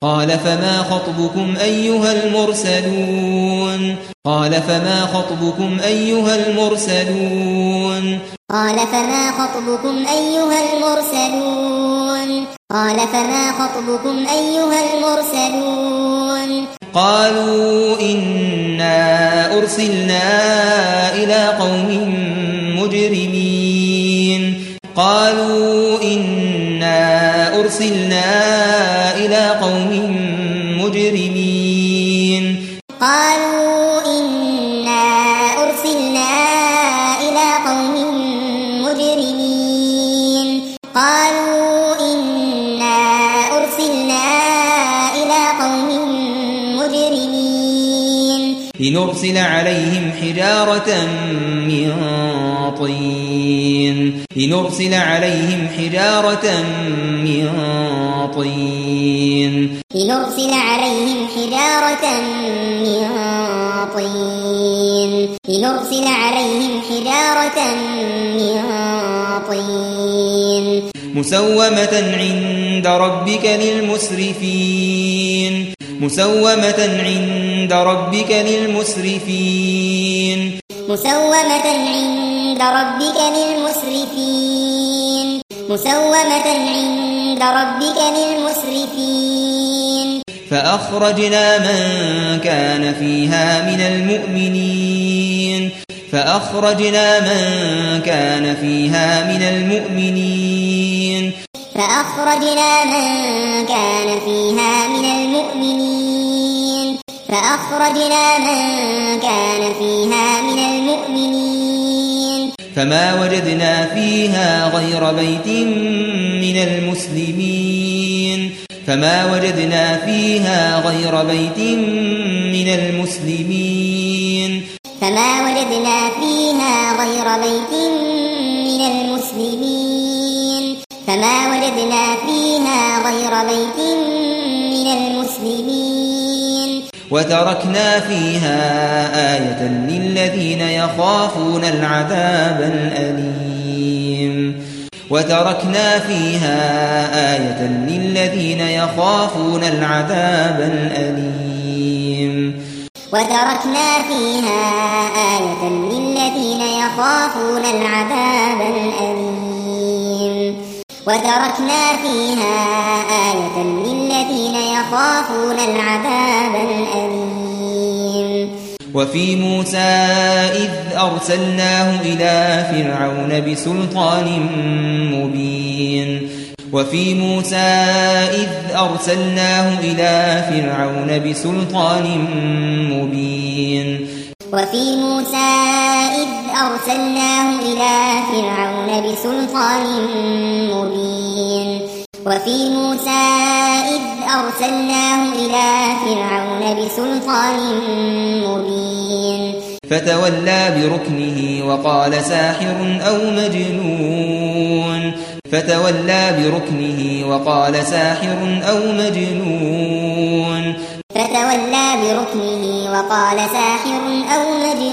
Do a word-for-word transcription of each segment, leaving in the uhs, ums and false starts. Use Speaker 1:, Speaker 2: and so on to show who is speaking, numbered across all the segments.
Speaker 1: قال فما خطبكم أيها المرسلون قال فما خطبكم أيها المرسلون
Speaker 2: قال فما خطبكم أيها المرسلون قال فما خطبكم أيها المرسلون
Speaker 1: قالوا إنا أرسلنا إلى قوم مجرمين قالوا إنا أرسلنا إلى قوم مجرمين
Speaker 2: قالوا إنا أرسلنا إلى قوم مجرمين قالوا إنا أرسلنا إلى قوم مجرمين
Speaker 1: لنرسل عليهم حجارة من طين لنرسل عليهم حجارة من طين
Speaker 2: لنرسل عليهم حجارة من طين لنرسل عليهم حجارة من طين
Speaker 1: مسومة عند ربك للمسرفين مسومة عند ربك للمسرفين
Speaker 2: مسومة عند ربك للمسرفين مسومة عند ربك للمسرفين
Speaker 1: فأخرجنا من كان فيها من المؤمنين فأخرجنا من كان فيها من المؤمنين
Speaker 2: فأخرجنا من كان فيها من المؤمنين فأخرجنا من كان فيها من المؤمنين
Speaker 1: فما وجدنا فيها غير بيت من المسلمين فما وجدنا فيها غير بيت من المسلمين
Speaker 2: فما وجدنا فيها غير بيت من المسلمين فما وجدنا فيها غير بيت من المسلمين
Speaker 1: وتركنا فيها آية للذين يخافون العذاب الأليم وتركنا فيها آية للذين يخافون العذاب الأليم
Speaker 2: وتركنا فيها آية للذين يخافون العذاب الأليم وتركنا فيها آية للذين يخافون العذاب الأليم
Speaker 1: وفي موسى إذ أرسلناه إلى فرعون بسلطان مبين وفي موسى إذ أرسلناه إلى فرعون بسلطان مبين
Speaker 2: وفي موسى إذ أرسلناه إلى فرعون بسلطان مبين وفي موسى إذ أرسلناه إلى فرعون بسلطان مبين
Speaker 1: فتولى بركنه وقال ساحر أو مجنون فتولى بركنه وقال ساحر أو مجنون
Speaker 2: فتولى بركنه وقال ساحر أو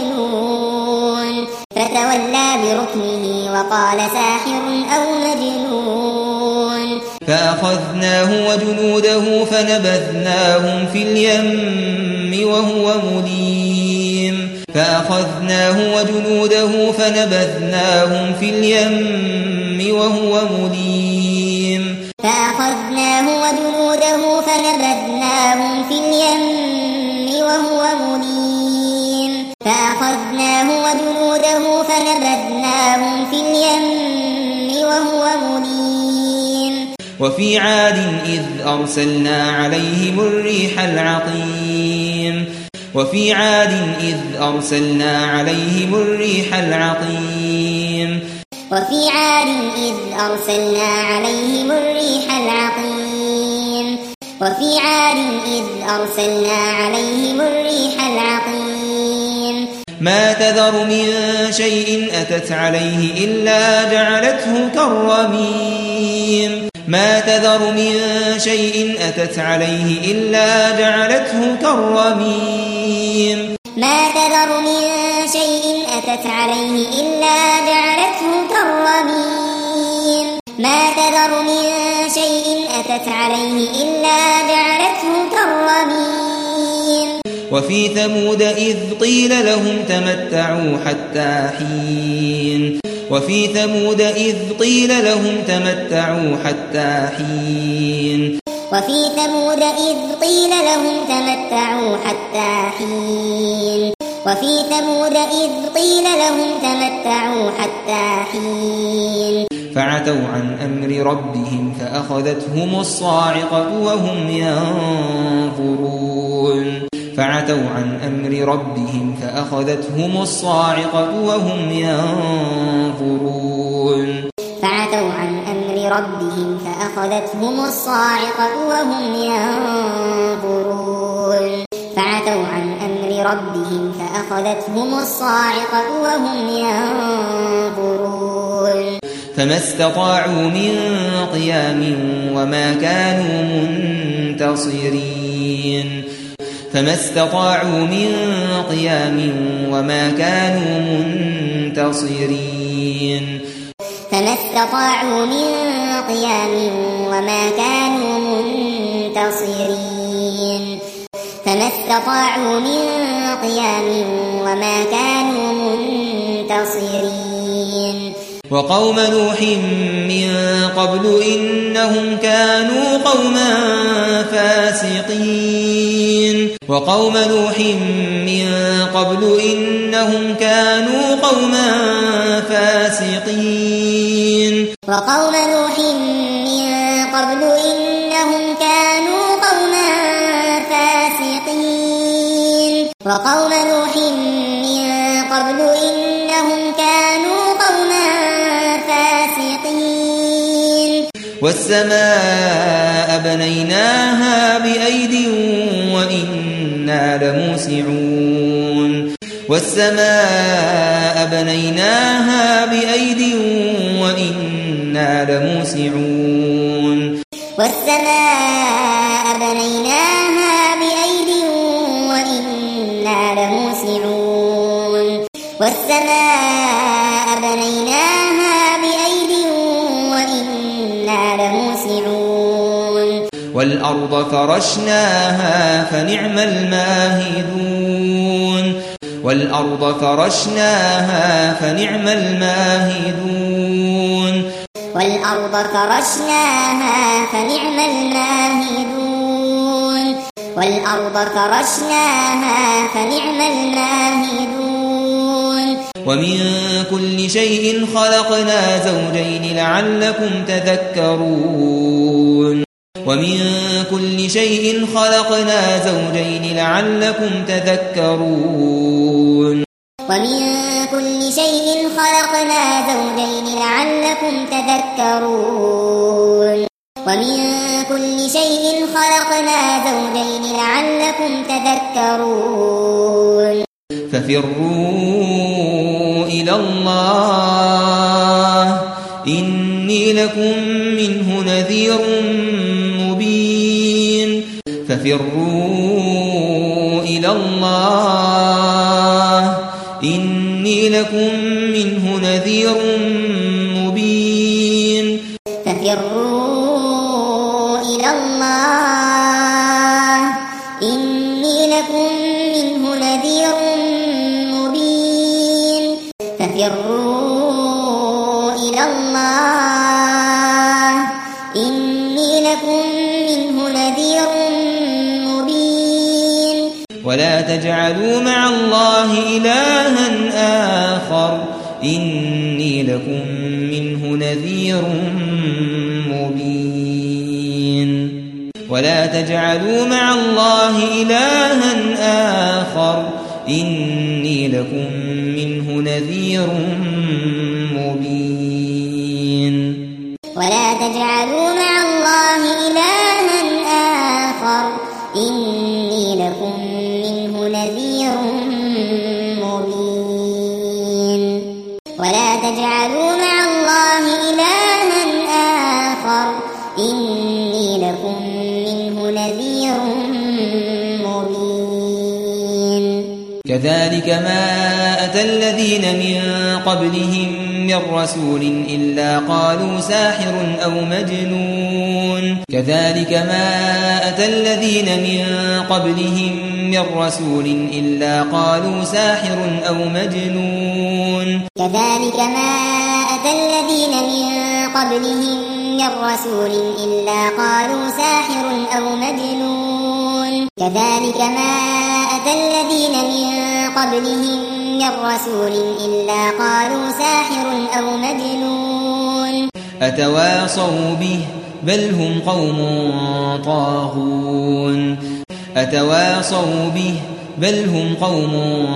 Speaker 2: مجنون فتولى بركنه وقال ساحر أو مجنون
Speaker 1: فأخذناه وجنوده فنبذناهم في اليم وهو مليم فأخذناه وجنوده فنبذناهم في اليم وهو مليم
Speaker 2: فأخذناه وجنوده فنبذناهم في اليم وهو مليم فأخذناه وجنوده فنبذناهم في اليم وهو مليم
Speaker 1: وفي عاد إذ أرسلنا عليهم الريح العقيم وفي عاد إذ أرسلنا عليهم الريح العقيم
Speaker 2: وفي عاد إذ أرسلنا عليهم الريح العقيم وفي عاد إذ أرسلنا عليهم الريح العقيم
Speaker 1: ما تذر من شيء أتت عليه إلا جعلته كالرميم ما تذر من شيء أتت عليه إلا جعلته كالرميم
Speaker 2: ما تذر من شيء أتت عليه إلا جعلته كالرميم ما تذر من شيء أتت عليه إلا جعلته
Speaker 1: وفي ثمود إذ قيل لهم تمتعوا حتى حين وفي ثمود إذ قيل لهم تمتعوا حتى حين
Speaker 2: وفي ثمود إذ قيل لهم تمتعوا حتى حين وفي ثمود إذ قيل لهم تمتعوا حتى حين
Speaker 1: فعتوا عن أمر ربهم فأخذتهم الصاعقة وهم ينظرون فعتوا عن أمر ربهم فأخذتهم الصاعقة وهم ينظرون
Speaker 2: فعتوا عن أمر ربهم فأخذتهم الصاعقة وهم ينظرون فعتوا عن أمر ربهم فأخذتهم الصاعقة وهم ينظرون
Speaker 1: فما استطاعوا من قيام وما كانوا منتصرين فما استطاعوا من قيام وما كانوا منتصرين
Speaker 2: فما استطاعوا من قيام وما كانوا منتصرين فما استطاعوا من قيام وما كانوا منتصرين
Speaker 1: وقوم نوح من قبل إنهم كانوا قوما فاسقين وقوم نوح من قبل إنهم كانوا قوما فاسقين
Speaker 2: وقوم نوح من قبل إنهم كانوا قوما فاسقين وقوم نوح من قبل إنهم كانوا قوما فاسقين
Speaker 1: والسماء بنيناها بأيد وإنا لموسعون والسماء بنيناها بأيد وإنا لموسعون
Speaker 2: والسماء بنيناها بأيد وإنا لموسعون والسماء بنيناها بأيد وإنا لموسعون
Speaker 1: والأرض فرشناها فنعم الماهدون والأرض فرشناها فنعم الماهدون
Speaker 2: والأرض فرشناها فنعم الماهدون والأرض فرشناها فنعم الماهدون
Speaker 1: ومن كل شيء خلقنا زوجين لعلكم تذكرون ومن كل شيء خلقنا زوجين لعلكم تذكرون
Speaker 2: ومن كل شيء خلقنا زوجين لعلكم تذكرون ومن كل شيء خلقنا زوجين لعلكم تذكرون
Speaker 1: ففروا إلى الله إني لكم منه نذير مبين ففروا إلى الله إني لكم منه نذير مبين
Speaker 2: ففروا إلى الله إني لكم منه نذير مبين ففروا إلى الله إني لكم منه نذير مبين
Speaker 1: ولا تجعلوا مع الله إلها آخر إني لكم منه نذير مبين ولا تجعلوا مع الله إلها آخر إني لكم منه نذير مبين
Speaker 2: ولا تجعلوا مع الله إلها آخر إني لكم منه نذير مبين ولا تجعلوا مع الله إلها آخر إني لكم منه نذير مبين
Speaker 1: كذلك ما أتى الذين من قبلهم من رسول إلا قالوا ساحر أو مجنون كذلك ما أتى الذين من قبلهم من رسول إلا قالوا ساحر أو مجنون
Speaker 2: كذلك ما أتى الذين من قبلهم من رسول إلا قالوا ساحر أو مجنون كذلك ما أتى الذين من قبلهم من رسول إلا قالوا ساحر أو مجنون
Speaker 1: أتواصوا به بل هم قوم طاغون أتواصوا به بل هم قوم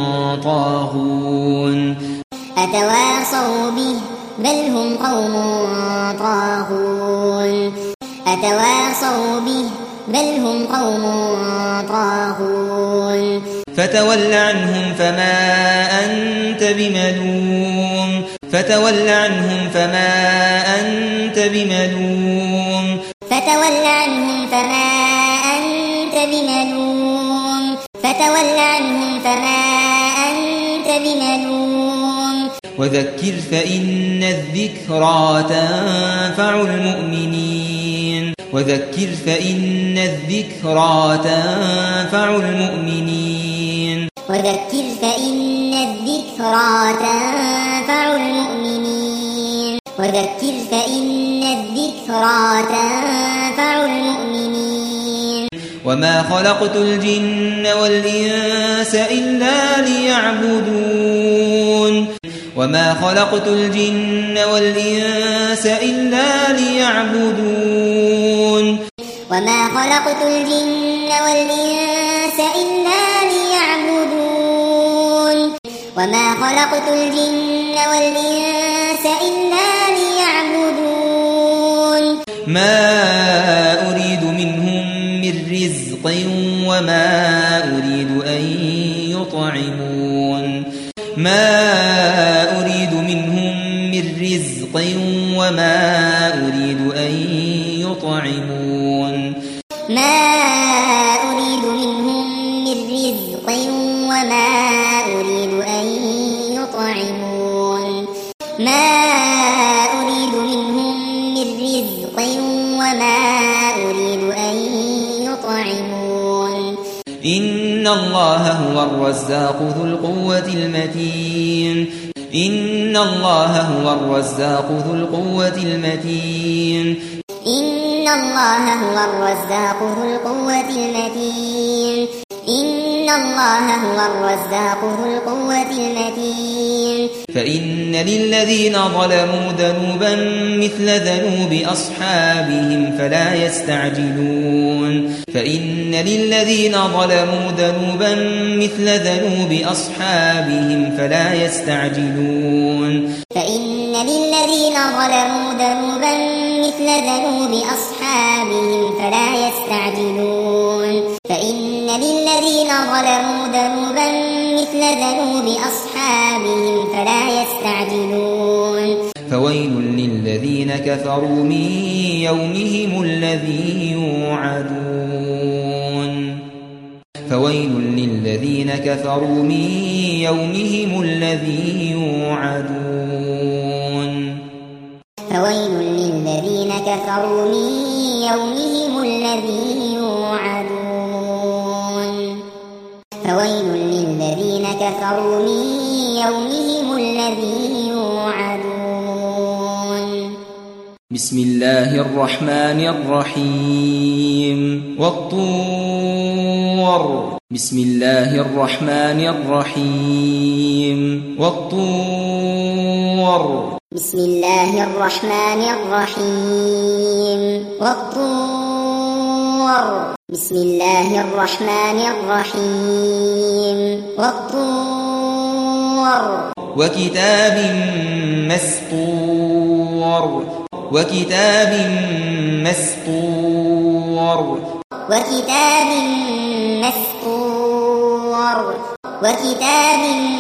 Speaker 1: طاغون
Speaker 2: أتواصوا به بل هم قوم طاغون أتواصوا به بل هم قوم طاغون
Speaker 1: فتول عنهم فما أنت بملوم فتول عنهم فما أنت بملوم
Speaker 2: فتول عنهم فما أنت بملوم فتول عنهم فما أنت بملوم
Speaker 1: وذكر فإن الذكرى تنفع المؤمنين وذكر فإن الذكرى تنفع المؤمنين
Speaker 2: وذكر فإن الذكرى تنفع المؤمنين وذكر فإن الذكرى تنفع المؤمنين
Speaker 1: وما خلقت الجن والإنس إلا ليعبدون وما خلقت الجن والإنس إلا ليعبدون
Speaker 2: وما خلقت الجن والإنس إلا ليعبدون وما خلقت الجن والإنس إلا ليعبدون
Speaker 1: ما أريد منهم من رزق وما أريد أن يطعمون ما أريد منهم من رزق وما أريد أن يطعمون
Speaker 2: ما أريد منهم من رزق وما أريد أن يطعمون ما أريد منهم من رزق وما أريد أن يطعمون
Speaker 1: إن الله هو الرزاق ذو القوة المتين إن الله هو الرزاق ذو القوة المتين
Speaker 2: إن الله هو الرزاق ذو القوة المتين إن الله هو الرزاق ذو القوة المتين
Speaker 1: فإن للذين ظلموا ذنوبا مثل ذنوب أصحابهم فلا يستعجلون فإن للذين ظلموا ذنوبا مثل ذنوب أصحابهم فلا يستعجلون
Speaker 2: فإن للذين ظلموا ذنوبا مثل ذنوب أصحابهم فلا يستعجلون فإن للذين ظلموا ذنوبا مثل ذنوب أصحابهم فلا يستعجلون
Speaker 1: فويل للذين كفروا من يومهم الذي يوعدون فويل للذين كفروا من يومهم الذي يوعدون
Speaker 2: فويل للذين كفروا من يومهم الذي يوعدون فويل للذين كفروا من يومهم الذي يوعدون
Speaker 1: بسم الله الرحمن الرحيم والطور بسم الله الرحمن الرحيم والطور
Speaker 2: بسم الله الرحمن الرحيم والطور بسم الله الرحمن الرحيم والطور
Speaker 1: وكتاب مسطور وكتاب مسطور
Speaker 2: وكتاب مسطور وكتاب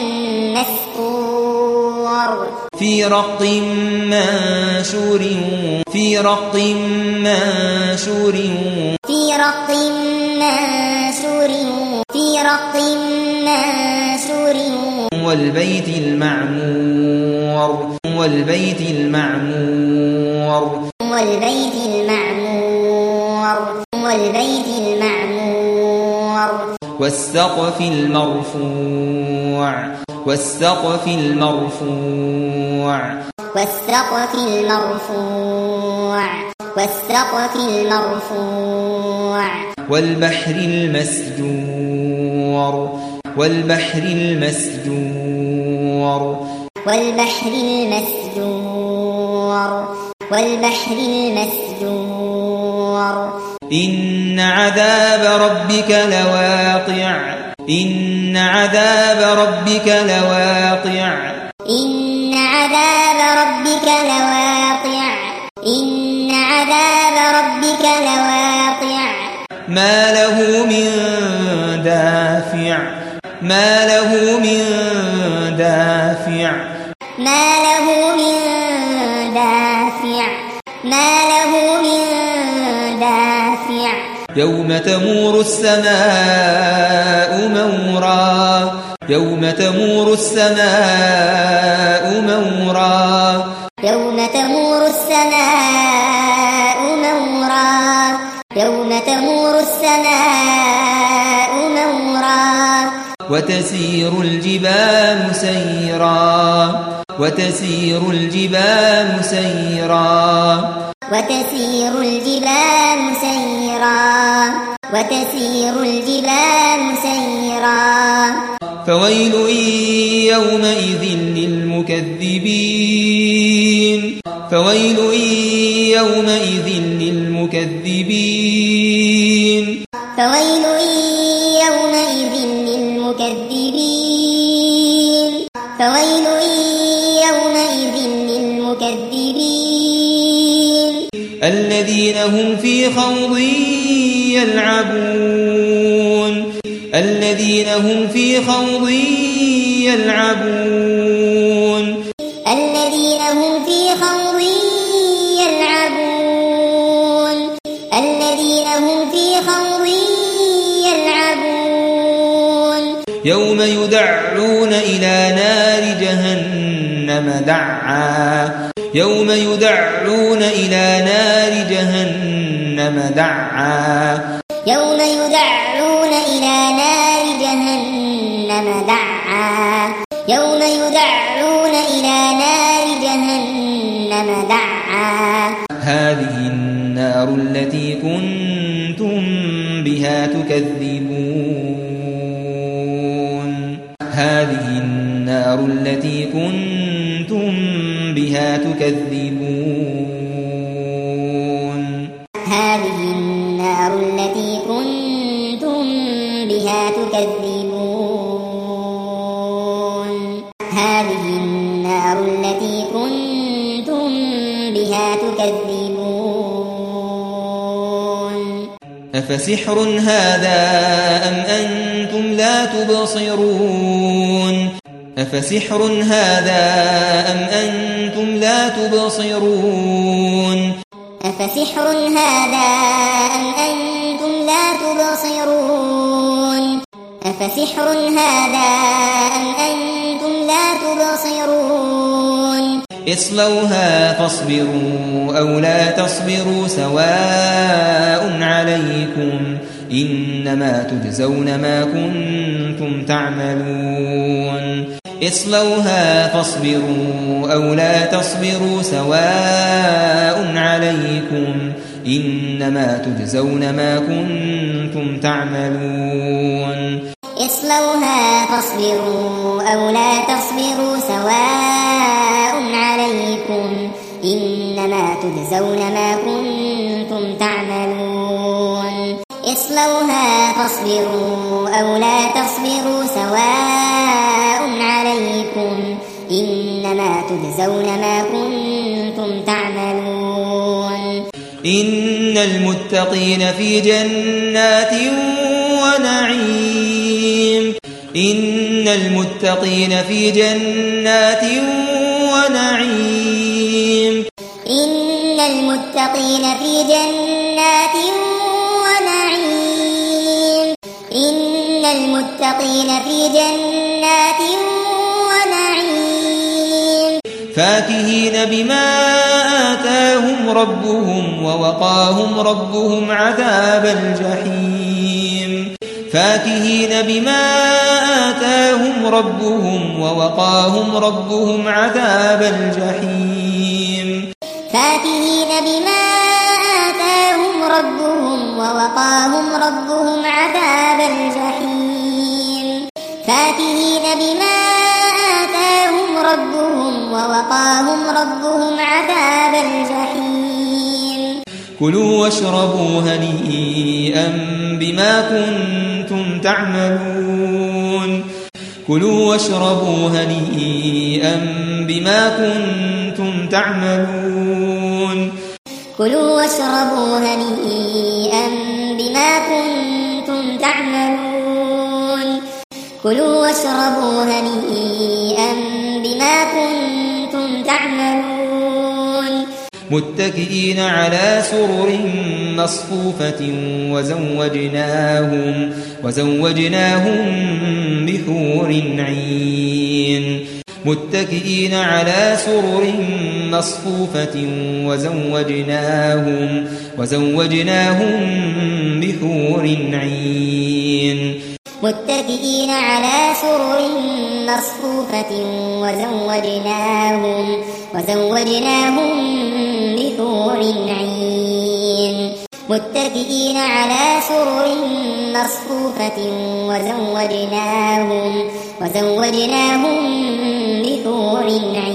Speaker 2: مسطور
Speaker 1: في رق منشور في رق منشور
Speaker 2: في رق منشور في رق منشور
Speaker 1: والبيت المعمور والبيت المعمور
Speaker 2: والبيت المعمور والبيت المعمور
Speaker 1: والسقف المرفوع والسقف المرفوع
Speaker 2: والسقف المرفوع والسقف المرفوع
Speaker 1: والبحر المسجور والبحر المسجور
Speaker 2: والبحر المسجور والبحر المسجور
Speaker 1: إن عذاب ربك لواقع إن عذاب ربك لواقع
Speaker 2: إن عذاب ربك لواقع إن عذاب ربك لواقع
Speaker 1: ما له من دافع ما له من دافع
Speaker 2: ما له من دافع ما له من دافع
Speaker 1: يوم تمور السماء مورا يوم تمور السماء مورا
Speaker 2: يوم تمور السماء مورا يوم تمور السماء مورا
Speaker 1: وتسير الجبال سيرا وتسير الجبال سيرا
Speaker 2: وتسير الجبال سيرا وتسير الجبال سيرا
Speaker 1: فويل يومئذ للمكذبين فويل يومئذ للمكذبين
Speaker 2: فويل يومئذ للمكذبين فويل يومئذ للمكذبين
Speaker 1: الذين هم في خوض يلعبون الذين هم في خوض يلعبون
Speaker 2: الذين هم في خوض يلعبون الذين هم في خوض يلعبون
Speaker 1: يوم يدعون إلى نار جهنم دعا يوم يدعون إلى نار جهنم دعا
Speaker 2: يوم يدعون إلى نار جهنم دعا يوم يدعون إلى نار جهنم دعا
Speaker 1: هذه النار التي كنتم بها تكذبون هذه النار التي كنتم بها تكذبون
Speaker 2: هذه النار التي كنتم بها تكذبون هذه النار التي كنتم بها تكذبون
Speaker 1: أفسحر هذا أم أنتم لا تبصرون أفسحر هذا أم أنتم لا تبصرون
Speaker 2: أفسحر هذا أم أنتم لا تبصرون أفسحر هذا أم أنتم لا تبصرون
Speaker 1: اصلوها فاصبروا أو لا تصبروا سواء عليكم إنما تجزون ما كنتم تعملون اصلوها فاصبروا أو لا تصبروا سواء عليكم إنما تجزون ما كنتم تعملون
Speaker 2: اصلوها فاصبروا أو لا تصبروا سواء عليكم إنما تجزون ما كنتم تعملون اصلوها فاصبروا أو لا تصبروا سواء عليكم إنما تجزون ما كنتم تعملون
Speaker 1: إن المتقين في جنات ونعيم إن المتقين في جنات ونعيم
Speaker 2: إن المتقين في جنات ونعيم إن المتقين في جنات ونعيم
Speaker 1: فاكهين بما آتاهم ربهم ووقاهم ربهم عذاب الجحيم فاكهين بما آتاهم ربهم ووقاهم ربهم عذاب الجحيم
Speaker 2: فاكهين بما آتاهم ربهم ووقاهم ربهم عذاب الجحيم فاكهين بما آتاهم ربهم ووقاهم ربهم عذاب الجحيم
Speaker 1: كلوا واشربوا هنيئا بما كنتم تعملون كلوا واشربوا هنيئا بما كنتم تعملون
Speaker 2: كلوا واشربوا هنيئا بما كنتم تعملون كلوا واشربوا هنيئا بما كنتم تعملون
Speaker 1: متكئين على سرر مصفوفة وزوجناهم وزوجناهم بحور عين متكئين على سرر مصفوفة وزوجناهم وزوجناهم بحور عين
Speaker 2: متكئين على سرر مصفوفة وزوجناهم وزوجناهم بحور عين متكئين على سرر مصفوفة وزوجناهم وزوجناهم بحور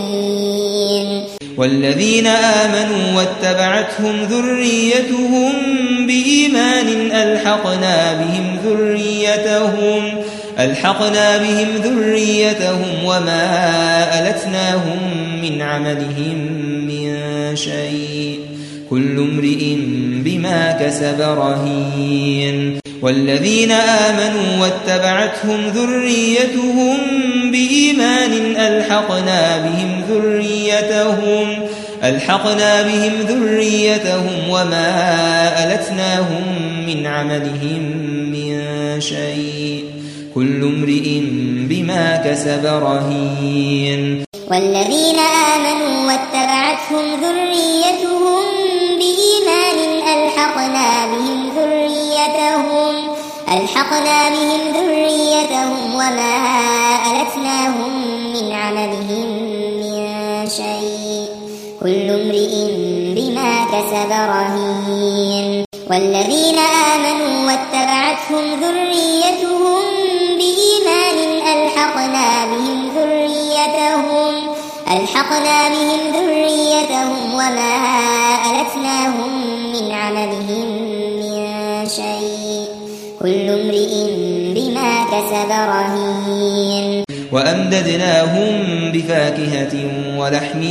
Speaker 2: عين
Speaker 1: والذين آمنوا واتبعتهم ذريتهم بإيمان ألحقنا بهم ذريتهم ألحقنا بهم ذريتهم وما ألتناهم من عملهم من شيء كل امرئ بما كسب رهين والذين آمنوا واتبعتهم ذريتهم بإيمان ألحقنا بهم ذريتهم ألحقنا بهم ذريتهم وما ألتناهم من عملهم من شيء كل امرئ بما كسب رهين
Speaker 2: والذين آمنوا واتبعتهم ذريتهم بإيمان ألحقنا بهم ذريتهم ألحقنا بهم ذريتهم وما ألتناهم من عملهم من شيء كل امرئ بما كسب رهين والذين آمنوا واتبعتهم ذريتهم بإيمان ألحقنا بهم ذريتهم ألحقنا بهم ذريتهم وما ألتناهم من عملهم من شيء كل امرئ بما كسب رهين
Speaker 1: وأمددناهم بفاكهة ولحم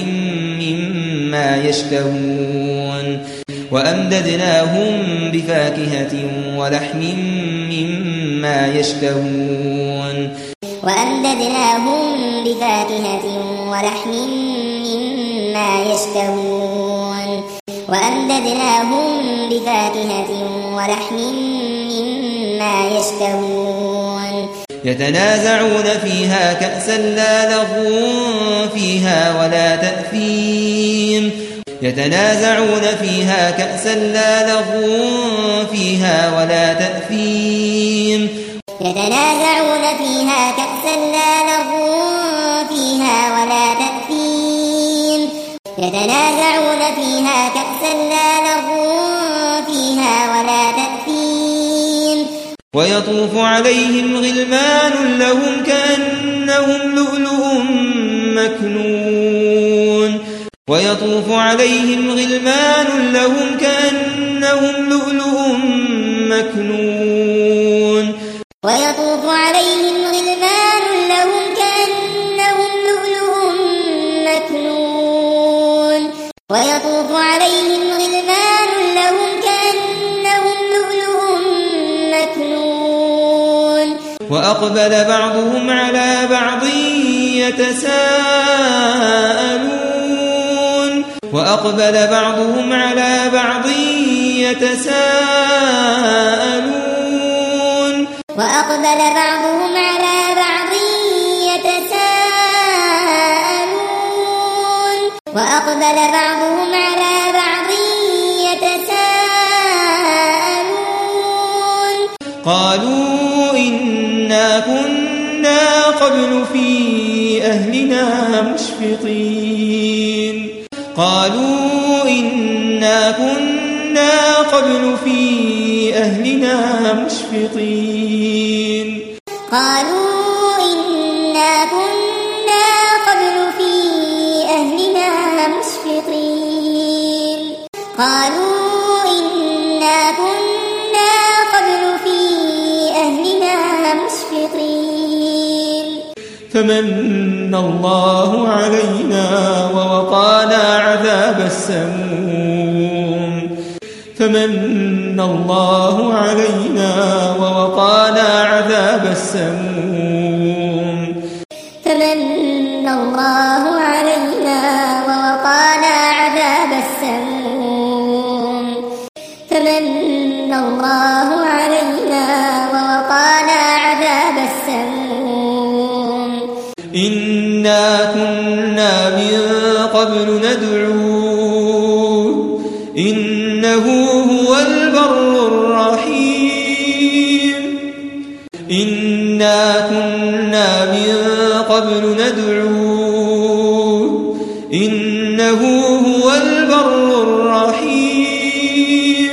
Speaker 1: مما يشتهون وأمددناهم بفاكهة ولحم مما يشتهون
Speaker 2: وأمددناهم بفاكهة ولحم مما يشتهون وأمددناهم بفاكهة ولحم مما يشتهون
Speaker 1: يتنازعون فيها كأسا لا لغو فيها ولا تأثيم يتنازعون فيها كأسا لا لغو فيها ولا تأثيم
Speaker 2: يتنازعون فيها كأسا لا لغو فيها ولا تأثيم يتنازعون فيها كأسا لا لغو فيها ولا تأثيم
Speaker 1: ويطوف عليهم غلمان لهم كأنهم لؤلؤ مكنون ويطوف عليهم غلمان لهم كأنهم لؤلؤ مكنون
Speaker 2: ويطوف عليهم غلمان لهم كأنهم لؤلؤ مكنون ويطوف عليهم غلمان لهم كأنهم لؤلؤ مكنون
Speaker 1: وأقبل بعضهم على بعض يتساءلون وأقبل بعضهم على بعض يتساءلون
Speaker 2: وأقبل بعضهم على بعض يتساءلون وأقبل بعضهم على بعض يتساءلون
Speaker 1: قالوا إنا كنا قبل في أهلنا مشفقين قالوا إنا كنا قبل في أهلنا مشفقين
Speaker 2: قالوا إنا كنا قبل في أهلنا مشفقين قالوا إنا كنا قبل في أهلنا مشفقين
Speaker 1: فمن الله علينا ووقانا عذاب السموم فمن الله علينا ووقانا عذاب السموم
Speaker 2: فمن الله علينا ووقانا عذاب السموم فمن الله علينا ووقانا عذاب السموم
Speaker 1: إنا كنا من قبل ندعوه إنه هو البر الرحيم إنا كنا من قبل ندعوه إنه هو البر الرحيم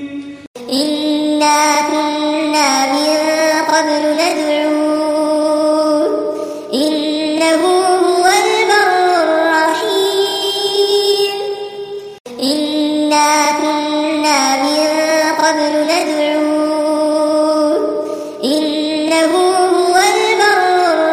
Speaker 2: إنا كنا من قبل ندعوه إنه هو البر الرحيم إنا كنا من قبل ندعوه إنه هو البر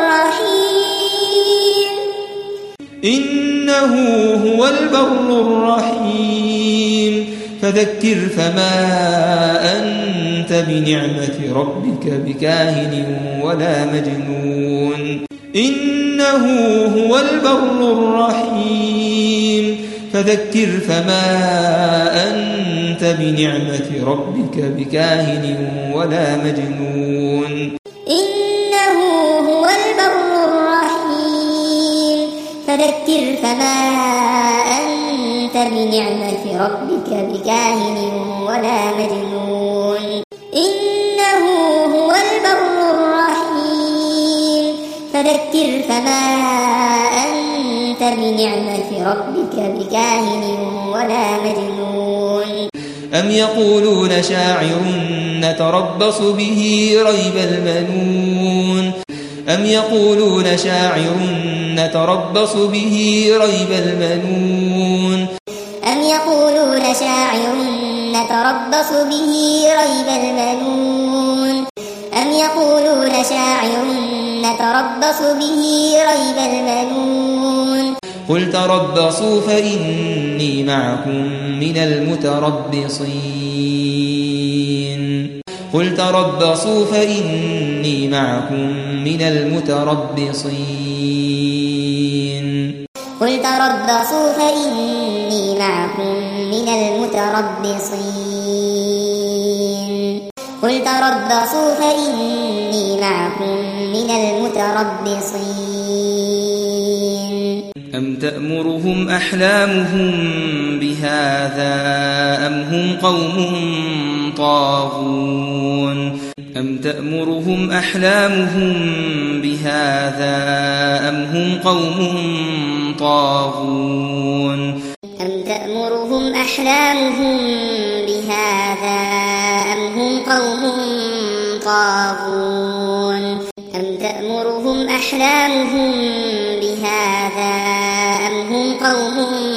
Speaker 2: الرحيم
Speaker 1: إنه هو البر الرحيم فذكر فما أنت بنعمة ربك بكاهن ولا مجنون إنه هو البر الرحيم فذكر فما أنت بنعمة ربك بكاهن ولا مجنون
Speaker 2: إنه هو البر الرحيم فذكر فما أنت بنعمة ربك بكاهن ولا مجنون إنه هو البر الرحيم فذكر فما أنت بنعمة ربك بكاهن ولا مجنون
Speaker 1: أم يقولون شاعر نتربص به ريب المنون أم يقولون شاعر نتربص به ريب المنون
Speaker 2: أم يقولون شاعر نتربص به ريب المنون أم يقولون شاعر نتربص به ريب المنون
Speaker 1: قل تربصوا فإني معكم من المتربصين قل تربصوا فإني معكم من المتربصين
Speaker 2: قل تربصوا فإني معكم من المتربصين قل تربصوا فإني معكم من المتربصين
Speaker 1: أم تأمرهم أحلامهم بهذا أم هم قوم طاغون أم تأمرهم أحلامهم بهذا أم هم قوم طاغون
Speaker 2: أم تأمرهم أحلامهم بهذا أم هم قوم طاغون أم تأمرهم أحلامهم بهذا أم هم قوم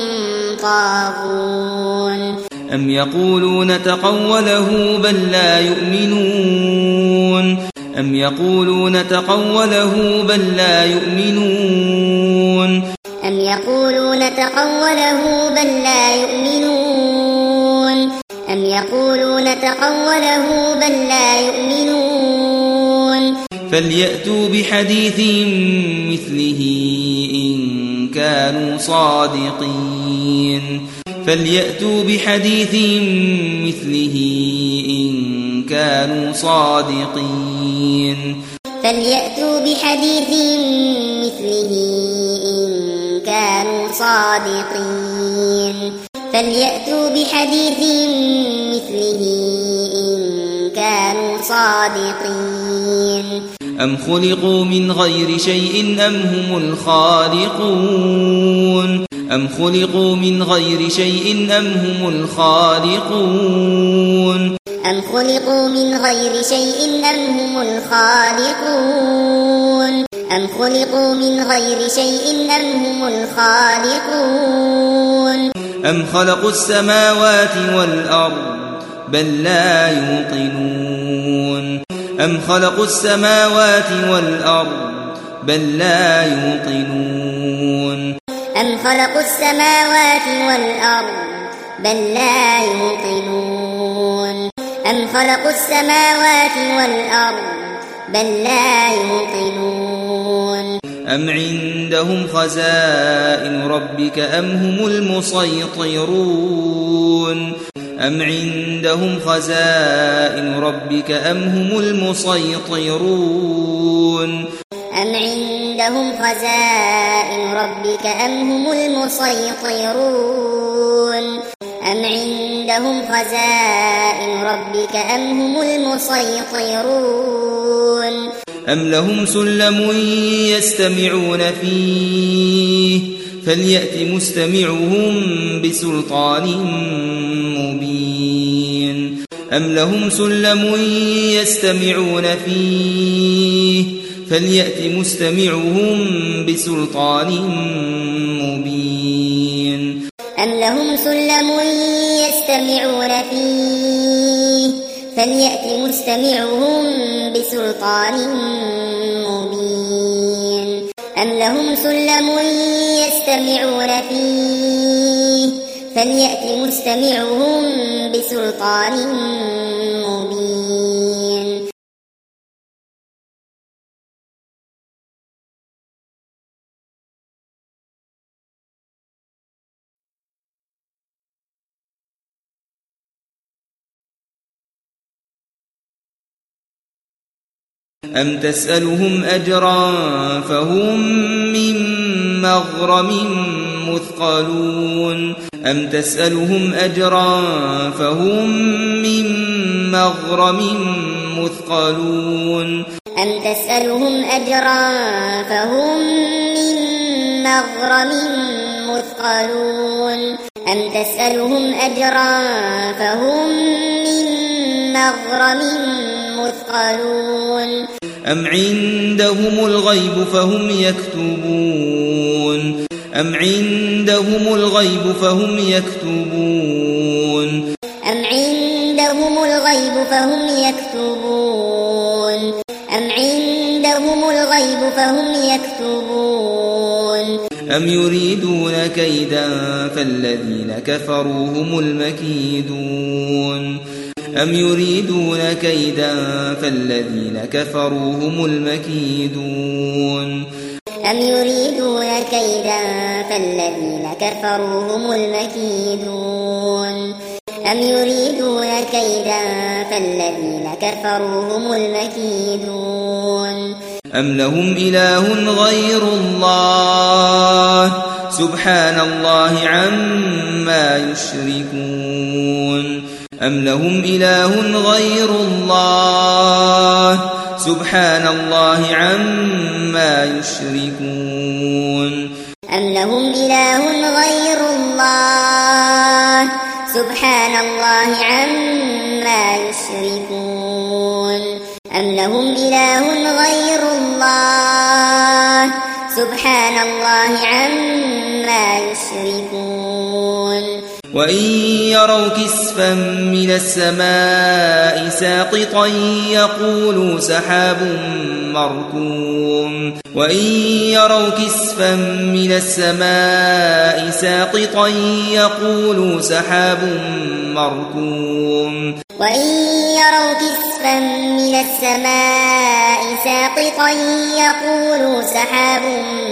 Speaker 2: طاغون
Speaker 1: أم يقولون تقوله بل لا يؤمنون أم يقولون تقوله بل لا يؤمنون
Speaker 2: أم يقولون تقوله بل لا يؤمنون أم يقولون تقوله بل لا يؤمنون
Speaker 1: فليأتوا بحديث مثله إن كانوا صادقين فليأتوا بحديث مثله إن كانوا صادقين
Speaker 2: فليأتوا بحديث مثله إن كانوا صادقين فليأتوا بحديث مثله إن كانوا صادقين
Speaker 1: أم خلقوا من غير شيء أم هم الخالقون أم خلقوا من غير شيء أم هم الخالقون
Speaker 2: أم خلقوا من غير شيء أم هم الخالقون أم خلقوا من غير شيء أم هم الخالقون
Speaker 1: أم خلقوا السماوات والأرض بل لا يوقنون أم خلقوا السماوات والأرض بل لا يوقنون
Speaker 2: أم خلقوا السماوات والأرض بل لا يوقنون أم خلقوا السماوات والأرض بل لا يوقنون
Speaker 1: أم عندهم خزائن ربك أم هم المسيطرون أم عندهم خزائن ربك أم هم المسيطرون
Speaker 2: أم عندهم خزائن ربك أم هم المسيطرون أم عندهم خزائن ربك أم هم المسيطرون
Speaker 1: أم لهم سلم يستمعون فيه فليأت مستمعهم بسلطان مبين أم لهم سلم يستمعون فيه فليأت مستمعهم بسلطان مبين
Speaker 2: أم لهم سلم يستمعون فيه فليأت مستمعهم بسلطان مبين أم لهم سلم يستمعون فيه فليأت مستمعهم بسلطان مبين
Speaker 1: أم تسألهم أجرا فهم من مغرم مثقلون أم تسألهم أجرا فهم من مغرم مثقلون
Speaker 2: أم تسألهم أجرا فهم من مغرم مثقلون أم تسألهم أجرا فهم من مغرم مثقلون
Speaker 1: أم عندهم الغيب فهم يكتبون أم عندهم الغيب فهم يكتبون
Speaker 2: أم عندهم الغيب فهم يكتبون أم عندهم الغيب فهم يكتبون
Speaker 1: أم يريدون كيدا فالذين كفروا هم المكيدون أم يريدون كيدا فالذين كفروا هم المكيدون
Speaker 2: أم يريدون كيدا فالذين كفروا هم المكيدون أم يريدون كيدا فالذين كفروا هم المكيدون
Speaker 1: أم لهم إله غير الله سبحان الله عما يشركون أم لهم إله غير الله سبحان الله عما يشركون
Speaker 2: أم لهم إله غير الله سبحان الله عما يشركون أم لهم إله غير الله سبحان الله عما يشركون
Speaker 1: وإن يروا كسفا من السماء ساقطا يقولوا سحاب مركوم وإن يروا كسفا من السماء ساقطا يقولوا سحاب مركوم
Speaker 2: وإن يروا كسفا من السماء ساقطا يقولوا سحاب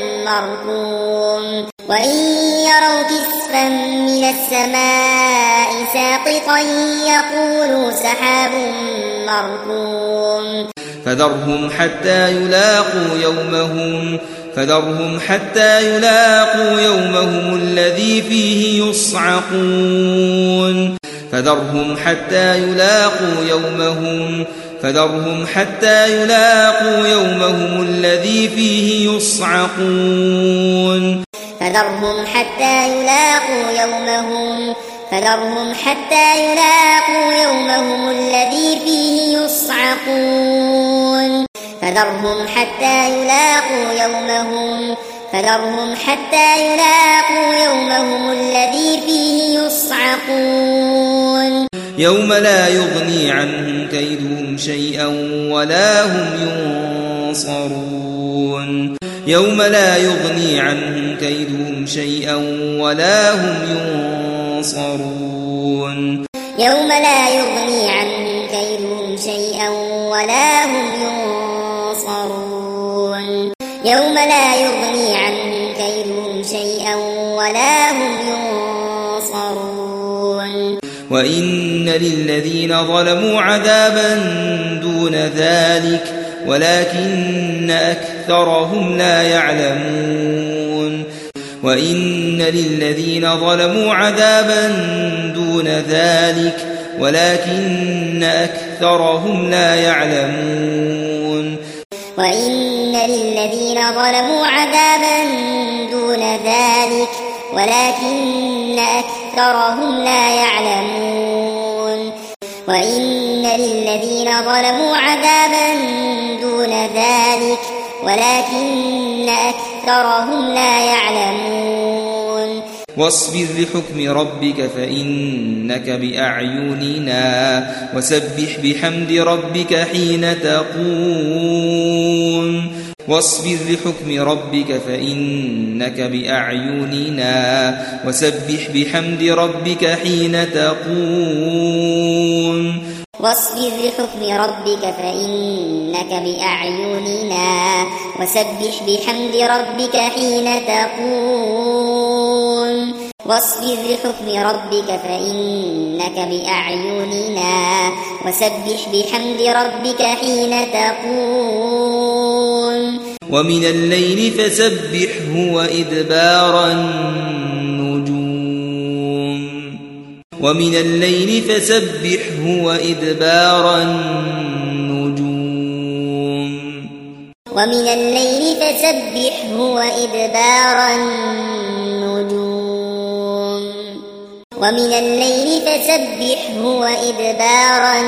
Speaker 2: مركوم وإن يروا كسفا من السماء ساقطا يقولوا سحاب مركوم
Speaker 1: فذرهم حتى يلاقوا يومهم فذرهم حتى يلاقوا يومهم الذي فيه يصعقون فذرهم حتى يلاقوا يومهم فذرهم حتى يلاقوا يومهم الذي فيه يصعقون
Speaker 2: فذرهم حتى يلاقوا يومهم فذرهم حتى يلاقوا يومهم الذي فيه يصعقون فذرهم حتى يلاقوا يومهم فذرهم حتى يلاقوا يومهم الذي فيه يصعقون
Speaker 1: يوم لا يغني عنهم كيدهم شيئا ولا هم ينصرون يوم لا يغني عنهم كيدهم شيئا ولا هم ينصرون
Speaker 2: يوم لا يغني عنهم كيدهم شيئا ولا هم ينصرون يوم لا يغني عنهم كيدهم شيئا ولا هم ينصرون
Speaker 1: وإن للذين ظلموا عذابا دون ذلك ولكن أكثرهم لا يعلمون وإن للذين ظلموا عذابا دون ذلك ولكن أكثرهم لا يعلمون
Speaker 2: وإن للذين ظلموا عذابا دون ذلك ولكن أكثرهم لا يعلمون وإن للذين ظلموا عذابا دون ذلك ولكن أكثرهم لا يعلمون
Speaker 1: واصبر لحكم ربك فإنك بأعيننا وسبح بحمد ربك حين تقوم واصبر لحكم ربك فإنك بأعيننا وسبح بحمد ربك حين تقوم
Speaker 2: واصبر لحكم ربك فإنك بأعيننا وسبح بحمد ربك حين تقوم واصبر لحكم ربك فإنك بأعيننا وسبح بحمد ربك حين تقوم
Speaker 1: ومن الليل فسبحه وإدبار النجوم ومن الليل فسبحه وإدبار النجوم
Speaker 2: ومن الليل فسبحه وإدبار النجوم ومن الليل فسبحه وإدبار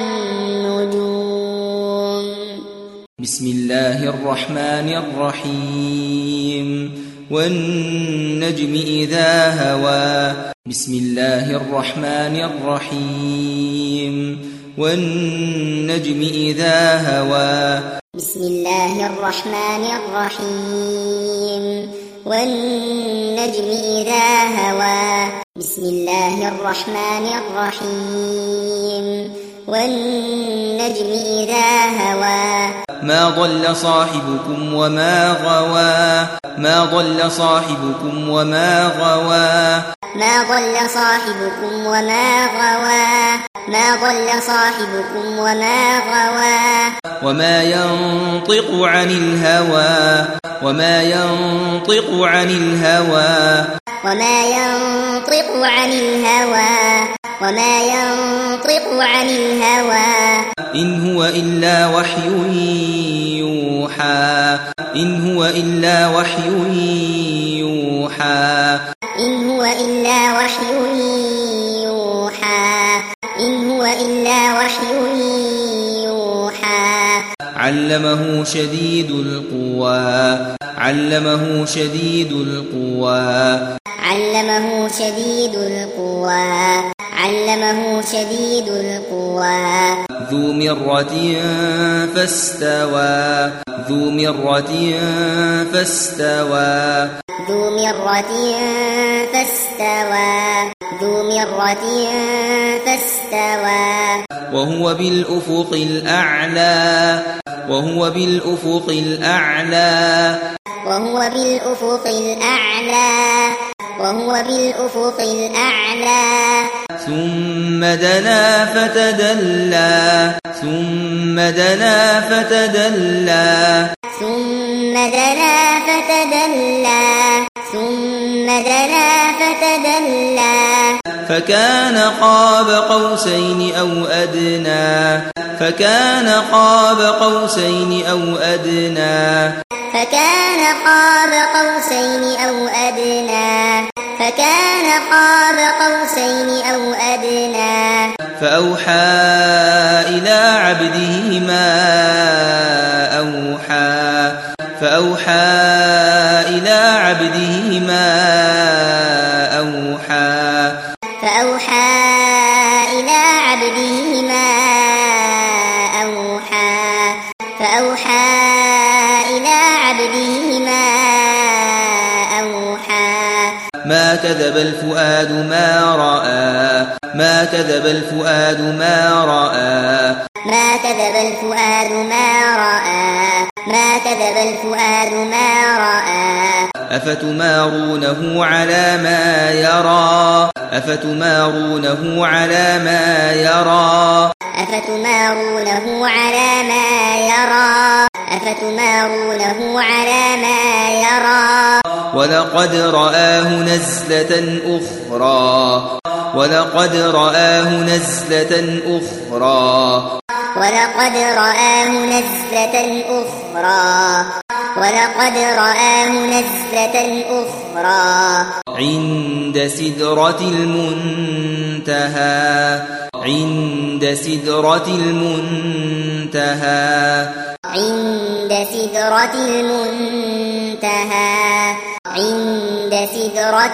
Speaker 2: النجوم
Speaker 1: بسم الله الرحمن الرحيم والنجم إذا هوى بسم الله الرحمن الرحيم والنجم إذا هوى
Speaker 2: بسم الله الرحمن الرحيم والنجم إذا هوى بسم الله الرحمن الرحيم والنجم إذا هوى
Speaker 1: ما ضل صاحبكم وما غوى ما ضل صاحبكم وما غوى
Speaker 2: ما ضل صاحبكم وما غوى ما ضل صاحبكم وما غوى
Speaker 1: وما ينطق عن الهوى وما ينطق عن الهوى
Speaker 2: وما ينطق عن الهوى وما ينطق عن الهوى
Speaker 1: إن هو إلا وحي يوحى إن هو إلا وحي يوحى
Speaker 2: إن هو إلا وحي يوحى إن هو إلا وحي يوحى
Speaker 1: علمه شديد القوى علمه شديد القوى
Speaker 2: علمه شديد القوى علمه شديد القوى
Speaker 1: ذو مرة فاستوى ذو مرة فاستوى
Speaker 2: ذو مرة فاستوى ذو مرة فاستوى
Speaker 1: وهو بالأفق الأعلى وهو بالأفق الأعلى
Speaker 2: وهو بالأفق الأعلى وهو بالأفق الأعلى
Speaker 1: ثم دنا فتدلى ثم دنا فتدلى
Speaker 2: ثم دنا فتدلى ثم دنا فتدلى
Speaker 1: فكان قاب قوسين أو أدنى فكان قاب قوسين أو أدنى
Speaker 2: فكان قاب قوسين أو أدنى فكان قاب قوسين أو أدنى
Speaker 1: فأوحى إلى عبده ما أوحى فأوحى إلى عبده ما أوحى
Speaker 2: فأوحى إلى عبده ما أوحى فأوحى إلى عبده ما أوحى
Speaker 1: ما كذب الفؤاد ما رأى ما كذب الفؤاد ما رأى
Speaker 2: ما كذب الفؤاد ما رأى ما كذب الفؤاد ما رأى
Speaker 1: أفتمارونه على ما يرى أفتمارونه على ما يرى
Speaker 2: أفتمارونه على ما يرى أفتمارونه على ما يرى
Speaker 1: ولقد رآه نزلة أخرى ولقد رآه نزلة أخرى
Speaker 2: ولقد رآه نزلة أخرى ولقد رآه نزلة أخرى
Speaker 1: عند سدرة المنتهى عند سدرة المنتهى
Speaker 2: عند سدرة المنتهى عند سدرة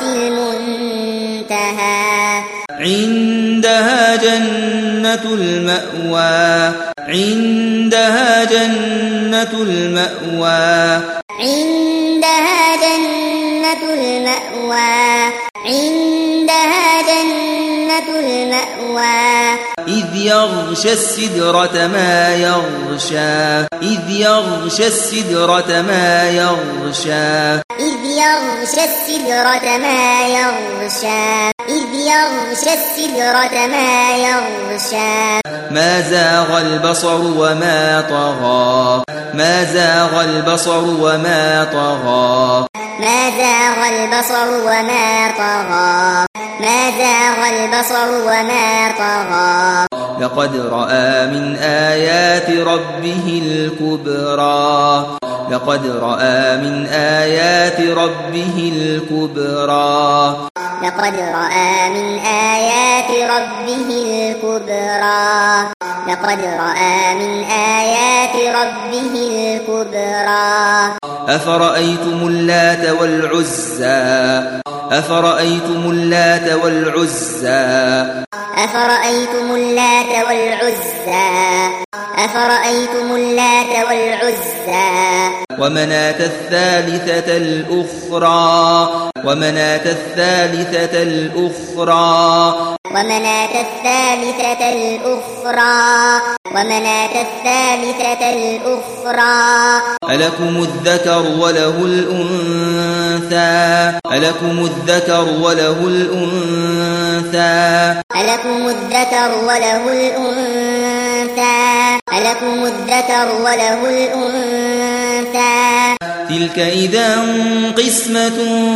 Speaker 2: المنتهى
Speaker 1: عندها جنة المأوى عندها جنة المأوى
Speaker 2: عندها جنة المأوى عندها جنة المأوى
Speaker 1: إذ يغشى السدرة ما يغشى إذ يغشى السدرة ما يغشى
Speaker 2: إذ يغشى السدرة ما يغشى إذ يغشى السدرة ما يغشى
Speaker 1: ما زاغ البصر وما طغى ما زاغ البصر وما طغى
Speaker 2: ما زاغ البصر وما طغى ما زاغ البصر وما طغى
Speaker 1: لقد رأى من آيات ربه الكبرى لقد رأى من آيات ربه الكبرى
Speaker 2: لقد رأى من آيات ربه الكبرى لقد رأى من آيات ربه الكبرى
Speaker 1: أفرأيتم اللات والعزى أفرأيتم اللات والعزى
Speaker 2: أفرأيتم اللات والعزى أفرأيتم اللات والعزى
Speaker 1: ومناة الثالثة الأخرى ومناة الثالثة الأخرى
Speaker 2: ومناة الثالثة الأخرى ومناة الثالثة الأخرى
Speaker 1: ألكم الذكر وله الأنثى ألكم الذكر وله الأنثى
Speaker 2: ألكم الذكر وله الأنثى ألكم الذكر وله الأنثى
Speaker 1: تلك إذا قسمة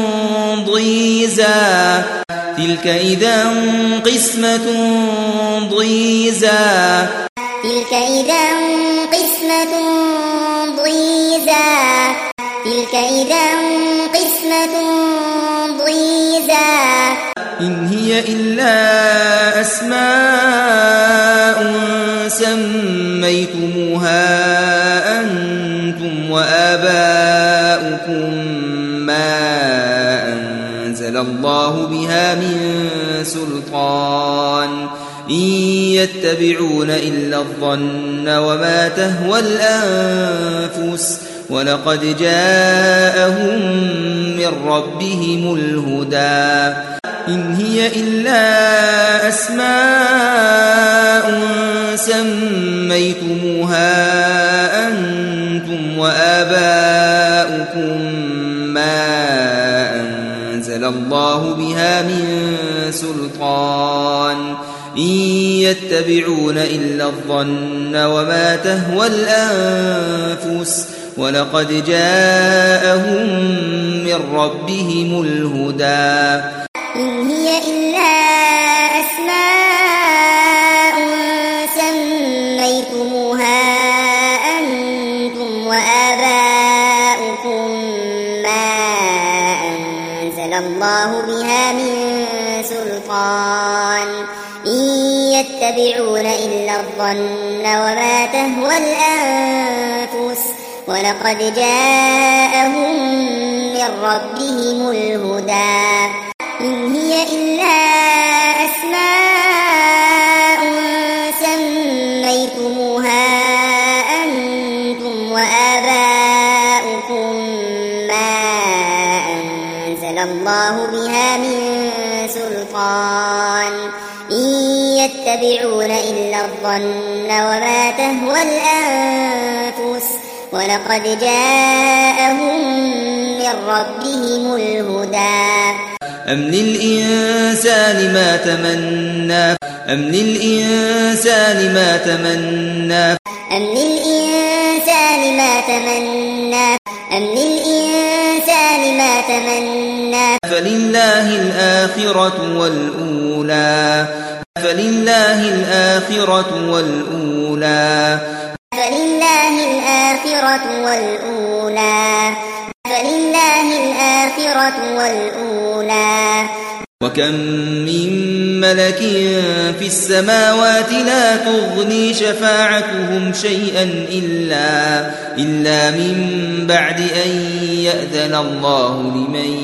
Speaker 1: ضيزى تلك إذا قسمة ضيزى
Speaker 2: تلك إذا قسمة ضيزى تلك إذا قسمة ضيزى
Speaker 1: إن هي إلا أسماء سميتموها أنتم وآباؤكم ما أنزل الله بها من سلطان إن يتبعون إلا الظن وما تهوى الأنفس ولقد جاءهم من ربهم الهدى إن هي إلا أسماء سميتموها أنتم وآباؤكم ما أنزل الله بها من سلطان إن يتبعون إلا الظن وما تهوى الأنفس ولقد جاءهم من ربهم الهدى
Speaker 2: إن هي إلا أسماء سميتموها أنتم وآباؤكم ما أنزل الله بها من سلطان إن يتبعون إلا الظن وما تهوى الأنفس ولقد جاءهم من ربهم الهدى إن هي إلا أسماء سميتموها أنتم وآباؤكم ما أنزل الله بها من سلطان إن يتبعون إلا الظن وما تهوى الأنفس ولقد جاءهم من ربهم الهدى
Speaker 1: أم للإنسان ما تمنى أم للإنسان ما تمنى
Speaker 2: أم للإنسان ما تمنى أم للإنسان ما تمنى
Speaker 1: فلله الآخرة والأولى فلله الآخرة والأولى
Speaker 2: فلله الآخرة والأولى فلله الآخرة والأولى
Speaker 1: وكم من ملك في السماوات لا تغني شفاعتهم شيئا إلا, إلا من بعد أن يأذن الله لمن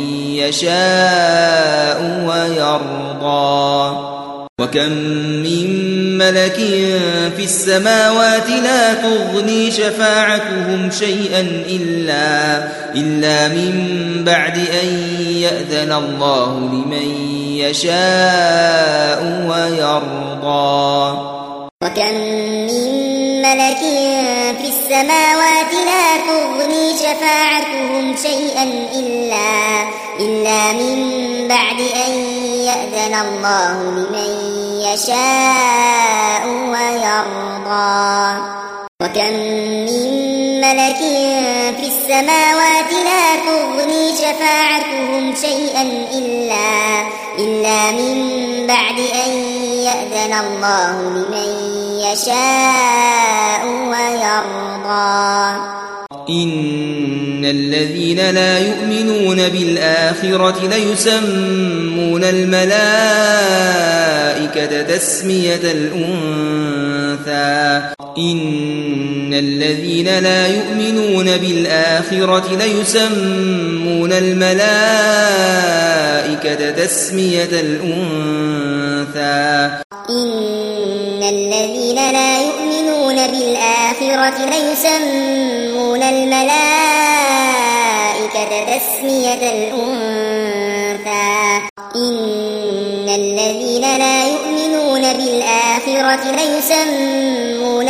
Speaker 1: يشاء ويرضى وكم من ملك في السماوات لا تغني شفاعتهم شيئا إلا, إلا من بعد أن يأذن الله لمن يشاء ويرضى
Speaker 2: وكم من ملك في السماوات لا تغني شفاعتهم شيئا إلا, إلا من بعد أن يأذن الله لمن يشاء ويرضى وكم من ملك في السماوات لا تغني شفاعتهم شيئا إلا, إلا من بعد أن يأذن الله لمن يشاء ويرضى
Speaker 1: إن الذين لا يؤمنون بالآخرة ليسمون الملائكة تسمية الأنثى إن الذين لا يؤمنون بالآخرة ليسمون الملائكة تسمية الأنثى
Speaker 2: إن الذين لا يؤمنون بالآخرة ليسمون الملائكة تسمية الأنثى إن الذين لا يؤمنون بالآخرة ليسمون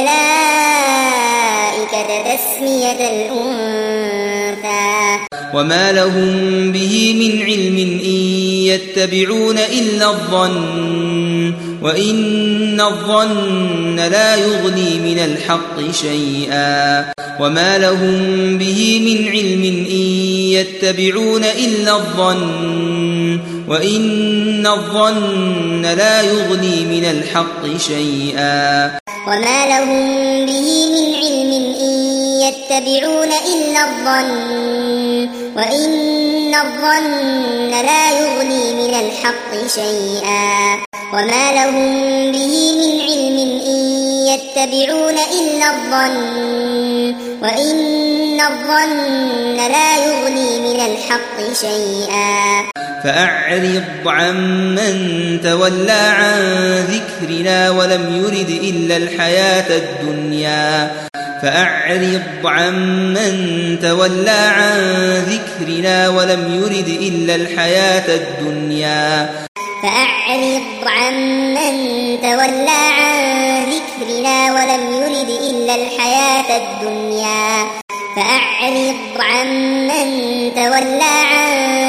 Speaker 2: الملائكة تسمية الأنثى
Speaker 1: وما لهم به من علم إن يتبعون إلا الظن وإن الظن لا يغني من الحق شيئا وما لهم به من علم إن يتبعون إلا الظن وإن الظن لا يغني من الحق شيئا
Speaker 2: وما لهم به من علم إن يتبعون إلا الظن وإن الظن لا يغني من الحق شيئا وما لهم به من علم إن يتبعون إلا الظن وإن الظن لا يغني من الحق شيئا
Speaker 1: فأعرض عمن تولى عن ذكرنا ولم يرد إلا الحياة الدنيا فأعرض عمن تولى عن ذكرنا ولم يرد إلا الحياة الدنيا
Speaker 2: فأعرض عمن تولى عن ذكرنا ولم يرد إلا الحياة الدنيا فأعرض عمن تولى عن ذكرنا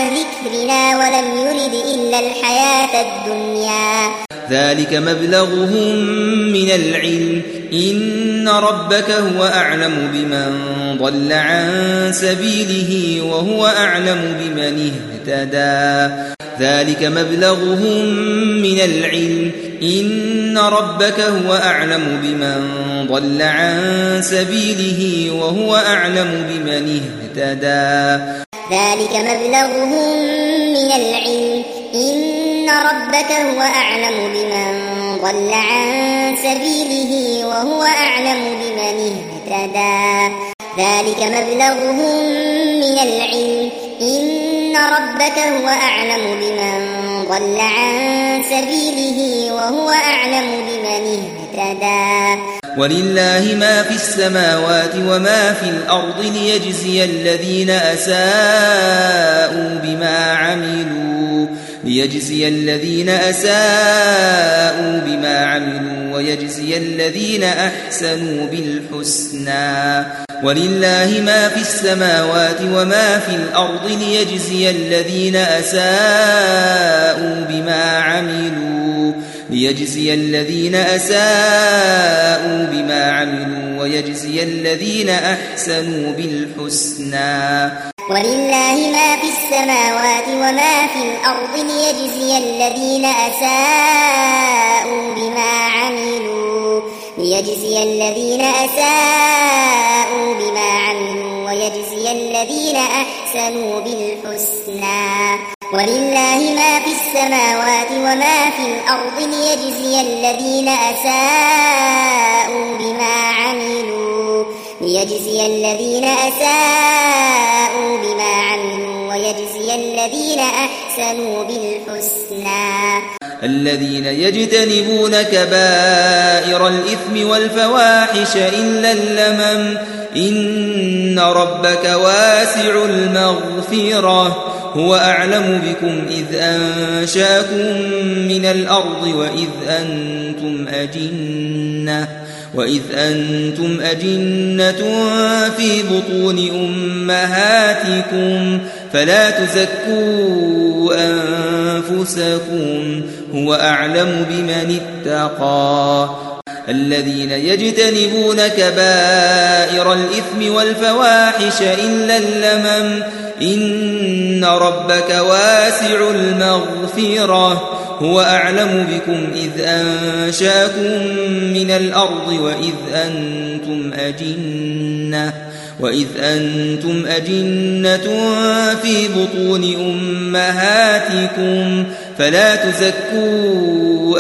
Speaker 2: ذكرنا ولم يرد إلا الحياة الدنيا.
Speaker 1: ذلك مبلغهم من العلم إن ربك هو أعلم بمن ضل عن سبيله وهو أعلم بمن اهتدى. ذلك مبلغهم من العلم إن ربك هو أعلم بمن ضل عن سبيله وهو أعلم بمن اهتدى.
Speaker 2: ذلك مبلغهم من العلم إن ربك هو أعلم بمن ضل عن سبيله وهو أعلم بمن اهتدى. ذلك مبلغهم من العلم إن ربك هو أعلم بمن ضل عن سبيله وهو أعلم بمن اهتدى.
Speaker 1: ولله ما في السماوات وما في الأرض ليجزي الذين أساءوا بما عملوا ليجزي الذين أساءوا بما عملوا ويجزي الذين أحسنوا بالحسنى. ولله ما في السماوات وما في الأرض ليجزي الذين أساءوا بما عملوا ليجزي الذين أساءوا بما عملوا ويجزي الذين أحسنوا بالحسنى.
Speaker 2: ولله ما في السماوات وما في الأرض ليجزي الذين أساءوا بما عملوا ليجزي الذين أساءوا بما عملوا ويجزي الذين أحسنوا بالحسنى. ولله ما في السماوات وما في الأرض ليجزي الذين أساءوا بما عملوا ليجزي الذين أساءوا بما عملوا ويجزي الذين أحسنوا بالحسنى.
Speaker 1: الذين يجتنبون كبائر الإثم والفواحش إلا اللمم إن ربك واسع المغفرة هو أعلم بكم إذ أنشاكم من الأرض وإذ أنتم أجنة وإذ أنتم أجنة في بطون أمهاتكم فلا تزكوا أنفسكم هو أعلم بمن اتقى. الذين يجتنبون كبائر الإثم والفواحش إلا اللمم إن ربك واسع المغفرة هو أعلم بكم إذ أنشاكم من الأرض وإذ أنتم أجنة وإذ أنتم أجنة في بطون أمهاتكم فلا تزكوا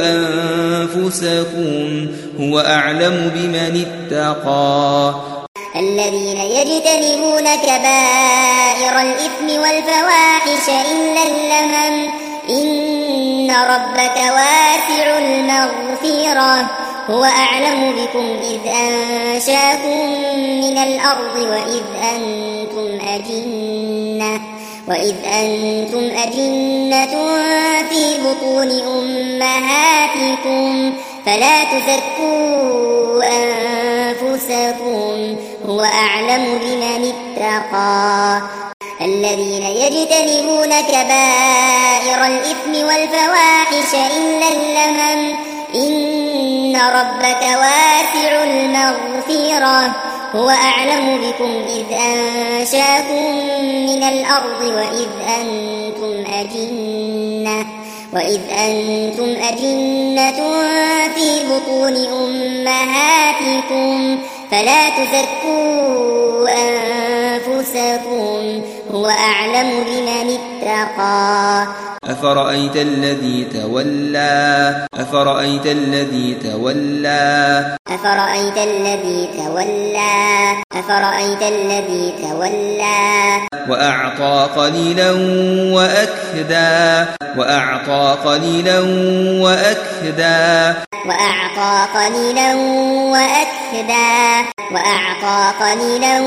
Speaker 1: أنفسكم هو أعلم بمن اتقى.
Speaker 2: الذين يجتنبون كبائر الإثم والفواحش إلا اللمم إن ربك واسع المغفرة هو أعلم بكم إذ أنشاكم من الأرض وإذ أنتم أجنة وإذ أنتم أجنة في بطون أمهاتكم فلا تزكوا أنفسكم هو أعلم بمن اتقى. الذين يجتنبون كبائر الإثم والفواحش إلا اللمم إن ربك واسع المغفرة هو أعلم بكم إذ أنشاكم من الأرض وإذ أنتم أجنة وإذ أنتم أجنة في بطون أمهاتكم فلا تزكوا أنفسكم هو أعلم بمن اتقى.
Speaker 1: أفرأيت الذي تولى أفرأيت الذي تولى
Speaker 2: أفرأيت الذي تولى أفرأيت الذي تولى
Speaker 1: وأعطى قليلا وأكدى وأعطى قليلا وأكدى
Speaker 2: وأعطى قليلا وأكدى وأعطى قليلا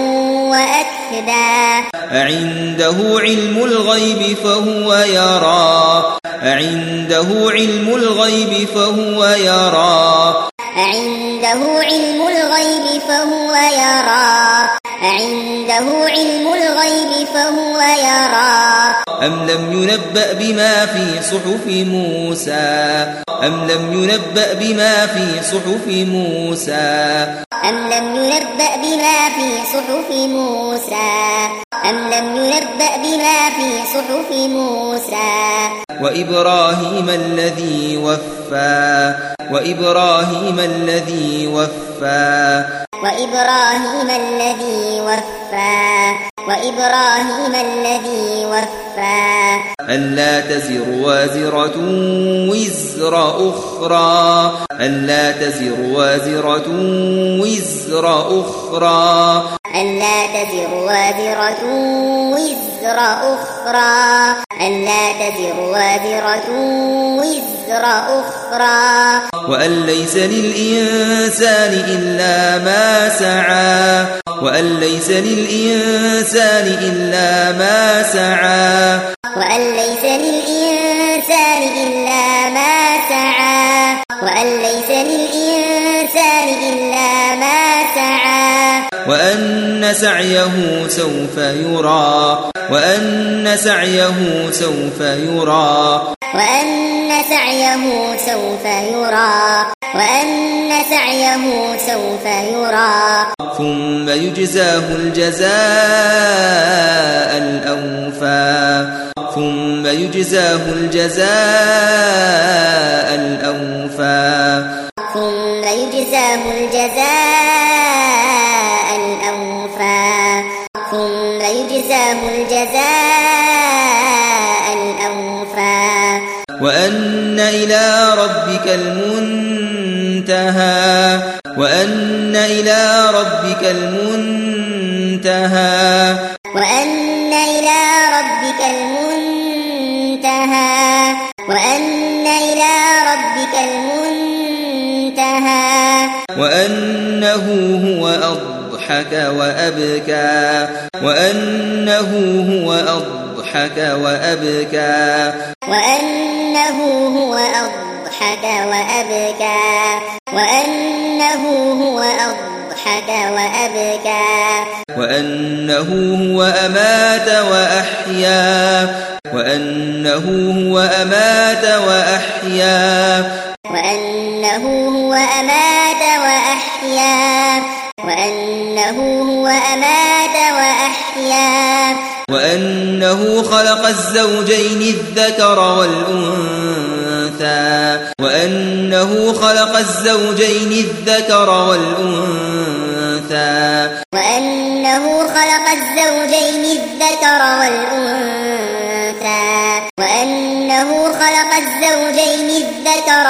Speaker 2: وأكدى
Speaker 1: أعنده علم الغيب فهو يرى أعنده علم الغيب فهو يرى
Speaker 2: أعنده علم الغيب فهو يرى أعنده علم الغيب فهو يرى
Speaker 1: أم لم ينبأ بما في صحف موسى أم لم ينبأ بما في صحف موسى
Speaker 2: أم لم ينبأ بما في صحف موسى أم لم ينبأ بما في صحف موسى
Speaker 1: وإبراهيم الذي وفى وإبراهيم الذي وفى
Speaker 2: وإبراهيم الذي وفى وإبراهيم الذي وفى
Speaker 1: ألا تزر وازرة وزر أخرى ألا تزر وازرة وزر أخرى
Speaker 2: ألا تزر وازرة وزر أخرى ألا تزر وازرة وزر أخرى
Speaker 1: وأن ليس للإنسان إلا ما سعى وأن ليس للإنسان إلا ما سعى
Speaker 2: وأن ليس للإنسان إلا ما سعى وأن ليس للإنسان إلا ما سعى
Speaker 1: وأن سعيه سوف يرى وأن سعيه سوف يرى
Speaker 2: وأن سعيه سوف يرى وأن سعيه سوف يرى
Speaker 1: ثم يجزاه الجزاء الأوفى ثم يجزاه الجزاء الأوفى
Speaker 2: ثم يجزاه الجزاء الأوفى ثم يجزاه الجزاء الأوفى
Speaker 1: وأن إلى ربك المنتهى وأن إلى ربك المنتهى
Speaker 2: وأن إلى ربك المنتهى وأن إلى ربك المنتهى
Speaker 1: وأنه هو أضحك وأبكى وأنه هو أضحك وأبكى
Speaker 2: وأنه هو أضحك وأبكى وأنه هو أضحك وأبكى
Speaker 1: وأنه هو أمات وأحيا وأنه هو أمات وأحيا
Speaker 2: وأنه هو أمات وأحيا وأنه هو أمات وأحيا
Speaker 1: وأنه خلق الزوجين الذكر والأنثى وأنه خلق الزوجين الذكر والأنثى
Speaker 2: وأنه خلق الزوجين الذكر والأنثى وأنه خلق الزوجين الذكر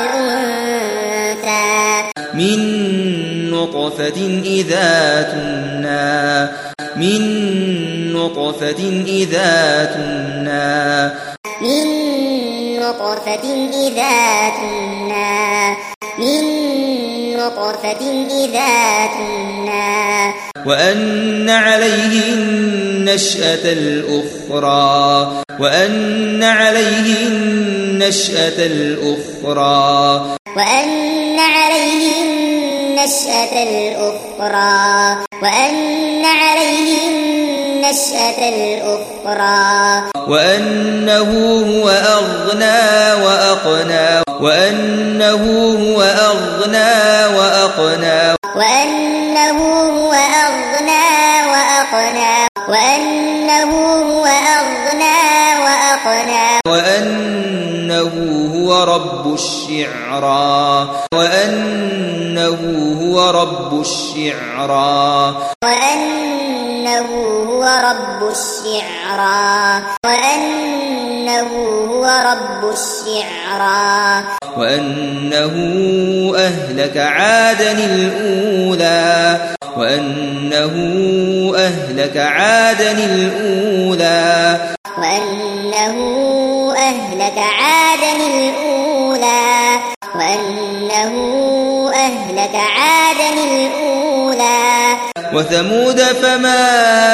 Speaker 2: والأنثى
Speaker 1: من نطفة إذا تمنى من نطفة إذا تمنى
Speaker 2: من نطفة إذا تمنى من نطفة إذا تمنى
Speaker 1: وأن عليه النشأة الأخرى وأن عليه النشأة الأخرى
Speaker 2: وأن عليه النشأة الأخرى وأن عليه النشأة الأخرى
Speaker 1: وأنه هو أغنى وأقنى وأنه هو أغنى وأقنى
Speaker 2: وأنه هو أغنى وأقنى وأنه هو أغنى وأقنى
Speaker 1: وأنه هو رب الشعرى وأنه هو رب الشعرى
Speaker 2: وأنه هو رب الشعرى وأنه هو رب الشعرى
Speaker 1: وأنه أهلك عادا الأولى وأنه أهلك عادا الأولى
Speaker 2: وأنه أهلك عادا الأولى وأنه أهلك عادا الأولى
Speaker 1: وثمود فما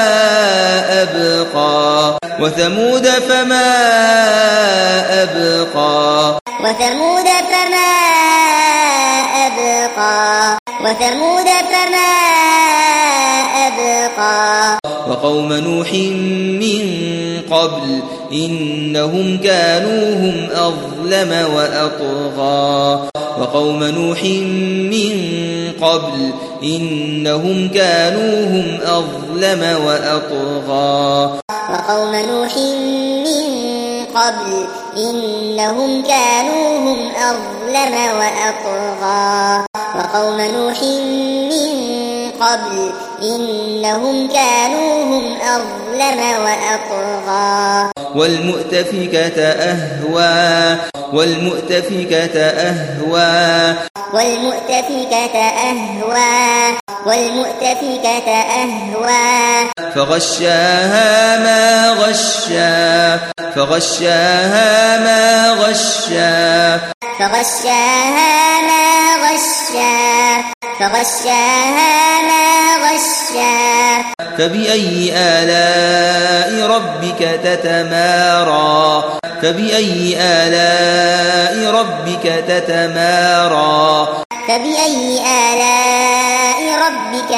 Speaker 1: أبقى وثمود فما أبقى
Speaker 2: وثمود فما أبقى وثمود فما أبقى وأتقى
Speaker 1: وقوم نوح من قبل إنهم كانوا هم أظلم وأطغى وقوم نوح من قبل إنهم كانوا هم أظلم وأطغى
Speaker 2: وقوم نوح من قبل إنهم كانوا هم أظلم وأطغى وقوم نوح من قبل إنهم كانوا هم أظلم وأطغى
Speaker 1: والمؤتفكة أهوى والمؤتفكة أهوى
Speaker 2: والمؤتفكة أهوى والمؤتفكة أهوى
Speaker 1: فغشاها ما غشا فغشاها ما غشا
Speaker 2: فغشاها ما غشا فغشاها ما غشا
Speaker 1: فبأي آلاء ربك تتمارى فبأي آلاء ربك تتمارى
Speaker 2: فبأي آلاء ربك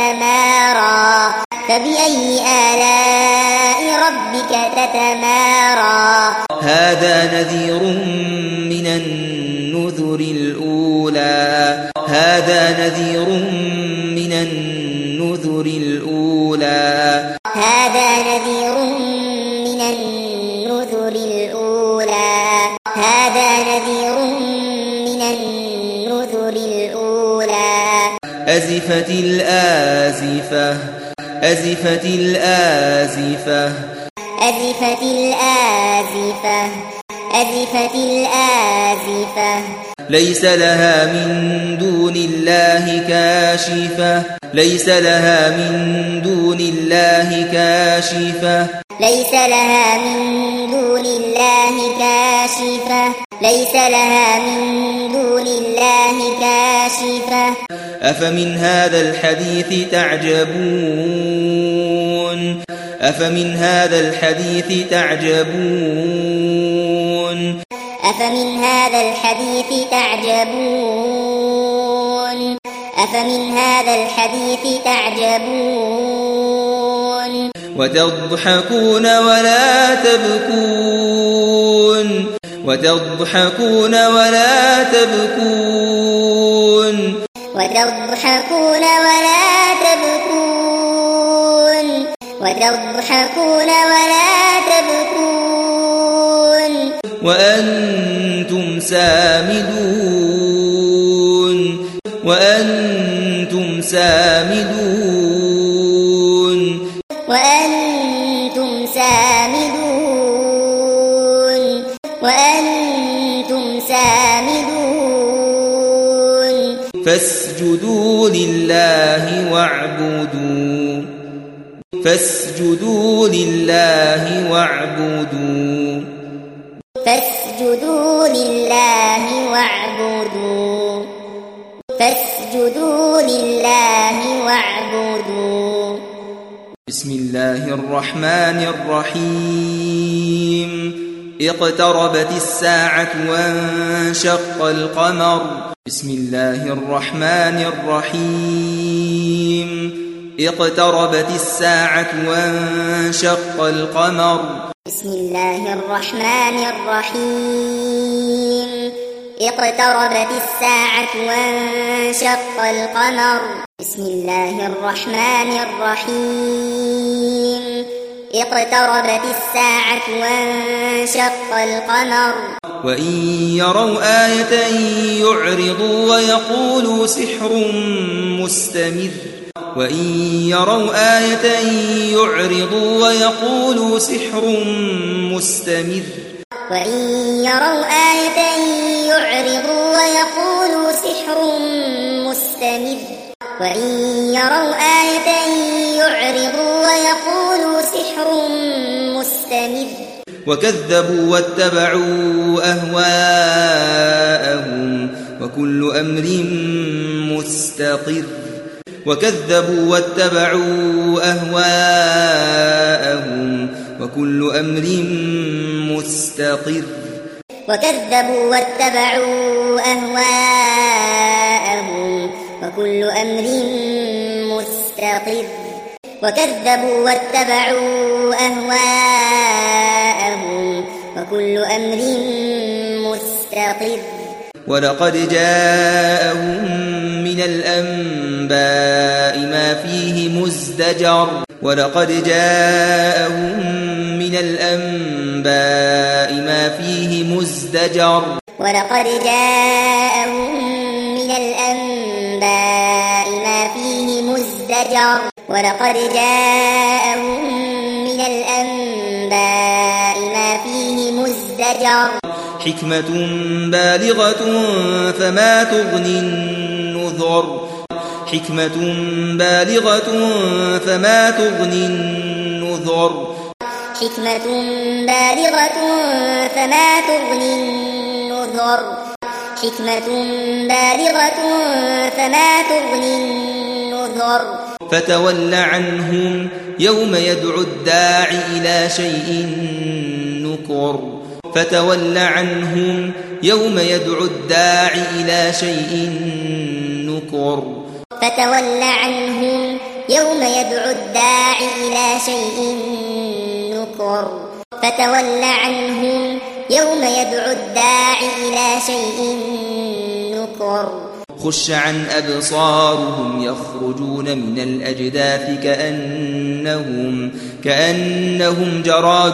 Speaker 2: تتمارى فبأي آلاء ربك تتمارى
Speaker 1: هذا نذير من النذر الأولى هذا نذير من النذر الأولى
Speaker 2: هذا نذير من النذر الأولى هذا نذير من النذر الأولى
Speaker 1: أزفت الآزفة أزفت الآزفة
Speaker 2: أزفت الآزفة أزفت الآزفة
Speaker 1: ليس لها من دون الله كاشفة ليس لها من دون الله كاشفة
Speaker 2: ليس لها من دون الله كاشفة ليس لها من دون الله كاشفة
Speaker 1: أفمن هذا الحديث تعجبون أفمن هذا الحديث تعجبون
Speaker 2: أفمن هذا الحديث تعجبون أفمن هذا الحديث تعجبون
Speaker 1: وتضحكون ولا تبكون وتضحكون ولا تبكون
Speaker 2: وتضحكون ولا تبكون وتضحكون ولا تبكون
Speaker 1: وأنتم سامدون وأنتم سامدون
Speaker 2: وأنتم سامدون وأنتم سامدون
Speaker 1: فاسجدوا لله واعبدوا فاسجدوا لله واعبدوا
Speaker 2: فاسجدوا لله واعبدوا فاسجدوا لله واعبدوا
Speaker 1: بسم الله الرحمن الرحيم اقتربت الساعة وانشق القمر بسم الله الرحمن الرحيم اقتربت الساعة وانشق القمر
Speaker 2: بسم الله الرحمن الرحيم اقتربت الساعة وانشق القمر بسم الله الرحمن الرحيم اقتربت الساعة وانشق القمر
Speaker 1: وإن يروا آية يعرضوا ويقولوا سحر مستمر وإن يروا آية يعرضوا ويقولوا سحر مستمر
Speaker 2: وإن يروا آية يعرضوا ويقولوا سحر مستمر وإن يروا آية يعرضوا ويقولوا سحر مستمر
Speaker 1: وكذبوا واتبعوا أهواءهم وكل أمر مستقر وكذبوا واتبعوا أهواءهم وكل أمر مستقر
Speaker 2: وكذبوا واتبعوا أهواءهم وكل أمر مستقر وكذبوا واتبعوا أهواءهم وكل أمر مستقر
Speaker 1: ولقد جاءهم من الأنباء ما فيه مزدجر ولقد جاءهم من الأنباء ما فيه مزدجر
Speaker 2: ولقد جاءهم من الأنباء ما فيه مزدجر ولقد جاءهم من الأنباء ما فيه مزدجر
Speaker 1: حكمة بالغة فما تغني النذر حكمة بالغة فما تغني النذر
Speaker 2: حكمة بالغة فما تغني النذر حكمة بالغة فما تغني النذر
Speaker 1: فتول عنهم يوم يدعو الداعي إلى شيء نكر فتول عنهم يوم يدعو الداعي إلى شيء نكر
Speaker 2: فتول عنهم يوم يدعو الداعي إلى شيء نكر فتول عنهم يوم يدعو الداعي إلى شيء نكر
Speaker 1: خش عن أبصارهم يخرجون من الأجداث كأنهم كأنهم جراد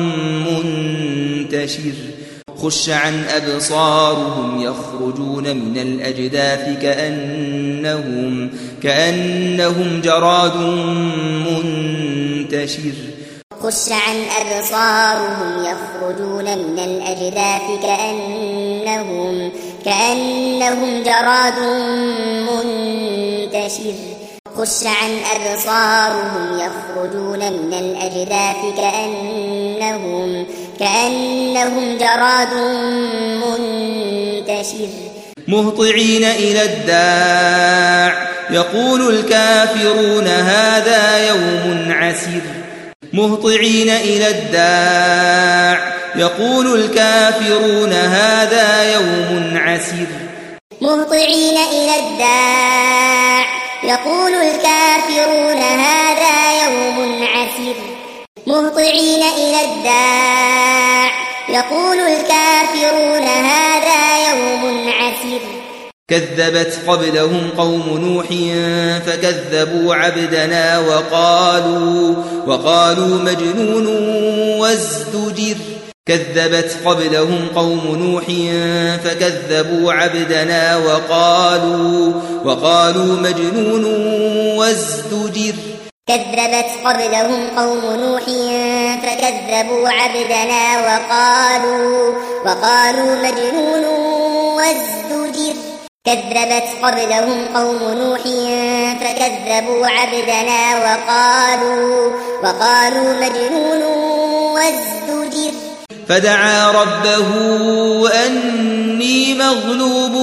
Speaker 1: منتشر خش عن أبصارهم يخرجون من الأجداث كأنهم كأنهم جراد منتشر
Speaker 2: خش عن أبصارهم يخرجون من الأجداث كأنهم كأنهم جراد منتشر خش عن أبصارهم يخرجون من الأجداث كأنهم كأنهم جراد منتشر
Speaker 1: مهطعين إلى الداع يقول الكافرون هذا يوم عسير مهطعين إلى الداع يقول الكافرون هذا يوم عسير
Speaker 2: مهطعين إلى الداع يقول الكافرون هذا يوم عسير مهطعين إلى الداع يقول الكافرون هذا يوم عسير
Speaker 1: كذبت قبلهم قوم نوح فكذبوا عبدنا وقالوا وقالوا مجنون وازدجر كذبت قبلهم قوم نوح فكذبوا عبدنا وقالوا وقالوا مجنون وازدجر
Speaker 2: كذبت قبلهم قوم نوح فكذبوا عبدنا وقالوا وقالوا مجنون وازدجر كذبت قبلهم قوم نوح فكذبوا عبدنا وقالوا وقالوا مجنون وازدجر
Speaker 1: فدعا ربه أني مغلوب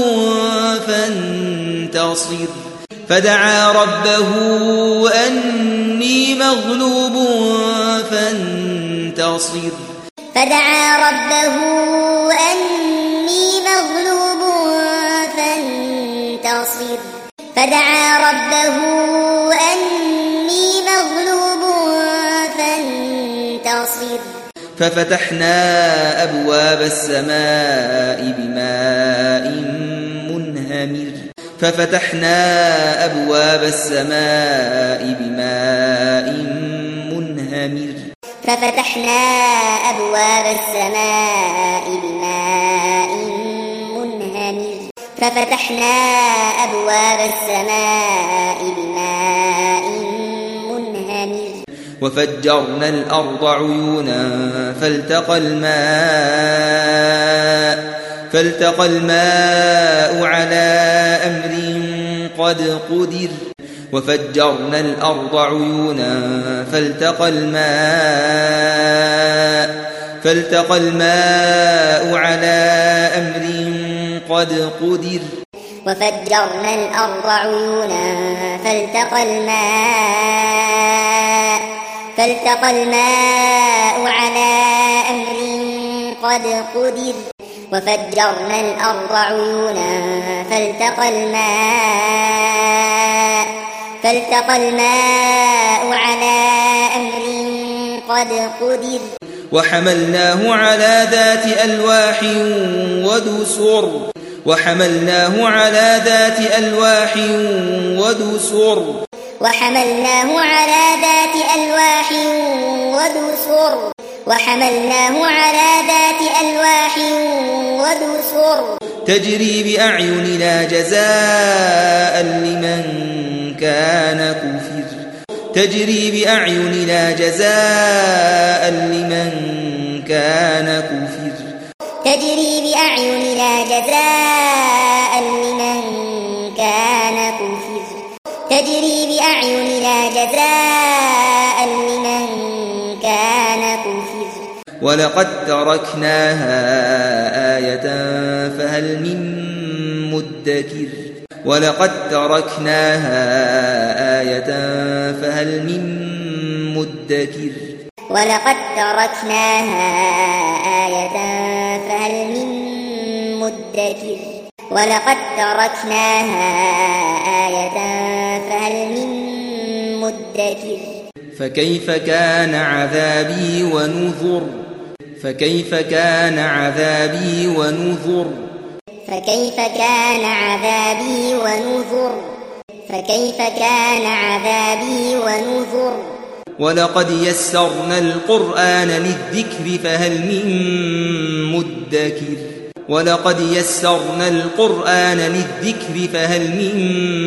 Speaker 1: فانتصر فدعا ربه أني مغلوب فانتصر
Speaker 2: فدعا ربه أني مغلوب فانتصر فدعا ربه أني مغلوب فانتصر
Speaker 1: ففتحنا أبواب السماء بماء منهمر ففتحنا أبواب السماء بماء منهمر
Speaker 2: ففتحنا أبواب السماء بماء منهمر ففتحنا أبواب السماء بماء منهمر
Speaker 1: وفجرنا الأرض عيونا فالتقى الماء فالتقى الماء على أمر قد قدر وفجرنا الأرض عيونا فالتقى الماء فالتقى الماء على أمر قد قدر
Speaker 2: وفجرنا الأرض عيونا فالتقى الماء فالتقى الماء على أمر قد قدر وفجرنا الأرض عيونا فالتقى الماء فالتقى الماء على أمر قد قدر
Speaker 1: وحملناه على ذات ألواح ودسر وحملناه على ذات ألواح ودسر
Speaker 2: وحملناه على ذات ألواح ودسر وحملناه على ذات ألواح ودسر
Speaker 1: تجري بأعيننا جزاء لمن كان كفر تجري بأعيننا جزاء لمن كان كفر
Speaker 2: تجري بأعيننا جزاء لمن كان كفر تجري بأعيننا جزاء لمن كان كفر
Speaker 1: ولقد تركناها آية فهل من مدكر ولقد تركناها آية فهل من مدكر
Speaker 2: ولقد تركناها آية فهل من مدكر ولقد تركناها آية فهل من مدكر
Speaker 1: فكيف كان عذابي ونذر فكيف كان عذابي ونذر
Speaker 2: فكيف كان عذابي ونذر فكيف كان عذابي ونذر
Speaker 1: ولقد يسرنا القرآن للذكر فهل من مدكر ولقد يسرنا القرآن للذكر فهل من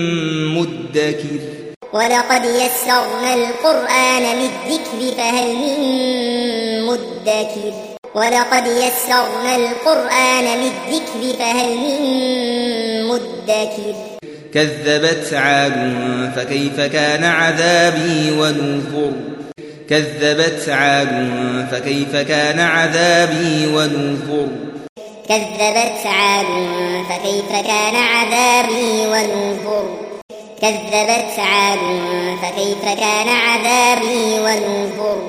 Speaker 1: مدكر
Speaker 2: ولقد يسرنا القرآن للذكر فهل من مدكر ولقد يسرنا القرآن للذكر فهل من مدكر
Speaker 1: كذبت عاد فكيف كان عذابي ونذر كذبت عاد فكيف كان عذابي ونذر
Speaker 2: كذبت عاد فكيف كان عذابي ونذر كذبت عاد فكيف كان عذابي ونذر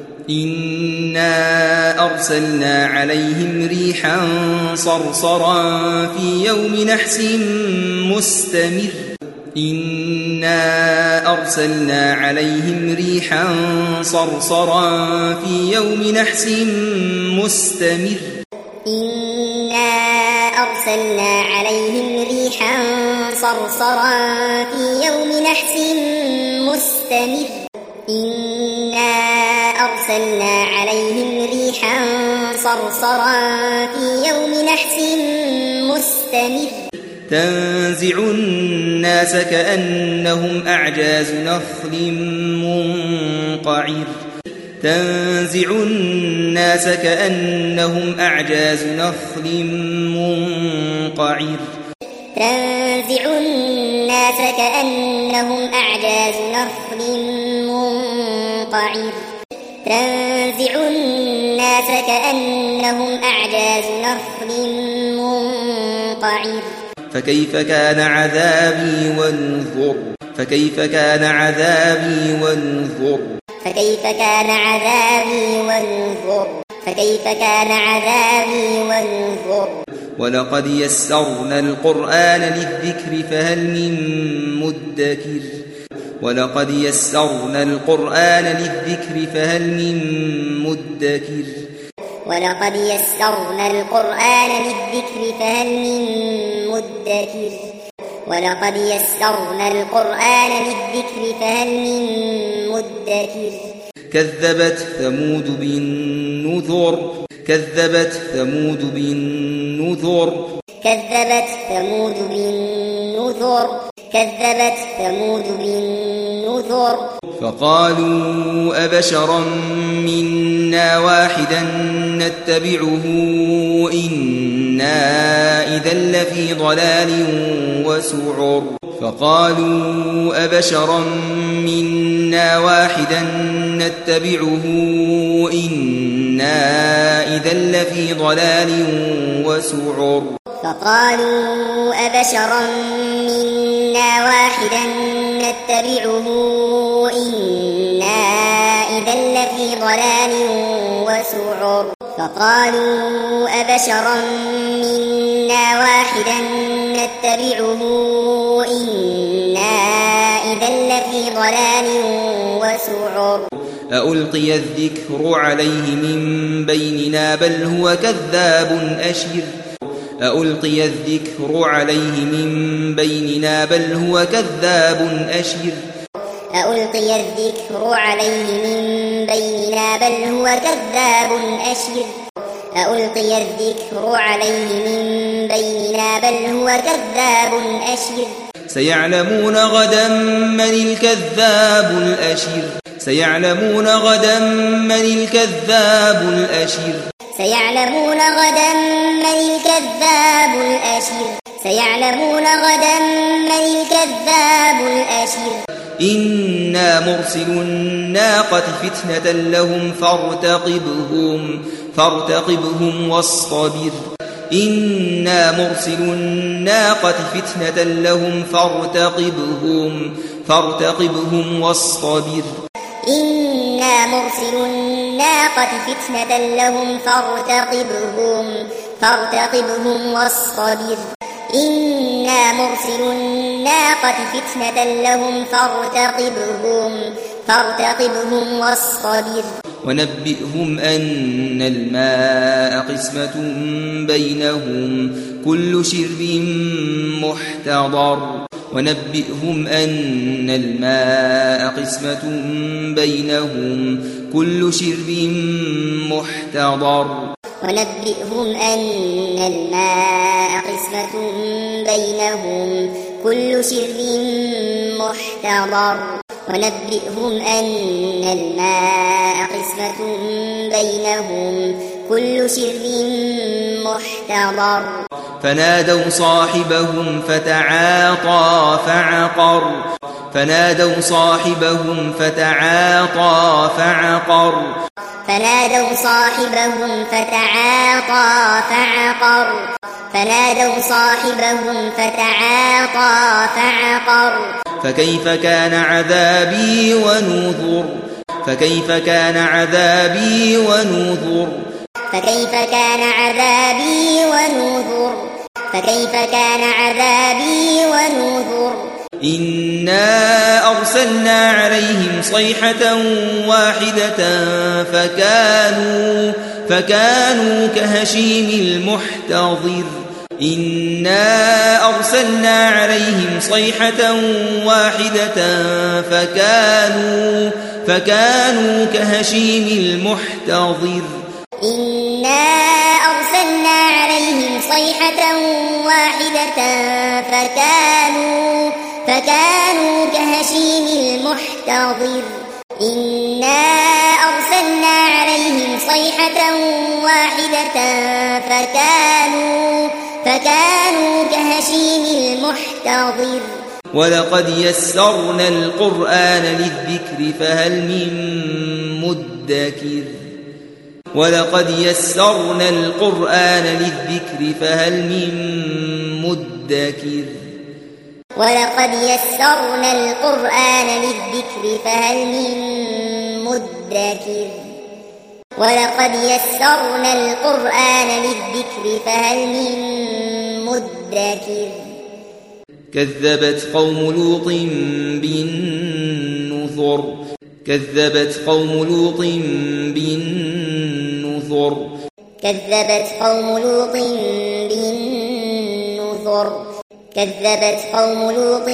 Speaker 1: إنا أرسلنا عليهم ريحا صرصرا في يوم نحس مستمر إنا أرسلنا عليهم ريحا صرصرا في يوم نحس مستمر
Speaker 2: إنا أرسلنا عليهم ريحا صرصرا في يوم نحس مستمر إنا أرسلنا عليهم ريحا صرصرا في يوم نحس مستمر
Speaker 1: تنزع الناس كأنهم أعجاز نخل منقعر تنزع الناس كأنهم أعجاز نخل منقعر
Speaker 2: تنزع الناس كأنهم أعجاز نخل منقعر تنزع الناس كأنهم أعجاز نخل منقعر
Speaker 1: فكيف كان عذابي ونذر فكيف كان عذابي ونذر
Speaker 2: فكيف كان عذابي ونذر فكيف كان عذابي ونذر
Speaker 1: ولقد يسرنا القرآن للذكر فهل من مدكر ولقد يسرنا القرآن للذكر فهل من مدكر
Speaker 2: ولقد يسرنا القرآن للذكر فهل من مدكر ولقد يسرنا القرآن للذكر فهل من مدكر
Speaker 1: كذبت ثمود بالنذر كذبت ثمود بالنذر
Speaker 2: كذبت ثمود بالنذر كذبت ثمود بالنذر
Speaker 1: فقالوا أبشرا منا واحدا نتبعه إنا إذا لفي ضلال وسعر فقالوا أبشرا منا واحدا نتبعه إنا إذا لفي ضلال وسعر
Speaker 2: فقالوا أبشرا منا واحدا نتبعه إنا إذا لفي ضلال وسعر فقالوا أبشرا منا واحدا نتبعه إنا إذا لفي يسعر
Speaker 1: أألقي الذكر عليه من بيننا بل هو كذاب أشر أألقي الذكر عليه من بيننا بل هو كذاب أشر
Speaker 2: أألقي الذكر عليه من بيننا بل هو كذاب أشر أألقي الذكر عليه من بيننا بل هو كذاب أشر
Speaker 1: سيعلمون غدا من الكذاب الأشر سيعلمون غدا من الكذاب الأشر
Speaker 2: سيعلمون غدا من الكذاب الأشر سيعلمون غدا من الكذاب الأشر
Speaker 1: إنا مرسل الناقة فتنة لهم فارتقبهم فارتقبهم واصطبر إنا مرسل الناقة فتنة لهم فارتقبهم فارتقبهم واصطبر
Speaker 2: إنا مرسل الناقة فتنة لهم فارتقبهم فارتقبهم واصطبر إنا مرسل الناقة فتنة لهم فارتقبهم فارتقبهم واصطبر
Speaker 1: ونبئهم أن الماء قسمة بينهم كل شرب محتضر ونبئهم أن الماء قسمة بينهم كل شرب محتضر
Speaker 2: ونبئهم أن الماء قسمة بينهم كل شرب محتضر ونبئهم أن الماء قسمة بينهم كل شرب محتضر
Speaker 1: فنادوا صاحبهم فتعاطى فعقر فنادوا صاحبهم فتعاطى فعقر
Speaker 2: فنادوا صاحبهم فتعاطى فعقر فنادوا صاحبهم فتعاطى فعقر
Speaker 1: فكيف كان عذابي ونذر فكيف كان عذابي ونذر
Speaker 2: فكيف كان عذابي ونذر فكيف كان عذابي ونذر
Speaker 1: إنا أرسلنا عليهم صيحة واحدة فكانوا فكانوا كهشيم المحتضر إنا أرسلنا عليهم صيحة واحدة فكانوا فكانوا كهشيم المحتضر
Speaker 2: إنا أرسلنا عليهم صيحة واحدة فكانوا فكانوا كهشيم المحتضر إنا أرسلنا عليهم صيحة واحدة فكانوا فكانوا كهشيم المحتضر
Speaker 1: ولقد يسرنا القرآن للذكر فهل من مدكر ولقد يسرنا القرآن للذكر فهل من مدكر
Speaker 2: ولقد يسرنا القرآن للذكر فهل من مدكر ولقد يسرنا القرآن للذكر فهل من مدكر
Speaker 1: كذبت قوم لوط بالنذر كذبت قوم لوط بالنذر
Speaker 2: كذبت قوم لوط بالنذر كذبت قوم لوط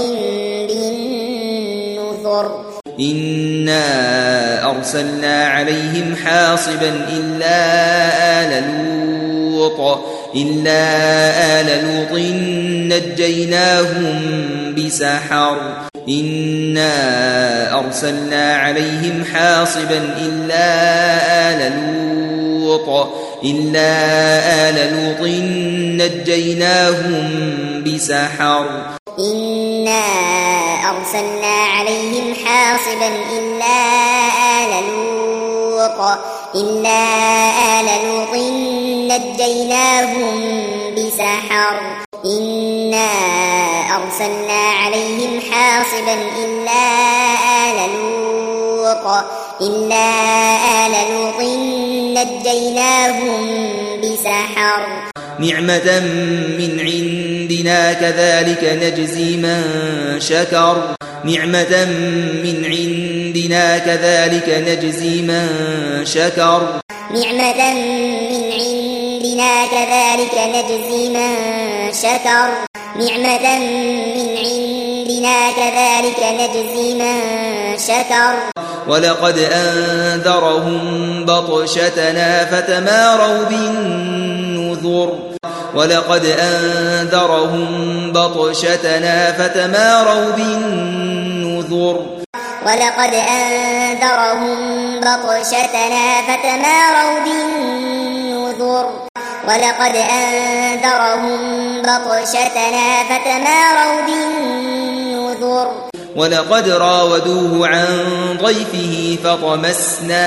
Speaker 2: بالنذر
Speaker 1: إنا أرسلنا عليهم حاصبا إلا آل لوط إلا آل لوط نجيناهم بسحر إنا أرسلنا عليهم حاصبا إلا آل لوط إلا آل لوط نجيناهم بسحر
Speaker 2: إنا أرسلنا عليهم حاصبا إلا آل لوط إلا آل لوط نجيناهم بسحر إنا أرسلنا عليهم حاصبا إلا آل لوط إلا آل لوط نجيناهم بسحر
Speaker 1: نعمة من عندنا كذلك نجزي من شكر نعمة من عندنا عندنا كذلك نجزي من شكر
Speaker 2: نعمة من عندنا كذلك نجزي من شكر نعمة من عندنا كذلك نجزي من شكر
Speaker 1: ولقد أنذرهم بطشتنا فتماروا بالنذر ولقد أنذرهم بطشتنا فتماروا بالنذر
Speaker 2: ولقد أنذرهم بطشتنا فتماروا بالنذر ولقد أنذرهم بطشتنا فتماروا بالنذر
Speaker 1: ولقد راودوه عن ضيفه فطمسنا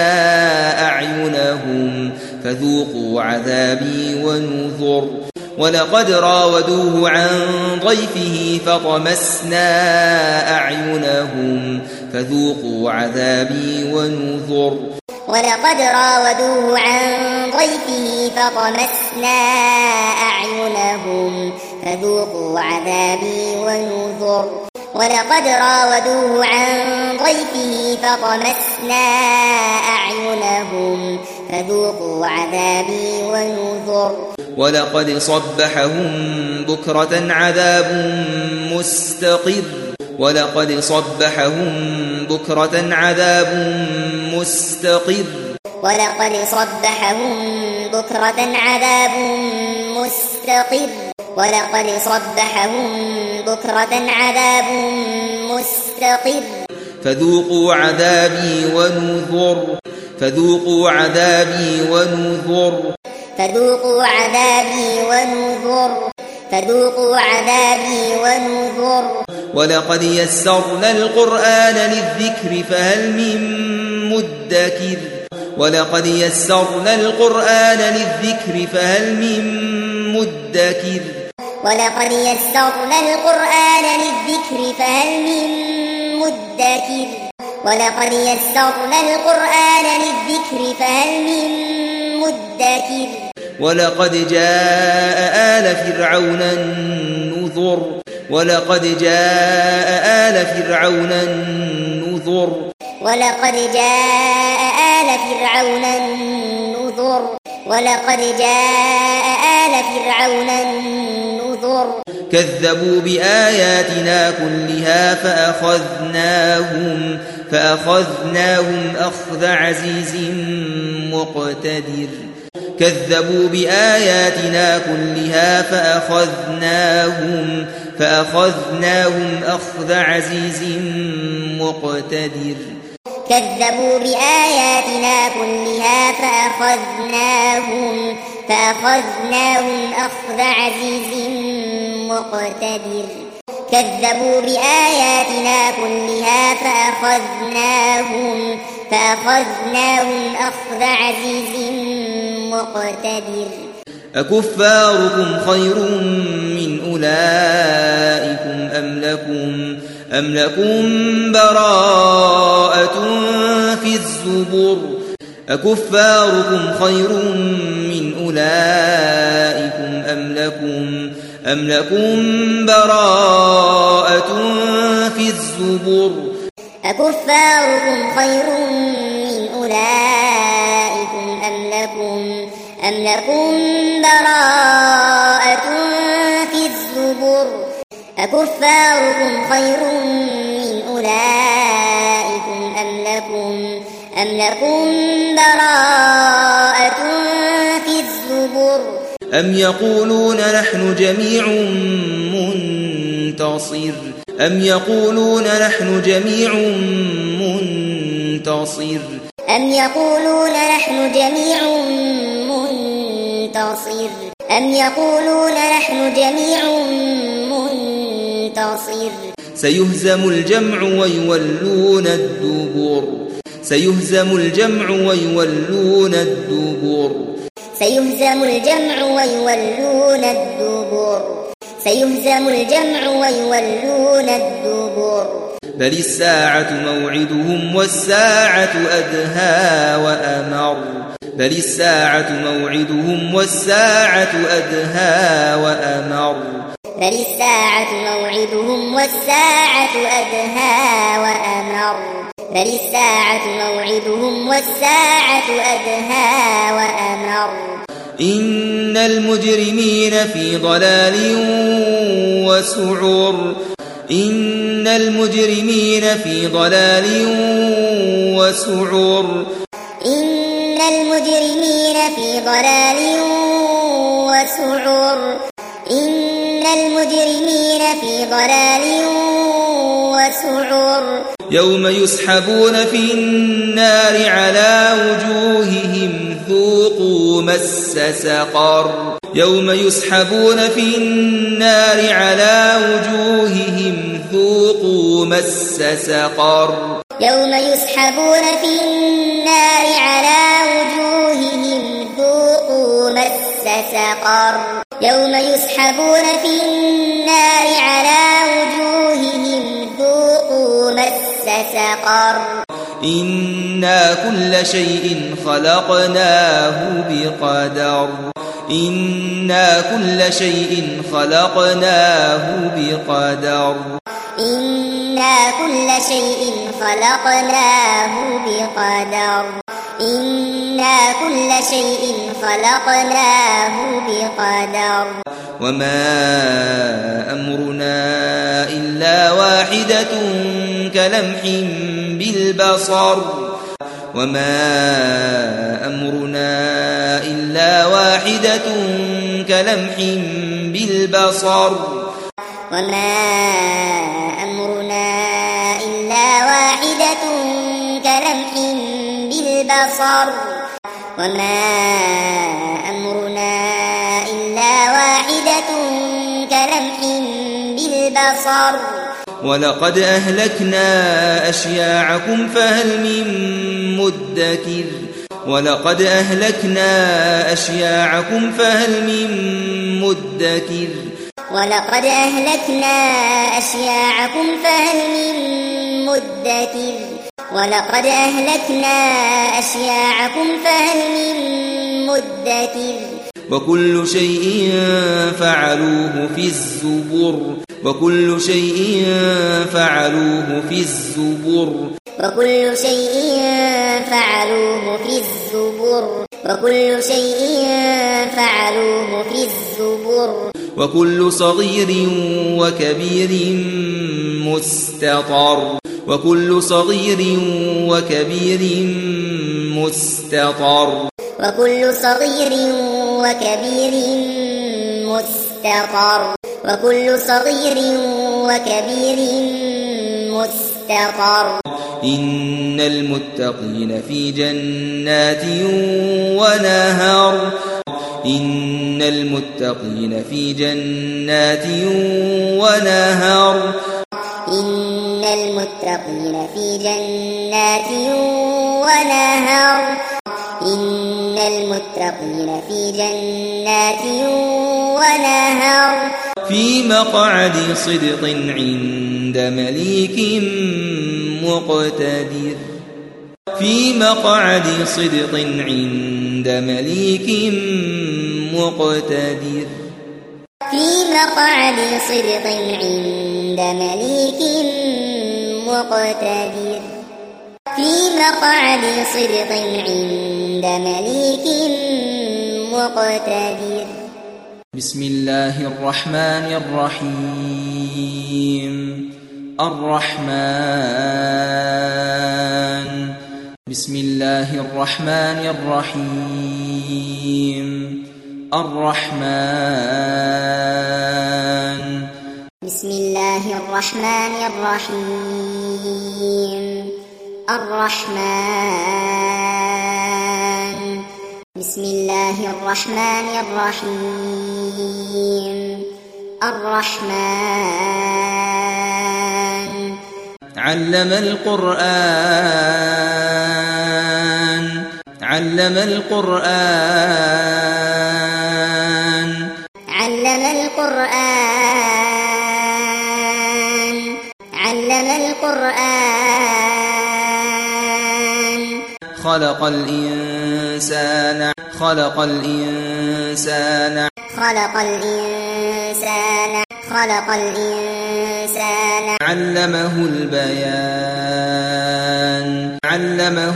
Speaker 1: أعينهم فذوقوا عذابي ونذر ولقد راودوه عن ضيفه فطمسنا أعينهم فذوقوا عذابي ونذر
Speaker 2: ولقد راودوه عن ضيفه فطمسنا أعينهم فذوقوا عذابي ونذر ولقد راودوه عن ضيفه فطمسنا أعينهم فذوقوا عذابي ونذر
Speaker 1: ولقد صبحهم بكرة عذاب مستقر ولقد صبحهم بكرة عذاب مستقر
Speaker 2: ولقد صبحهم بكرة عذاب مستقر ولقد صبحهم بكرة عذاب مستقر
Speaker 1: فذوقوا عذابي ونذر فذوقوا عذابي ونذر
Speaker 2: فذوقوا عذابي ونذر فذوقوا عذابي ونذر
Speaker 1: ولقد يسرنا القرآن للذكر فهل من مدكر ولقد يسرنا القرآن للذكر فهل من مدكر
Speaker 2: ولقد يسرنا القرآن للذكر فهل من مدكر ولقد يسرنا القرآن للذكر فهل من مدكر
Speaker 1: ولقد جاء آل فرعون النذر ولقد جاء آل فرعون النذر
Speaker 2: ولقد جاء آل فرعون النذر ولقد جاء آل فرعون النذر
Speaker 1: كذبوا بآياتنا كلها فأخذناهم فأخذناهم أخذ عزيز مقتدر كذبوا بآياتنا كلها فأخذناهم فأخذناهم أخذ عزيز مقتدر
Speaker 2: كذبوا بآياتنا كلها فأخذناهم فأخذناهم أخذ عزيز مقتدر كذبوا بآياتنا كلها فأخذناهم فأخذناهم أخذ عزيز مقتدر
Speaker 1: أكفاركم خير من أولئكم أم لكم أم لكم براءة في الزبر أكفاركم خير من أولئكم أم لكم أم لكم براءة في الزبر
Speaker 2: أكفاركم خير من أولئكم أم لكم أم لكم براءة في الزبر أكفاركم خير من أولئكم أم لكم أم لكم براءة في الزبر
Speaker 1: أم يقولون نحن جميع منتصر أم يقولون نحن جميع منتصر
Speaker 2: أم يقولون نحن جميع منتصر أم يقولون نحن جميع منتصر
Speaker 1: سيهزم الجمع ويولون الدبر سيهزم الجمع ويولون الدبر
Speaker 2: سيهزم الجمع ويولون الدبر سيهزم الجمع ويولون الدبر
Speaker 1: بل الساعة موعدهم والساعة أدهى وأمر بل الساعة موعدهم والساعة أدهى وأمر
Speaker 2: بل الساعة موعدهم والساعة أدهى وأمر بل الساعة موعدهم والساعة أدهى وأمر
Speaker 1: إن المجرمين في ضلال وسعر إن المجرمين في ضلال وسعر
Speaker 2: إن المجرمين في ضلال وسعر إن المجرمين في ضلال وسعر
Speaker 1: يوم يسحبون في النار على وجوههم ذوقوا مس سقر يوم يسحبون في النار على وجوههم ذوقوا مس سقر
Speaker 2: يوم يسحبون في النار على وجوههم ذوقوا مس سقر يوم يسحبون في النار على وجوههم ذوقوا مس سقر
Speaker 1: إنا كل شيء خلقناه بقدر إنا كل شيء خلقناه بقدر
Speaker 2: إنا كل شيء خلقناه بقدر إنا كل شيء خلقناه بقدر
Speaker 1: وما أمرنا إلا واحدة كلمح بالبصر وما أمرنا إلا واحدة كلمح بالبصر
Speaker 2: وما أمرنا إلا واحدة كلمح بالبصر وما أمرنا إلا واحدة كلمح بالبصر
Speaker 1: ولقد أهلكنا أشياعكم فهل من مدكر ولقد أهلكنا أشياعكم فهل من مدكر
Speaker 2: ولقد أهلكنا أشياعكم فهل من مدكر ولقد أهلكنا أشياعكم فهل من مدكر
Speaker 1: وكل شيء فعلوه في الزبر وكل شيء فعلوه في الزبر
Speaker 2: وكل شيء فعلوه في الزبر وكل شيء فعلوه في الزبر
Speaker 1: وكل صغير وكبير مستطر وكل صغير وكبير مستطر
Speaker 2: وكل صغير وكبير مستطر وكل صغير وكبير مستطر
Speaker 1: إن المتقين في جنات ونهر إن المتقين في جنات ونهر
Speaker 2: إن المتقين في جنات ونهر إن المتقين في جنات ونهر
Speaker 1: في مقعد صدق عند مليك مقتدر في مقعد صدق عند مليك مقتدر
Speaker 2: في مقعد صدق عند مليك مقتدر في مقعد صدق عند مليك مقتدر
Speaker 1: بسم الله الرحمن الرحيم الرحمن بسم الله الرحمن الرحيم الرحمن
Speaker 2: بسم الله الرحمن الرحيم الرحمن بسم الله الرحمن الرحيم الرحمن
Speaker 1: علم القرآن علم القرآن
Speaker 2: علم القرآن علم القرآن
Speaker 1: خلق الإنسان خلق الإنسان
Speaker 2: خلق الإنسان خلق الإنسان
Speaker 1: علمه البيان علمه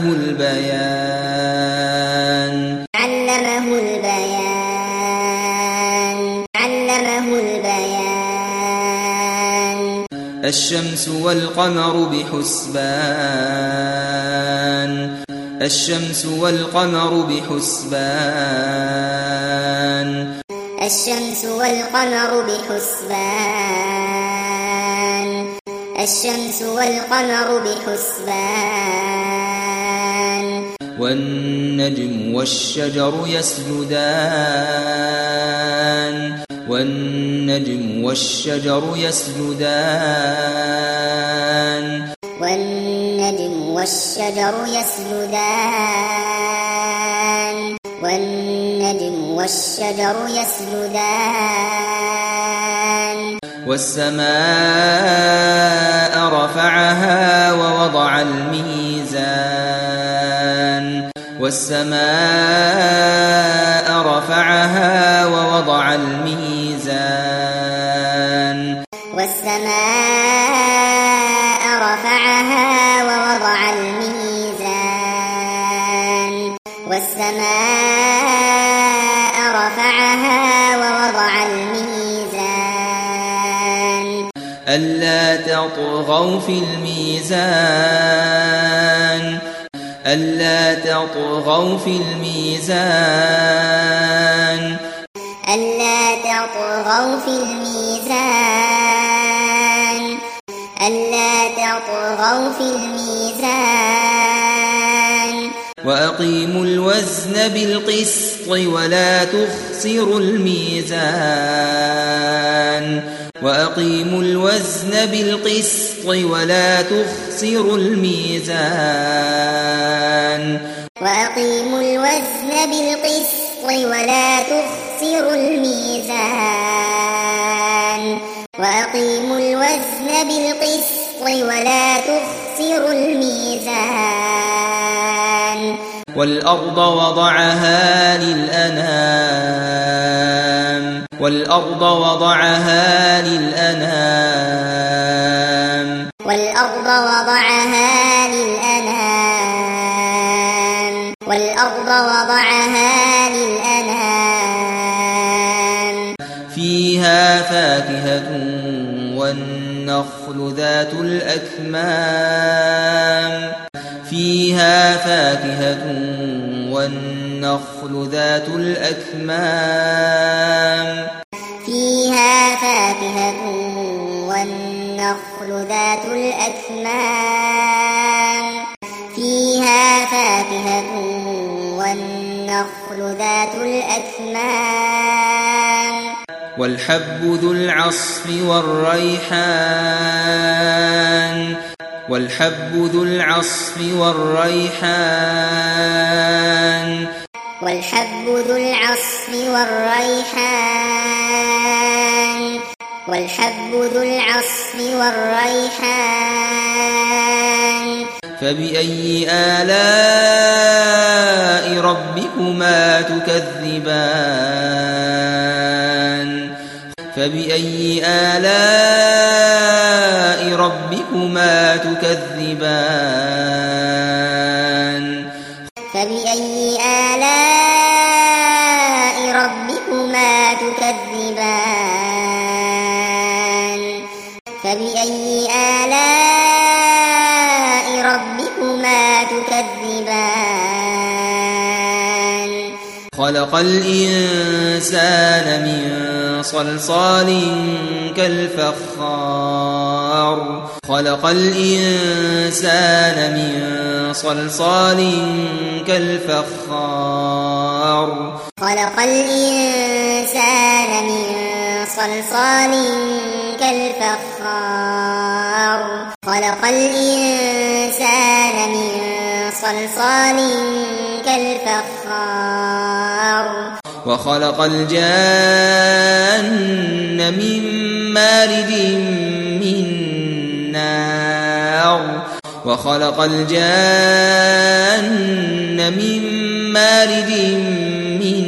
Speaker 1: البيان
Speaker 2: علمه البيان علمه البيان
Speaker 1: الشمس والقمر بحسبان الشمس والقمر بحسبان
Speaker 2: الشمس والقمر بحسبان الشمس والقمر بحسبان
Speaker 1: والنجم والشجر يسجدان والنجم والشجر يسجدان
Speaker 2: والنجم والشجر يسجدان والنجم والشجر يسجدان
Speaker 1: والسماء رفعها ووضع الميزان والسماء رفعها ووضع الميزان
Speaker 2: والسماء رفعها ووضع الميزان والسماء رفعها ووضع الميزان
Speaker 1: ألا تطغوا في الميزان ألا تطغوا في الميزان
Speaker 2: ألا تطغوا في الميزان ألا تطغوا في الميزان
Speaker 1: وأقيموا الوزن بالقسط ولا تخسروا الميزان وأقيموا الوزن بالقسط ولا تخسروا الميزان
Speaker 2: وأقيموا الوزن بالقسط ولا تخسروا الميزان وأقيموا الوزن بالقسط ولا تخسروا الميزان
Speaker 1: والأرض وضعها للأنام والأرض وضعها للأنام
Speaker 2: والأرض وضعها للأنام والأرض وضعها للأنام
Speaker 1: فيها فاكهة والنخل ذات الأكمام فيها فاكهة والنخل ذات الأكمام
Speaker 2: فيها فاكهة والنخل ذات الأكمام فيها فاكهة والنخل ذات الأكمام
Speaker 1: والحب ذو العصف والريحان والحب ذو العصف والريحان
Speaker 2: والحب ذو العصف والريحان والحب ذو العصف والريحان
Speaker 1: فبأي آلاء ربكما تكذبان فبأي آلاء ربكما تكذبان
Speaker 2: فبأي آلاء ربكما تكذبان فبأي آلاء ربكما تكذبان
Speaker 1: خلق الإنسان من صلصال كالفخار خلق الإنسان من صلصال كالفخار
Speaker 2: خلق الإنسان من صلصال كالفخار خلق الإنسان من صلصال كالفخار
Speaker 1: وخلق الجان من مارج من نار وخلق الجان من مارج من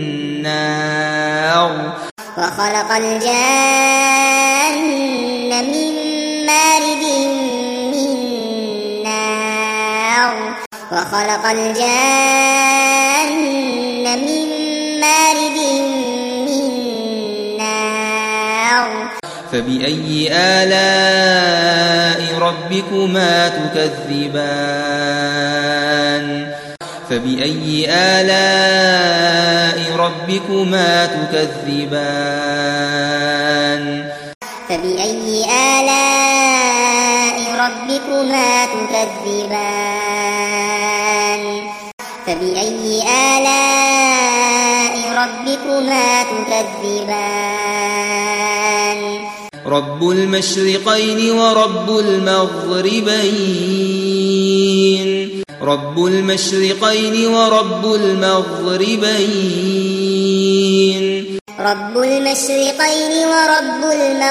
Speaker 1: نار
Speaker 2: وخلق الجان من مارج من نار وخلق الجان من مارج من نار
Speaker 1: فبأي آلاء ربكما تكذبان فبأي آلاء ربكما تكذبان
Speaker 2: فبأي آلاء ربكما تكذبان فبأي آلاء ربكما تكذبان
Speaker 1: رب المشرقين ورب المغربين رب المشرقين ورب المغربين
Speaker 2: رب المشرقين ورب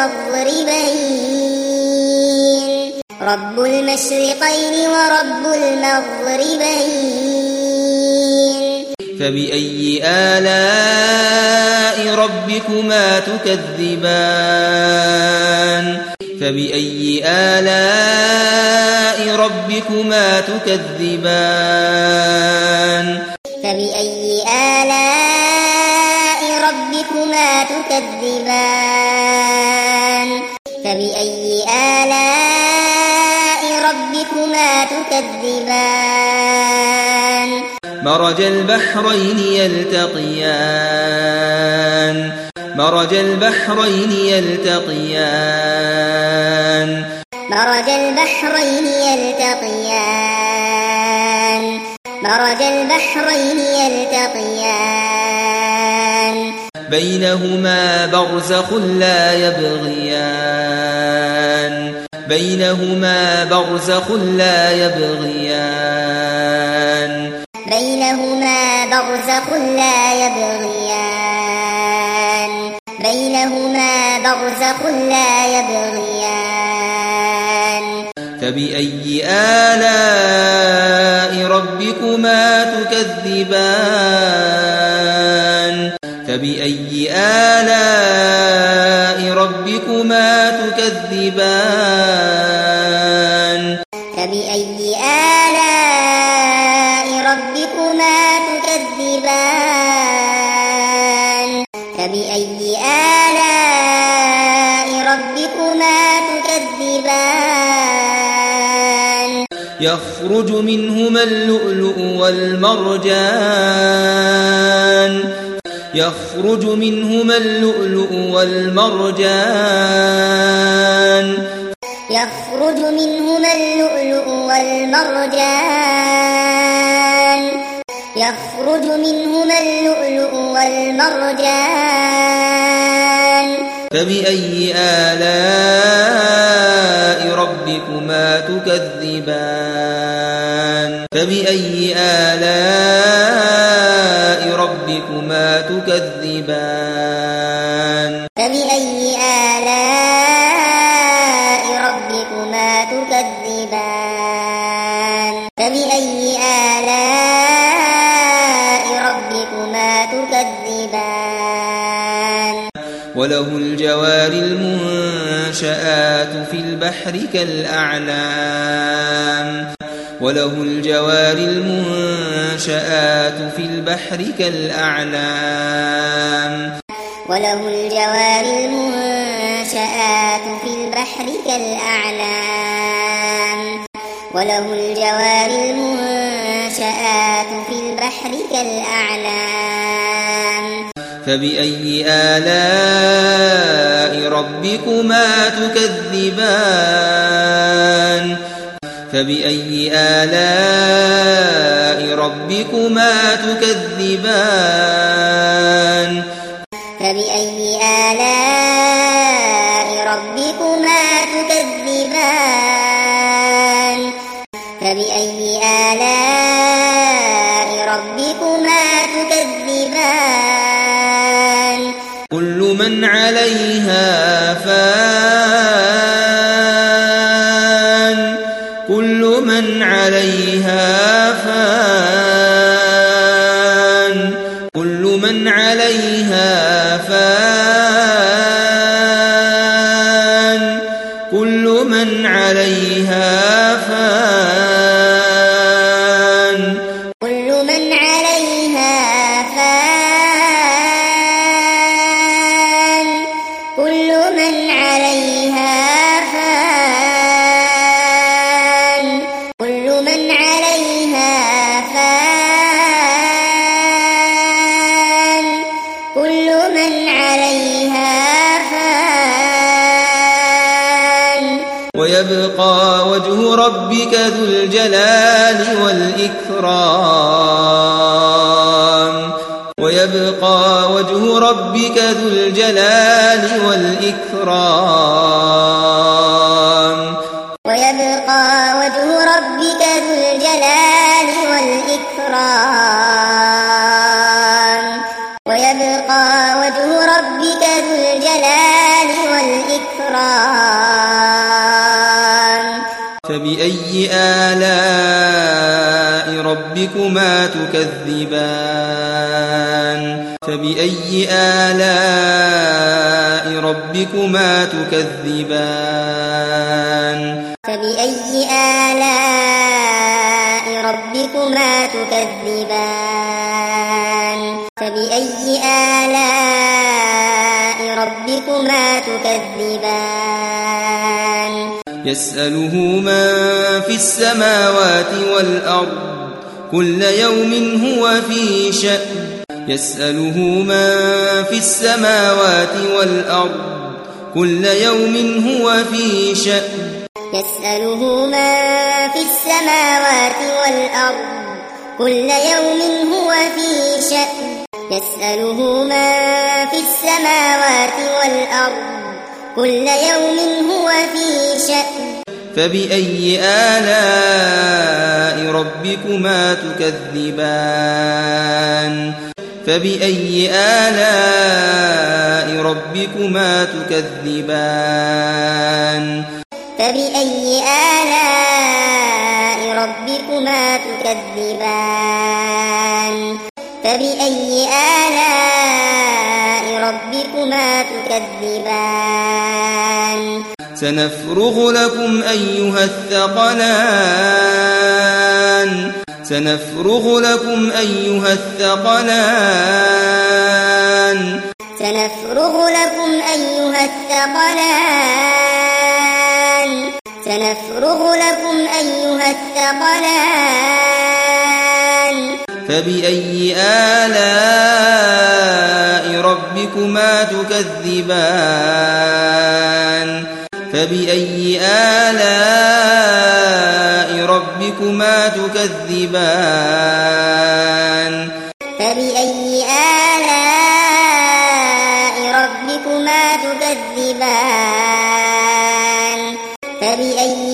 Speaker 2: المغربين رب المشرقين ورب المغربين
Speaker 1: فبأي آلاء ربكما تكذبان فبأي آلاء ربكما تكذبان
Speaker 2: فبأي آلاء ربكما تكذبان فبأي آلاء ربكما تكذبان
Speaker 1: مرج البحرين يلتقيان مرج البحرين يلتقيان
Speaker 2: مرج البحرين يلتقيان مرج البحرين يلتقيان
Speaker 1: بينهما برزخ لا يبغيان بينهما برزخ لا يبغيان
Speaker 2: بينهما برزخ لا يبغيان بينهما برزخ لا يبغيان
Speaker 1: فبأي آلاء ربكما تكذبان فبأي آلاء ربكما تكذبان
Speaker 2: فبأي آلاء ربكما تكذبان فبأي آلاء ربكما تكذبان
Speaker 1: يخرج منهما اللؤلؤ والمرجان يخرج منهما اللؤلؤ والمرجان
Speaker 2: يخرج منهما اللؤلؤ والمرجان يخرج منهما اللؤلؤ والمرجان
Speaker 1: فبأي آلاء ربكما تكذبان فبأي آلاء ربكما تكذبان
Speaker 2: فبأي آلاء ربكما تكذبان فبأي آلاء ربكما تكذبان
Speaker 1: وله الجوار المنشآت في البحر كالأعلام وله الجوار المنشآت في البحر كالأعلام
Speaker 2: وله الجوار المنشآت في البحر كالأعلام وله الجوار المنشآت في البحر كالأعلام
Speaker 1: فبأي آلاء ربكما تكذبان فبأي آلاء ربكما تكذبان
Speaker 2: فبأي آلاء ربكما تكذبان فبأي آلاء ربكما تكذبان
Speaker 1: كل من عليها فان كل من عليها فان كل من عليها فان كل من عليها فان ويبقى وجه ربك ذو الجلال والإكرام ويبقى وجه ربك ذو الجلال والإكرام
Speaker 2: ويبقى وجه ربك ذو الجلال والإكرام ويبقى وجه ربك ذو الجلال والإكرام
Speaker 1: فبأي آلاء ربكما تكذبان فبأي آلاء ربكما تكذبان
Speaker 2: فبأي آلاء ربكما تكذبان فبأي آلاء ربكما تكذبان
Speaker 1: يسأله من في السماوات والأرض كل يوم هو في شأن يسأله من في السماوات والأرض كل يوم هو في شأن
Speaker 2: يسأله من في السماوات والأرض كل يوم هو في شأن يسأله من في السماوات والأرض كل يوم هو في شأن
Speaker 1: فبأي آلاء ربكما تكذبان فبأي آلاء ربكما تكذبان
Speaker 2: فبأي آلاء ربكما تكذبان فبأي آلاء ربكما تكذبان
Speaker 1: سنفرغ لكم أيها الثقلان سنفرغ لكم أيها الثقلان
Speaker 2: سنفرغ لكم أيها الثقلان سنفرغ لكم أيها الثقلان
Speaker 1: فبأي آلاء ربكما تكذبان فبأي آلاء ربكما تكذبان
Speaker 2: فبأي آلاء ربكما تكذبان فبأي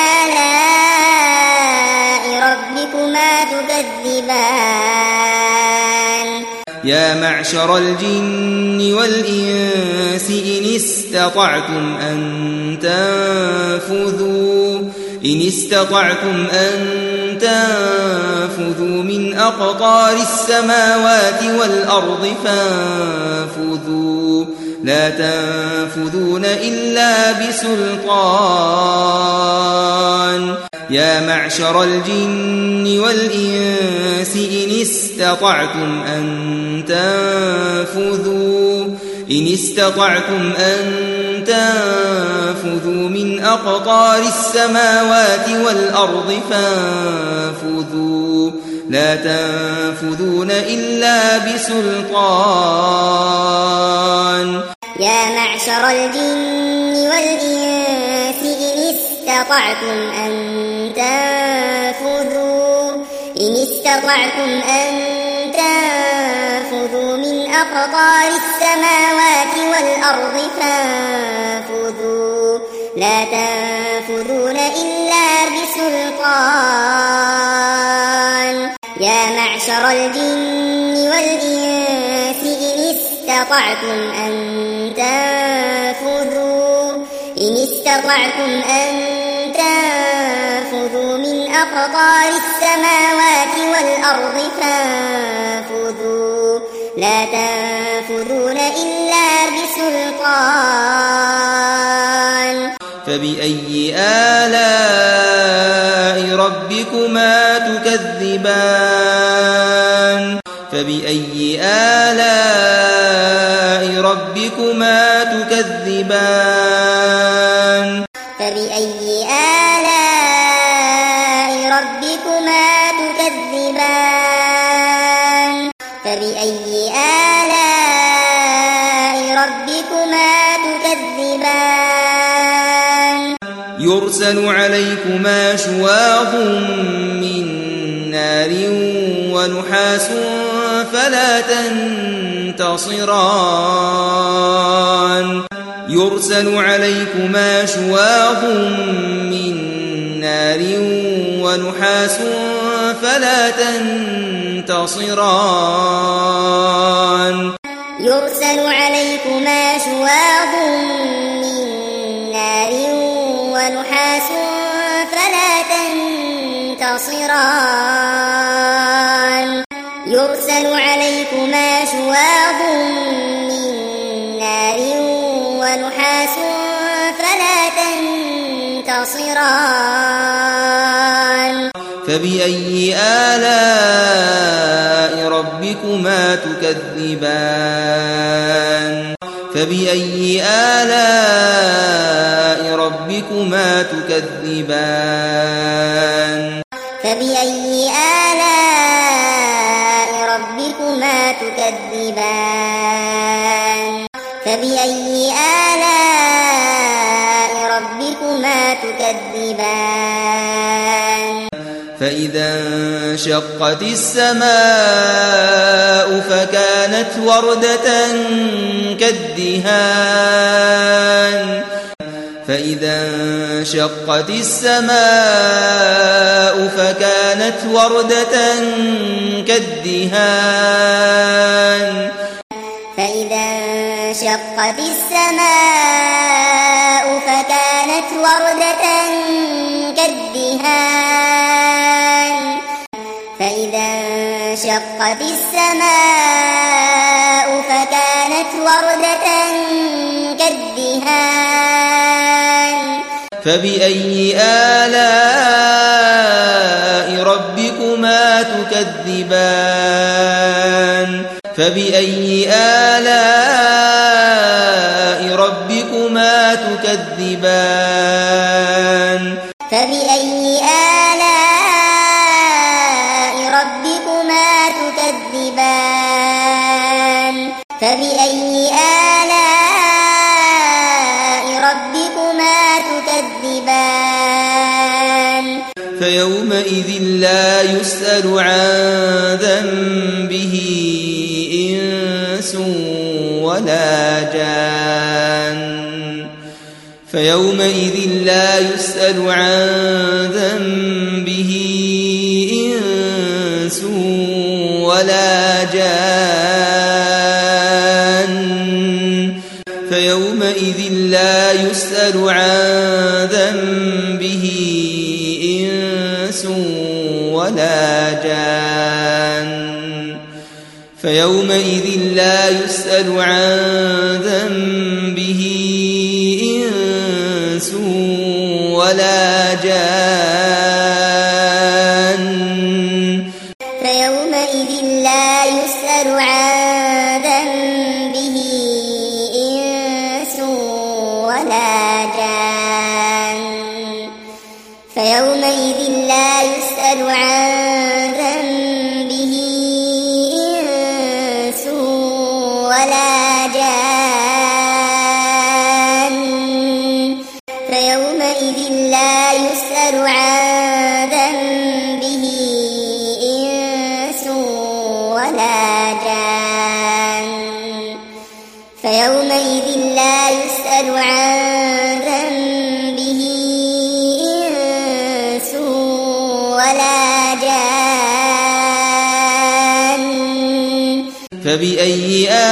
Speaker 2: آلاء ربكما تكذبان
Speaker 1: يا معشر الجن والإنس إن استطعتم أن تنفذوا إن استطعتم أن تنفذوا من أقطار السماوات والأرض فانفذوا لا تنفذون إلا بسلطان يا معشر الجن والإنس إن استطعتم أن تنفذوا إن استطعتم أن تنفذوا من أقطار السماوات والأرض فانفذوا لا تنفذون إلا بسلطان
Speaker 2: يا معشر الجن والإنس إن استطعتم أن تنفذوا إن استطعتم أن تنفذوا من أقطار السماوات والأرض فانفذوا لا تنفذون إلا بسلطان يا معشر الجن والإنس إن استطعتم أن تنفذوا إن استطعتم أن تنفذوا من أقطار السماوات والأرض فانفذوا لا تنفذون إلا بسلطان
Speaker 1: فبأي آلاء ربكما تكذبان فبأي آلاء ربكما تكذبان
Speaker 2: فبأي آلاء ربكما تكذبان فبأي آلاء ربكما تكذبان
Speaker 1: يرسل عليكما شواظ من نار ونحاس فلا تنتصران يرسل عليكما شواظ من نار ونحاس فلا تنتصران
Speaker 2: يرسل عليكما شواظ من نار ونحاس فلا تنتصران يرسل عليكما شواظ من نار ونحاس فلا تنتصران
Speaker 1: فبأي آلاء ربكما تكذبان فبأي آلاء ربكما تكذبان
Speaker 2: فبأي آلاء ربكما تكذبان فبأي آلاء ربكما تكذبان
Speaker 1: فإذا انشقت السماء فكانت وردة كالدهان فإذا انشقت السماء فكانت وردة كالدهان
Speaker 2: فإذا انشقت السماء فكانت وردة كالدهان فإذا انشقت السماء فكانت وردة كالدهان
Speaker 1: فبأي آلاء ربكما تكذبان فبأي آلاء ربكما تكذبان
Speaker 2: فبأي آلاء ربكما تكذبان فبأي آلاء ربكما تكذبان
Speaker 1: فيومئذ لا يسأل عن ذنبه إنس ولا جان فيومئذ لا يسأل عن ذنبه إنس ولا جان فيومئذ لا يسأل عن ذنبه إنس ولا جان فيومئذ لا يسأل عن ذنبه إنس ولا جان
Speaker 2: فيومئذ لا يسأل عن ذنبه إنس ولا جان فيومئذ لا يسأل عن ذنبه إنس ولا جان فيومئذ لا يسأل عن ذنبه إنس ولا جان فيومئذ لا يسأل عن ذنبه إنس ولا جان
Speaker 1: فبأي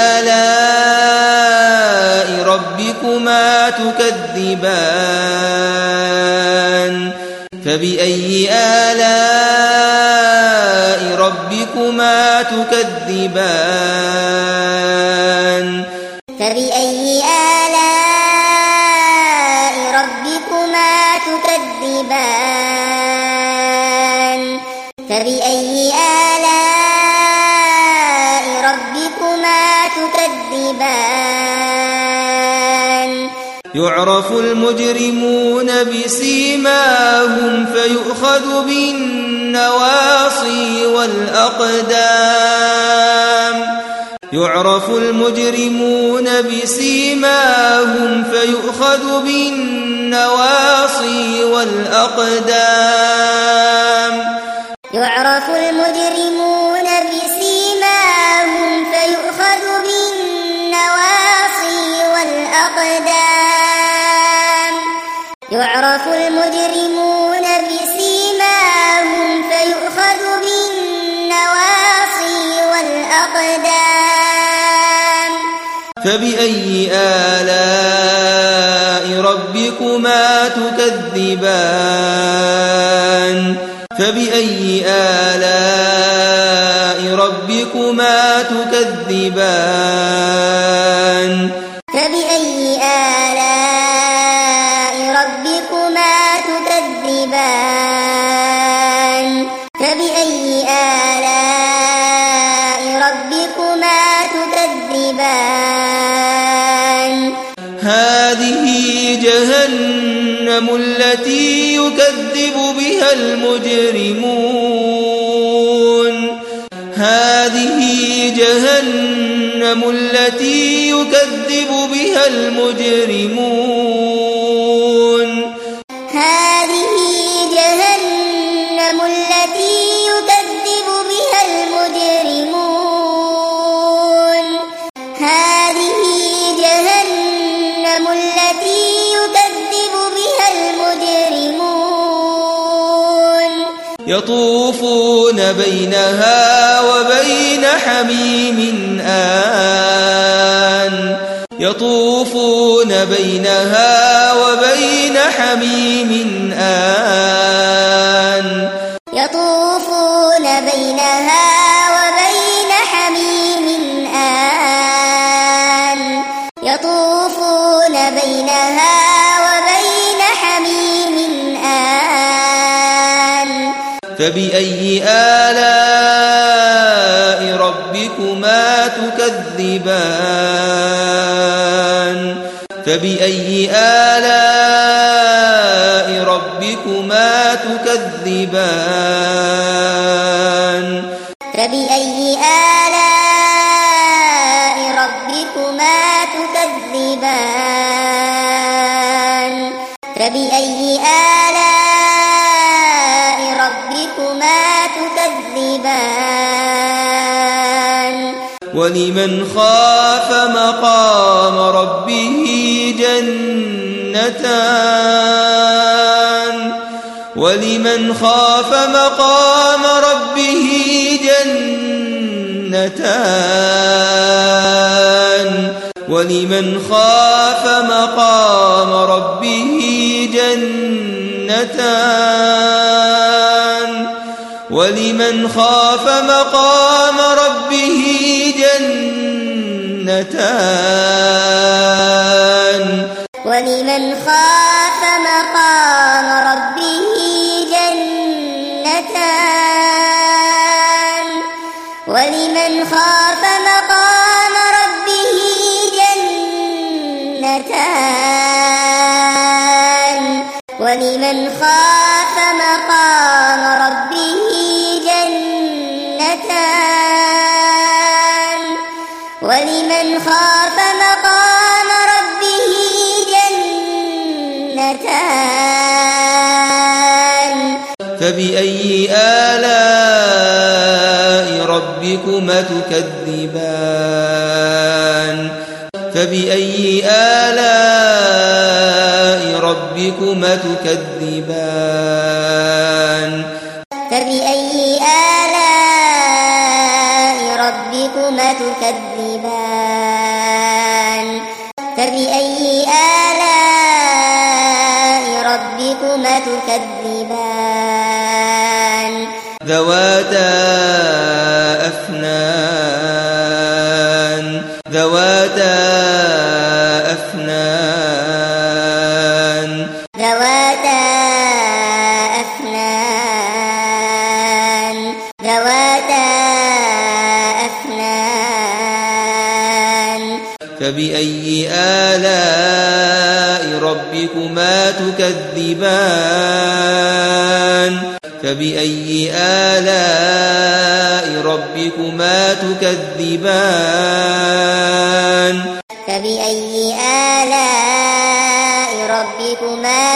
Speaker 1: آلاء ربكما تكذبان فبأي آلاء ربكما تكذبان
Speaker 2: فبأي آلاء ربكما تكذبان فبأي آلاء ربكما تكذبان
Speaker 1: يعرف المجرمون بسيماهم فيؤخذ بالنواصي والأقدام يعرف المجرمون بسيماهم فيؤخذ بالنواصي والأقدام
Speaker 2: يعرف المجرمون بسيماهم فيؤخذ بالنواصي والأقدام يعرف المجرمون بسيماهم فيؤخذ بالنواصي والأقدام
Speaker 1: فبأي آلاء ربكما تكذبان فبأي آلاء ربكما تكذبان
Speaker 2: فبأي آلاء ربكما تكذبان فبأي آلاء ربكما تكذبان
Speaker 1: هذه جهنم التي يكذب بها المجرمون هذه جهنم التي يكذب بها المجرمون
Speaker 2: هذه جهنم التي يكذب بها المجرمون هذه جهنم التي يكذب بها المجرمون
Speaker 1: يطوفون بينها وبين حميم آن يطوفون بينها وبين حميم آن
Speaker 2: يطوفون بينها وبين حميم آن يطوفون بينها وبين حميم آن
Speaker 1: فبأي آلاء ربكما تكذبان فبأي آلاء ربكما تكذبان
Speaker 2: فبأي آلاء ربكما تكذبان فبأي آلاء ربكما تكذبان
Speaker 1: ولمن خاف مقام ربه جنتان ولمن خاف مقام ربه جنتان ولمن خاف مقام ربه جنتان ولمن خاف مقام ربه جنتان
Speaker 2: ولمن خاف مقام ربه جنتان ولمن خاف مقام ربه جنتان ولمن خاف مقام ربه جنتان ولمن خاف مقام ربه جنتان
Speaker 1: فبأي آلاء ربكما تكذبان فبأي آلاء ربكما تكذبان
Speaker 2: فبأي آلاء ربكما تكذبان فبأي آلاء ربكما تكذبان
Speaker 1: ذواتا أفنان ذواتا أفنان
Speaker 2: ذواتا أفنان ذواتا أفنان
Speaker 1: فبأي آلاء ربكما تكذبان فبأي آلاء ربكما تكذبان
Speaker 2: فبأي آلاء ربكما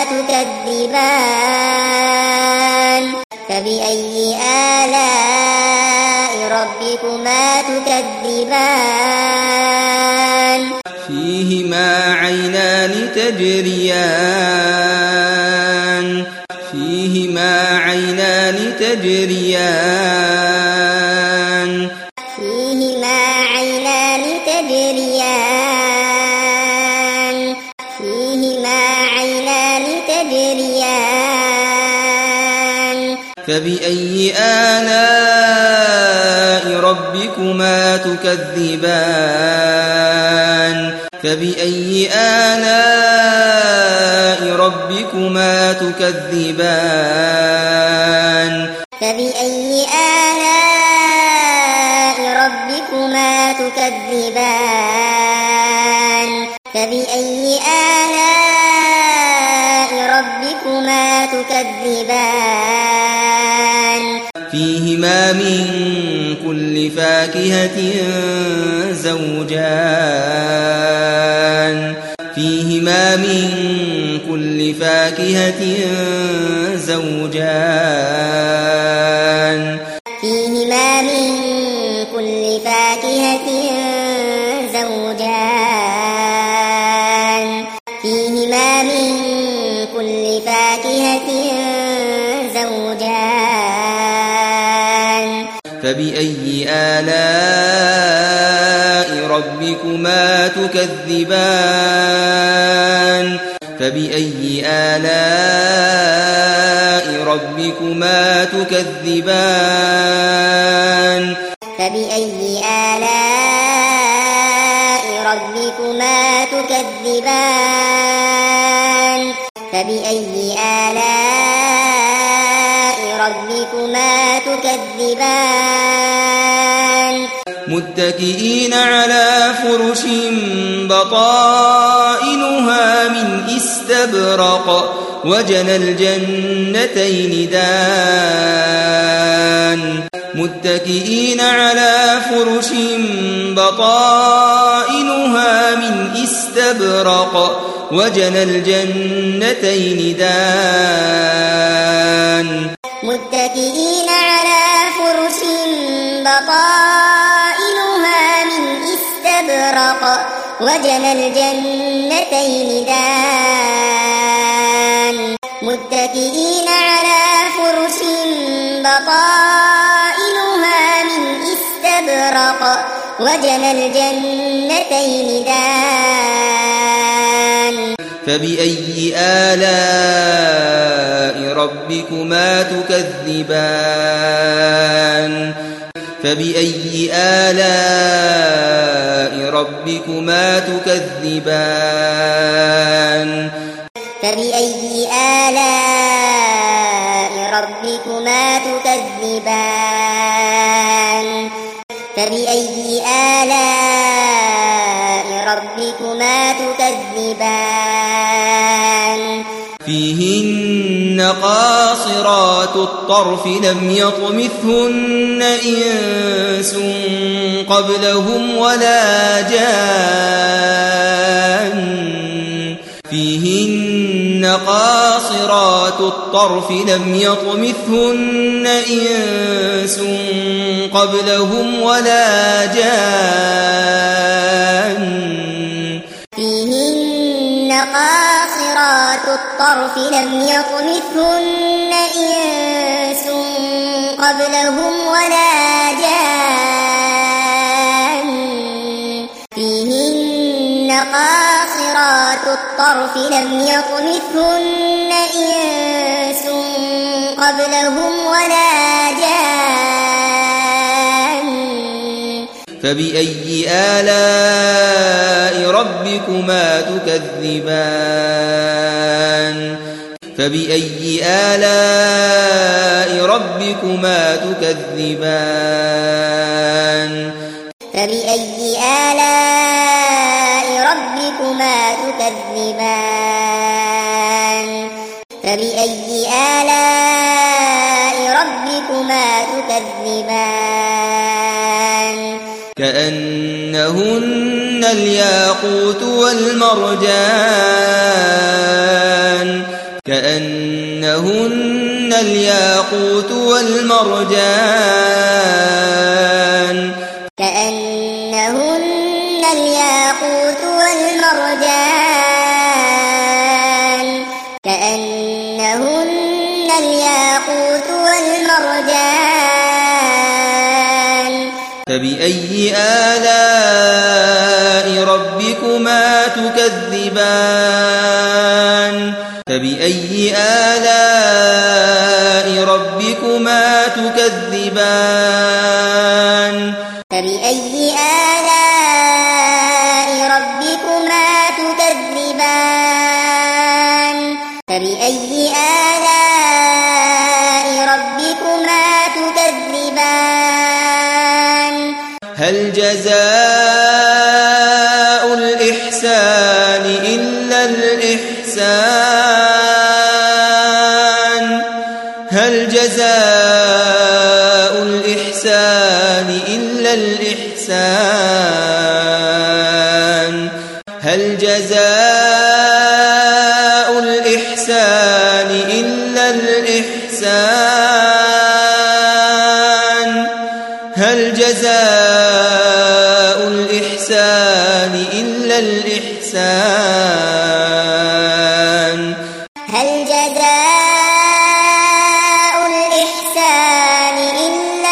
Speaker 2: تكذبان فبأي آلاء ربكما تكذبان
Speaker 1: فيهما عينان تجريان فيهما عينان تجريان
Speaker 2: فيهما عينان تجريان فيهما عينان تجريان
Speaker 1: فبأي آلاء ربكما تكذبان فبأي آلاء ربكما تكذبان
Speaker 2: فبأي آلاء ربكما تكذبان فبأي آلاء ربكما تكذبان
Speaker 1: فيهما من كل فاكهة زوجان فيهما من كل فاكهة زوجان
Speaker 2: فيهما من كل فاكهة زوجان فيهما من كل فاكهة زوجان
Speaker 1: فبأي آلاء ربكما تكذبان فبأي آلاء ربكما تكذبان
Speaker 2: فبأي آلاء ربكما تكذبان فبأي آلاء ربكما تكذبان
Speaker 1: متكئين على فرش بطائنها من استبرق وجنى الجنتين دان متكئين على فرش بطائنها من استبرق وجنى الجنتين دان
Speaker 2: متكئين على فرش بطائنها من استبرق وجنى الجنتين دان متكئين على فرش بطائنها من استبرق وجنى الجنتين دان
Speaker 1: فبأي آلاء ربكما تكذبان فبأي آلاء ربكما تكذبان
Speaker 2: فبأي آلاء ربكما تكذبان فبأي آلاء ربكما تكذبان
Speaker 1: فيهن قاصرات الطرف لم يطمثهن إنس قبلهم ولا جان فيهن قاصرات الطرف لم يطمثهن إنس قبلهم ولا جان
Speaker 2: فيهن قاصرات الطرف لم يطمثهن إنس قبلهم ولا جان فيهن قاصرات الطرف لم يطمثهن إنس قبلهم ولا جان
Speaker 1: فبأي آلاء ربكما تكذبان فبأي آلاء ربكما تكذبان
Speaker 2: فبأي آلاء ربكما تكذبان فبأي آلاء ربكما تكذبان
Speaker 1: كأنهن الياقوت والمرجان كأنهن الياقوت والمرجان
Speaker 2: كأنهن الياقوت والمرجان كأنهن الياقوت والمرجان
Speaker 1: فبأي آلاء ربكما تكذبان فبأي آلاء ربكما تكذبان
Speaker 2: فبأي آلاء ربكما تكذبان فبأي آلاء ربكما تكذبان
Speaker 1: هل جزاء الإحسان إلا الإحسان هل جزاء الإحسان إلا الإحسان هل جزاء الإحسان إلا الإحسان هل جزاء الإحسان إلا الإحسان
Speaker 2: هل جزاء الإحسان إلا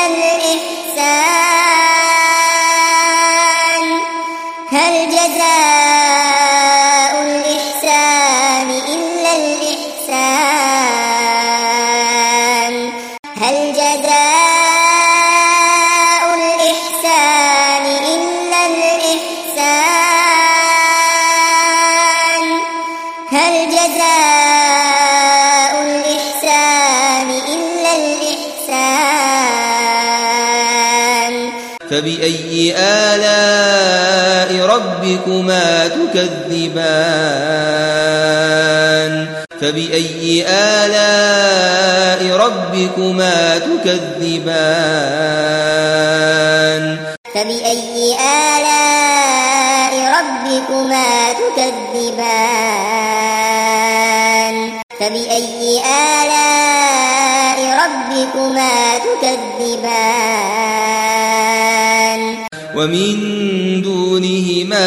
Speaker 2: الإحسان هل جزاء الإحسان إلا الإحسان هل جزاء الإحسان إلا الإحسان هل جزاء الإحسان إلا الإحسان
Speaker 1: فبأي آلاء ربكما تكذبان فبأي آلاء ربكما تكذبان
Speaker 2: فبأي آلاء ربكما تكذبان فبأي آلاء ربكما تكذبان
Speaker 1: ومن دونهما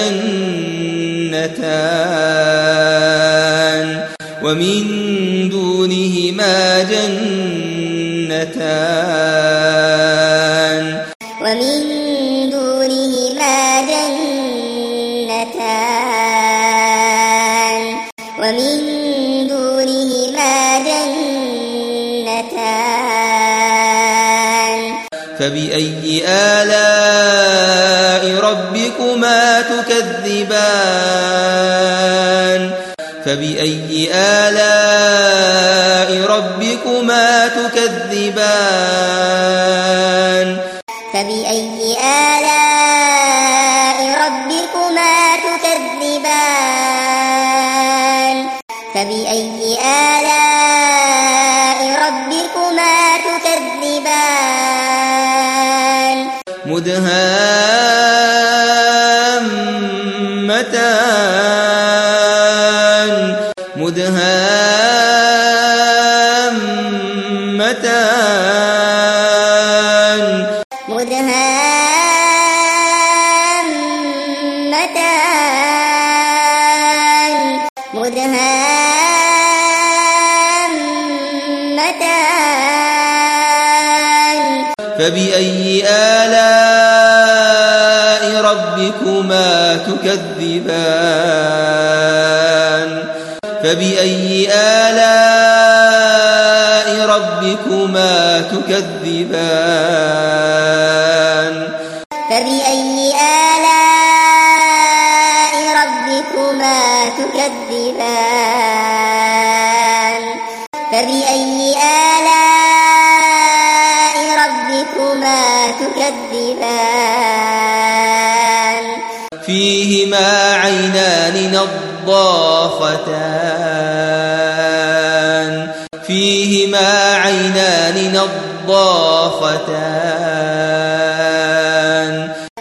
Speaker 1: جنتان ومن دونهما جنتان
Speaker 2: ومن دونهما جنتان ومن دونهما جنتان
Speaker 1: فبأي آلاء ربكما تكذبان فبأي آلاء ربكما تكذبان
Speaker 2: فبأي آلاء ربكما تكذبان فبأي آلاء ربكما تكذبان
Speaker 1: مدهامتان مدهامتان
Speaker 2: مدهامتان مدهامتان
Speaker 1: فبأي آلاء ربكما تكذبان فبأي آلاء ربكما تكذبان
Speaker 2: فبأي آلاء ربكما تكذبان فبأي آلاء ربكما تكذبان
Speaker 1: فيهما عينان نضاختان فيهما عينان نضاختان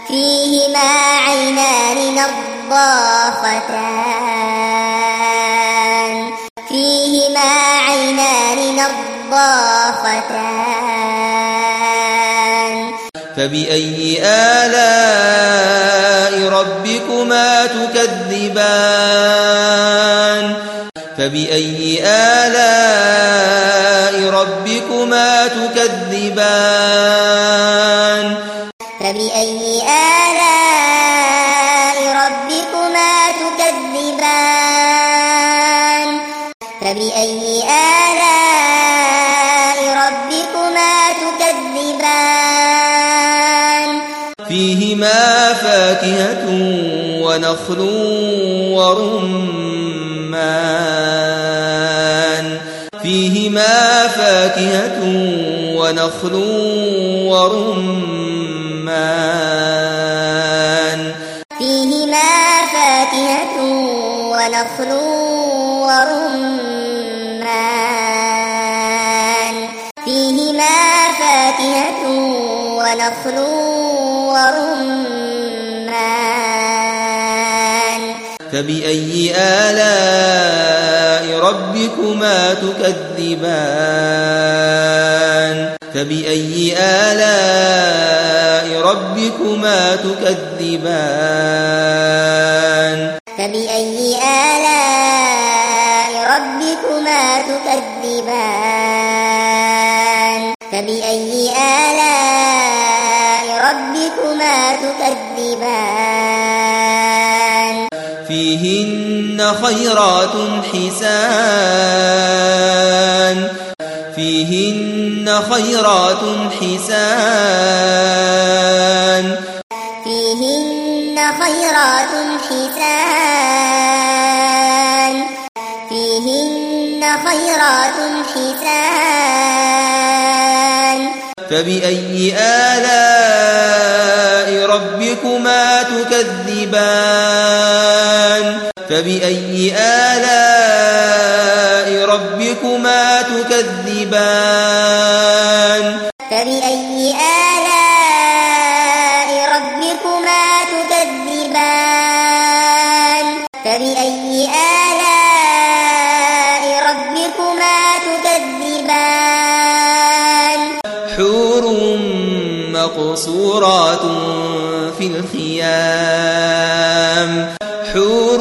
Speaker 2: نضاختان فيهما عينان نضاختان
Speaker 1: فبأي آلاء ربكما تكذبان فبأي آلاء ربكما تكذبان
Speaker 2: فبأي آلاء ربكما تكذبان فبأي آلاء ربكما تكذبان
Speaker 1: فيهما فاكهة ونخل ورمان فيهما فاكهة ونخل ورمان
Speaker 2: فيهما فاكهة ونخل ورمان فيهما فاكهة ونخل ورمان
Speaker 1: فبأي آلاء ربكما تكذبان فبأي آلاء ربكما تكذبان
Speaker 2: فبأي آلاء ربكما تكذبان فبأي آلاء ربكما تكذبان
Speaker 1: فيهن خيرات حسان فيهن خيرات حسان
Speaker 2: فيهن خيرات حسان فيهن خيرات حسان
Speaker 1: فبأي آلاء ربكما تكذبان فبأي آلاء ربكما تكذبان
Speaker 2: فبأي آلاء ربكما تكذبان فبأي آلاء ربكما تكذبان
Speaker 1: حور مقصورات في الخيام حور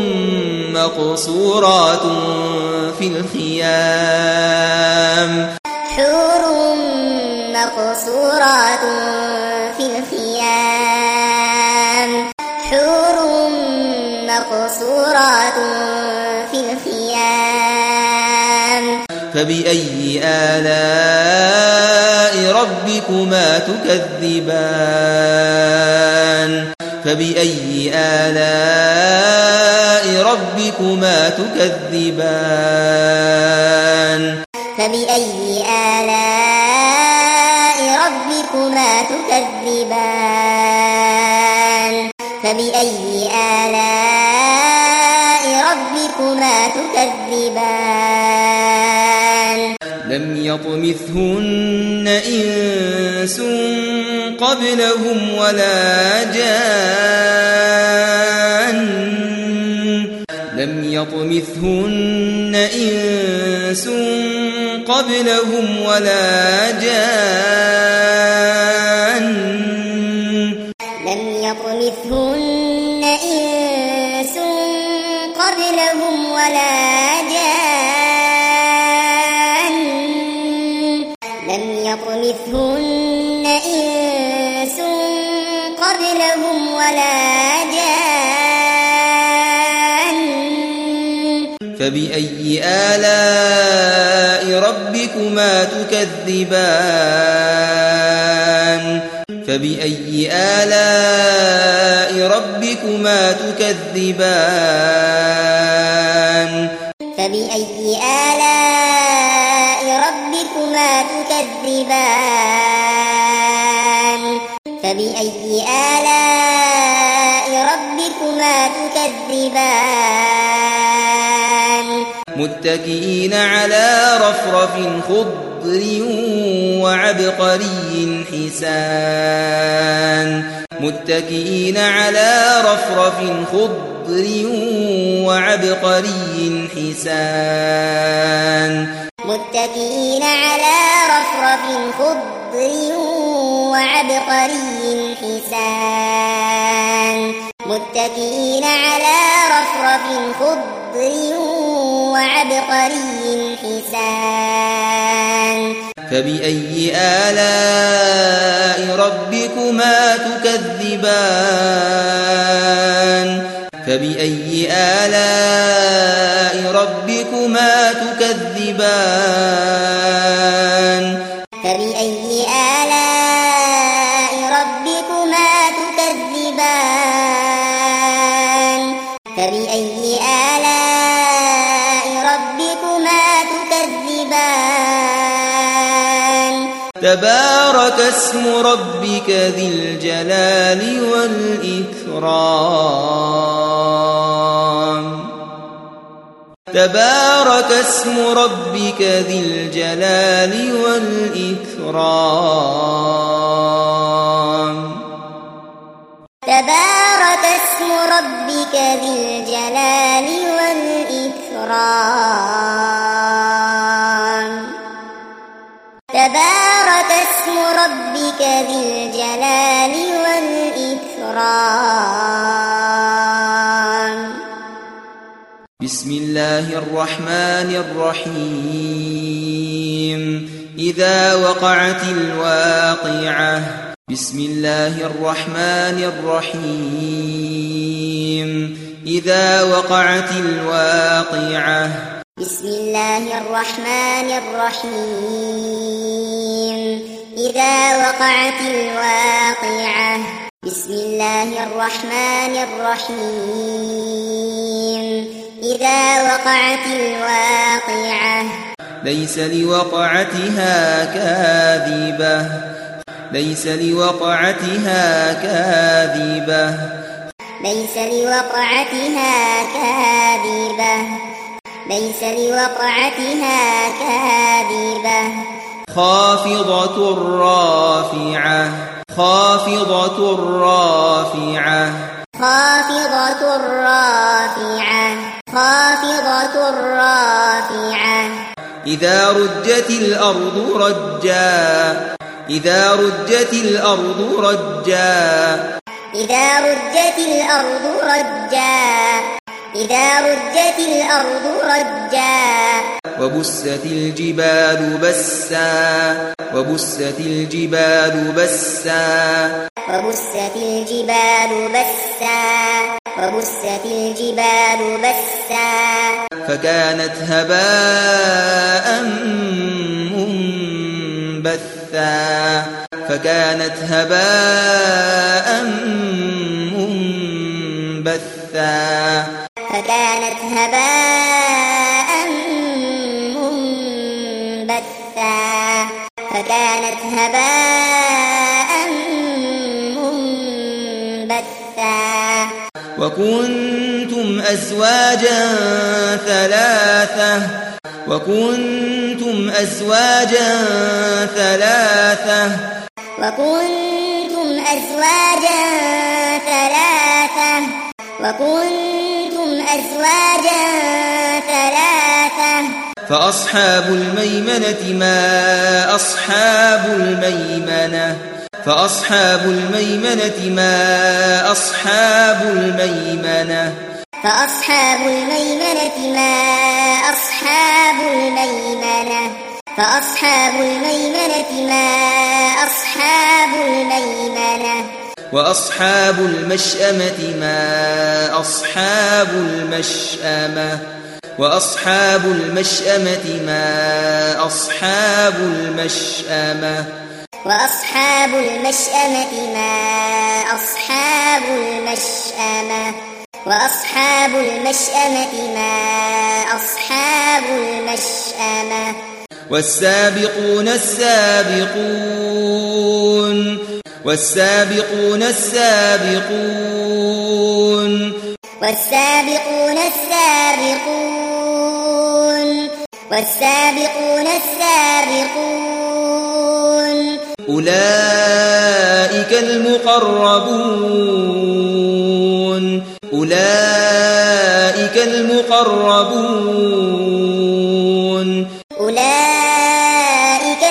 Speaker 1: مقصورات في الخيام
Speaker 2: حور مقصورات في الخيام حور مقصورات في الخيام
Speaker 1: فبأي آلاء ربكما تكذبان فبأي آلاء ربكما تكذبان
Speaker 2: فبأي آلاء ربكما تكذبان فبأي آلاء ربكما تكذبان
Speaker 1: لم يطمثهن إنس قبلهم ولا جان لم يطمثهن إنس قبلهم ولا جان
Speaker 2: لم يطمثهن إنس قبلهم ولا جان لم يطمثهن إنس قبلهم ولا جان
Speaker 1: فبأي آلاء ربكما تكذبان فبأي آلاء ربكما تكذبان
Speaker 2: فبأي آلاء ربكما تكذبان فبأي آلاء ربكما تكذبان
Speaker 1: متكئين على رفرف خضر وعبقري حسان متكئين على رفرف خضر وعبقري حسان
Speaker 2: متكئين على رفرف خضر وعبقري حسان متكئين على رفرف خضر وعبقري حسان
Speaker 1: فبأي آلاء ربكما تكذبان فبأي آلاء ربكما تكذبان
Speaker 2: فبأي آلاء ربكما تكذبان فبأي آلاء ربكما تكذبان
Speaker 1: تبارك اسم ربك ذي الجلال والإكرام تبارك اسم ربك ذي الجلال والإكرام
Speaker 2: تبارك اسم ربك ذي الجلال والإكرام تبارك اسم ربك ذي الجلال والإكرام
Speaker 1: بسم الله الرحمن الرحيم إذا وقعت الواقعة بسم الله الرحمن الرحيم إذا وقعت الواقعة
Speaker 2: بسم الله الرحمن الرحيم إذا وقعت الواقعة بسم الله الرحمن الرحيم إذا وقعت الواقعة
Speaker 1: ليس لوقعتها كاذبة ليس لوقعتها كاذبة
Speaker 2: ليس لوقعتها كاذبة ليس لوقعتها كاذبة
Speaker 1: خافضة رافعة خافضة رافعة
Speaker 2: خافضة رافعة خافضة رافعة
Speaker 1: إذا رجت الأرض رجا إذا رجت الأرض رجا
Speaker 2: إذا رجت الأرض رجا إذا رجت الأرض رجا
Speaker 1: وبست الجبال بسا وبست الجبال بسا
Speaker 2: وبست الجبال بسا وبست الجبال بسا
Speaker 1: فكانت هباء منبثا فكانت هباء منبثا
Speaker 2: فكانت هباء منبثا فكانت هباء منبثا
Speaker 1: وكنتم أزواجا ثلاثة وكنتم أزواجا ثلاثة
Speaker 2: وكنتم أزواجا ثلاثة وكنتم أزواجا ثلاثة
Speaker 1: فأصحاب الميمنة ما أصحاب الميمنة فأصحاب الميمنة ما أصحاب الميمنة
Speaker 2: فأصحاب الميمنة ما أصحاب الميمنة فأصحاب الميمنة ما أصحاب الميمنة
Speaker 1: وأصحاب المشأمة ما أصحاب المشأمة وأصحاب المشأمة ما أصحاب المشأمة
Speaker 2: وأصحاب المشأمة ما أصحاب المشأمة وأصحاب المشأمة ما أصحاب المشأمة
Speaker 1: والسابقون السابقون والسابقون السابقون
Speaker 2: والسابقون السابقون والسابقون السابقون
Speaker 1: أولئك المقربون أولئك المقربون
Speaker 2: أولئك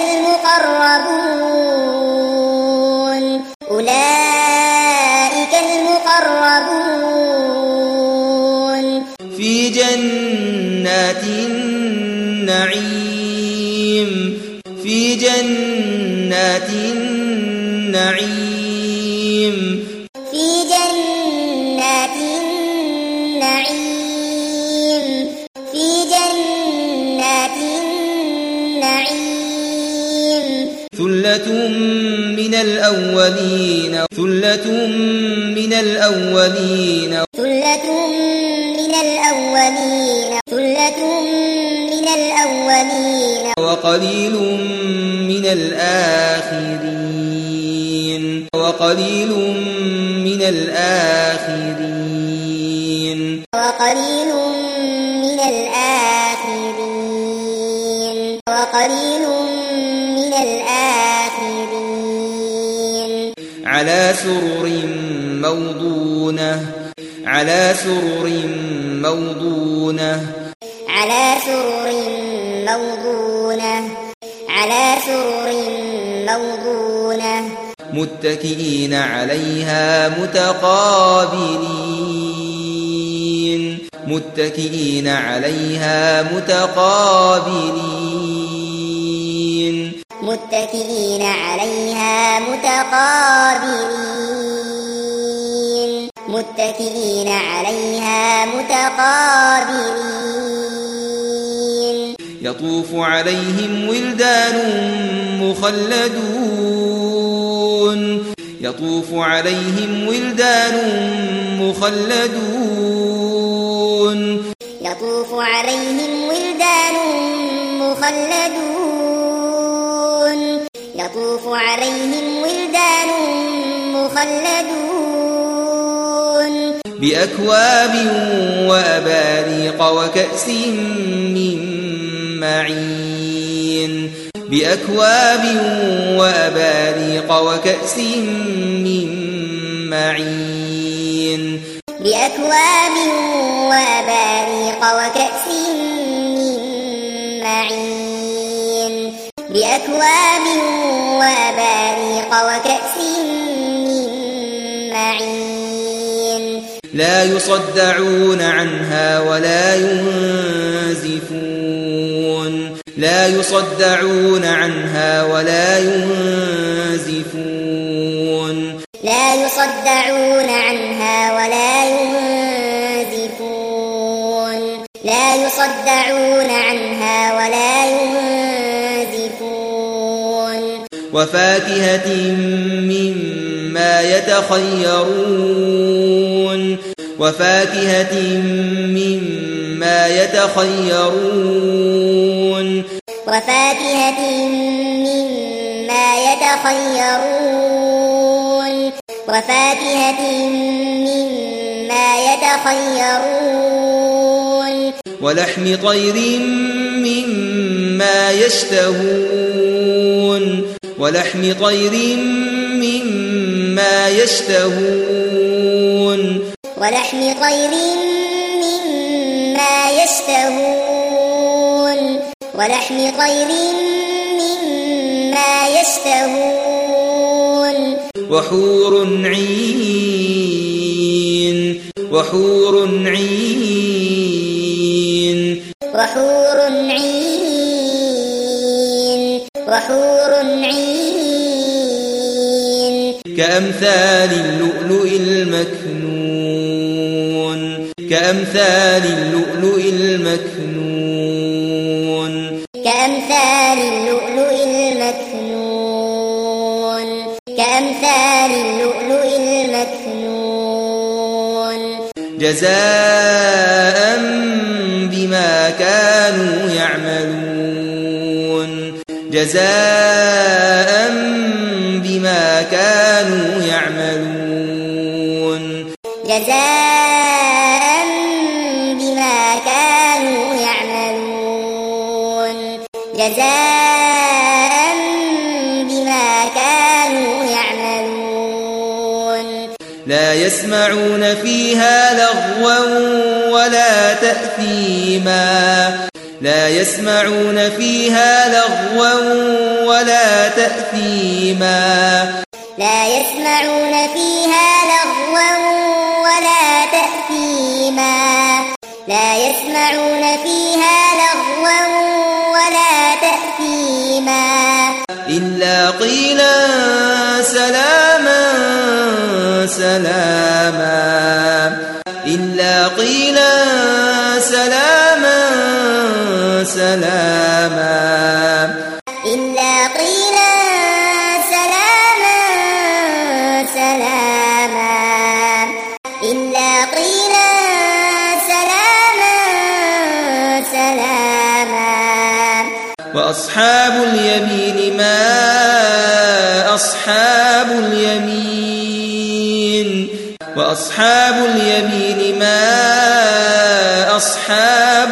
Speaker 2: المقربون أولئك المقربون
Speaker 1: في جنات النعيم في جنات النعيم
Speaker 2: في جنات النعيم في جنات النعيم
Speaker 1: ثلة من الأولين ثلة من الأولين
Speaker 2: ثلة من الأولين ثلة من الأولين
Speaker 1: وقليل من الآخرين وقليل من الآخرين
Speaker 2: وقليل من الآخرين وقليل من الآخرين
Speaker 1: على سرر موضونة على سرر موضونة
Speaker 2: على سرر موضونة على سرر موضونة
Speaker 1: متكئين عليها متقابلين متكئين عليها متقابلين
Speaker 2: متكئين عليها متقابلين متكئين عليها متقابلين
Speaker 1: يطوف عليهم ولدان مخلدون يطوف عليهم ولدان مخلدون
Speaker 2: يطوف عليهم ولدان مخلدون يطوف عليهم ولدان مخلدون
Speaker 1: بأكواب وأباريق وكأس من معين بأكواب وأباريق وكأس من معين
Speaker 2: بأكواب وأباريق وكأس من معين بأكواب وأباريق وكأس من معين
Speaker 1: لا يصدعون عنها ولا ينزفون لا يصدعون عنها ولا ينزفون
Speaker 2: لا يصدعون عنها ولا ينزفون لا يصدعون عنها ولا ينزفون
Speaker 1: وفاكهة مما يتخيرون وفاكهة مما يتخيرون
Speaker 2: وفاكهة مما يتخيرون وفاكهة مما يتخيرون
Speaker 1: ولحم طير مما يشتهون ولحم طير مما يشتهون
Speaker 2: ولحم طير مما يشتهون ولحم طير مما يشتهون
Speaker 1: وحور عين وحور عين
Speaker 2: وحور عين وحور عين
Speaker 1: كأمثال اللؤلؤ المكنون كأمثال اللؤلؤ المكنون
Speaker 2: كأمثال اللؤلؤ المكنون كأمثال اللؤلؤ المكنون
Speaker 1: جزاء بما كانوا يعملون جزاء بما كانوا يعملون
Speaker 2: جزاء بما كانوا يعملون جزاء بما كانوا يعملون
Speaker 1: لا يسمعون فيها لغوا ولا تأثيما لا يسمعون فيها لغوا ولا تأثيما
Speaker 2: لا يسمعون فيها لغوا ولا تأثيما لا يسمعون فيها لغوا ولا تأثيما
Speaker 1: إلا قيلا سلاما سلاما إلا قيلا سلاما سلاما
Speaker 2: إلا قيلا سلاما سلاما إلا قيلا سلاما سلاما
Speaker 1: وأصحاب اليمين ما أصحاب اليمين وأصحاب اليمين ما أصحاب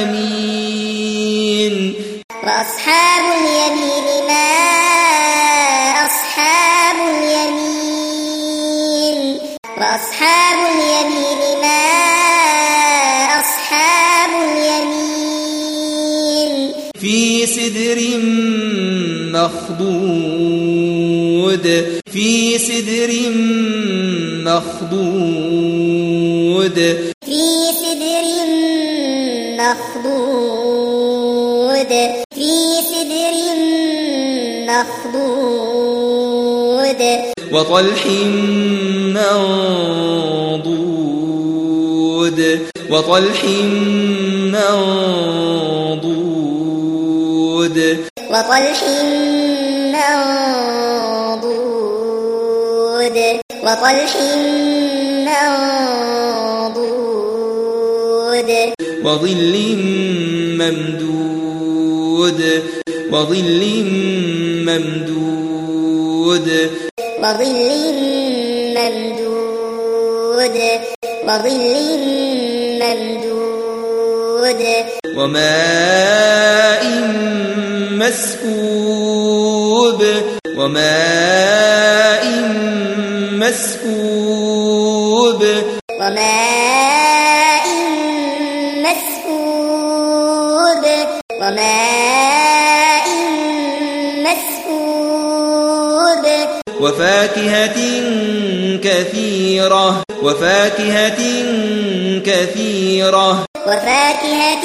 Speaker 1: اليمين
Speaker 2: وأصحاب اليمين ما أصحاب اليمين وأصحاب اليمين ما أصحاب اليمين
Speaker 1: في سدر مخضود في سدر مخضود
Speaker 2: في سدر مخضود في سدر مخضود
Speaker 1: وطلح منضود وطلح منضود
Speaker 2: وطلح منضود وطلح منضود
Speaker 1: وظل ممدود وظل ممدود
Speaker 2: وظل ممدود وظل ممدود
Speaker 1: وماء مسكوب وماء مسكوب
Speaker 2: وماء مسكوب وماء مسكوب
Speaker 1: وفاكهة كثيرة وفاكهة كثيرة
Speaker 2: وفاكهة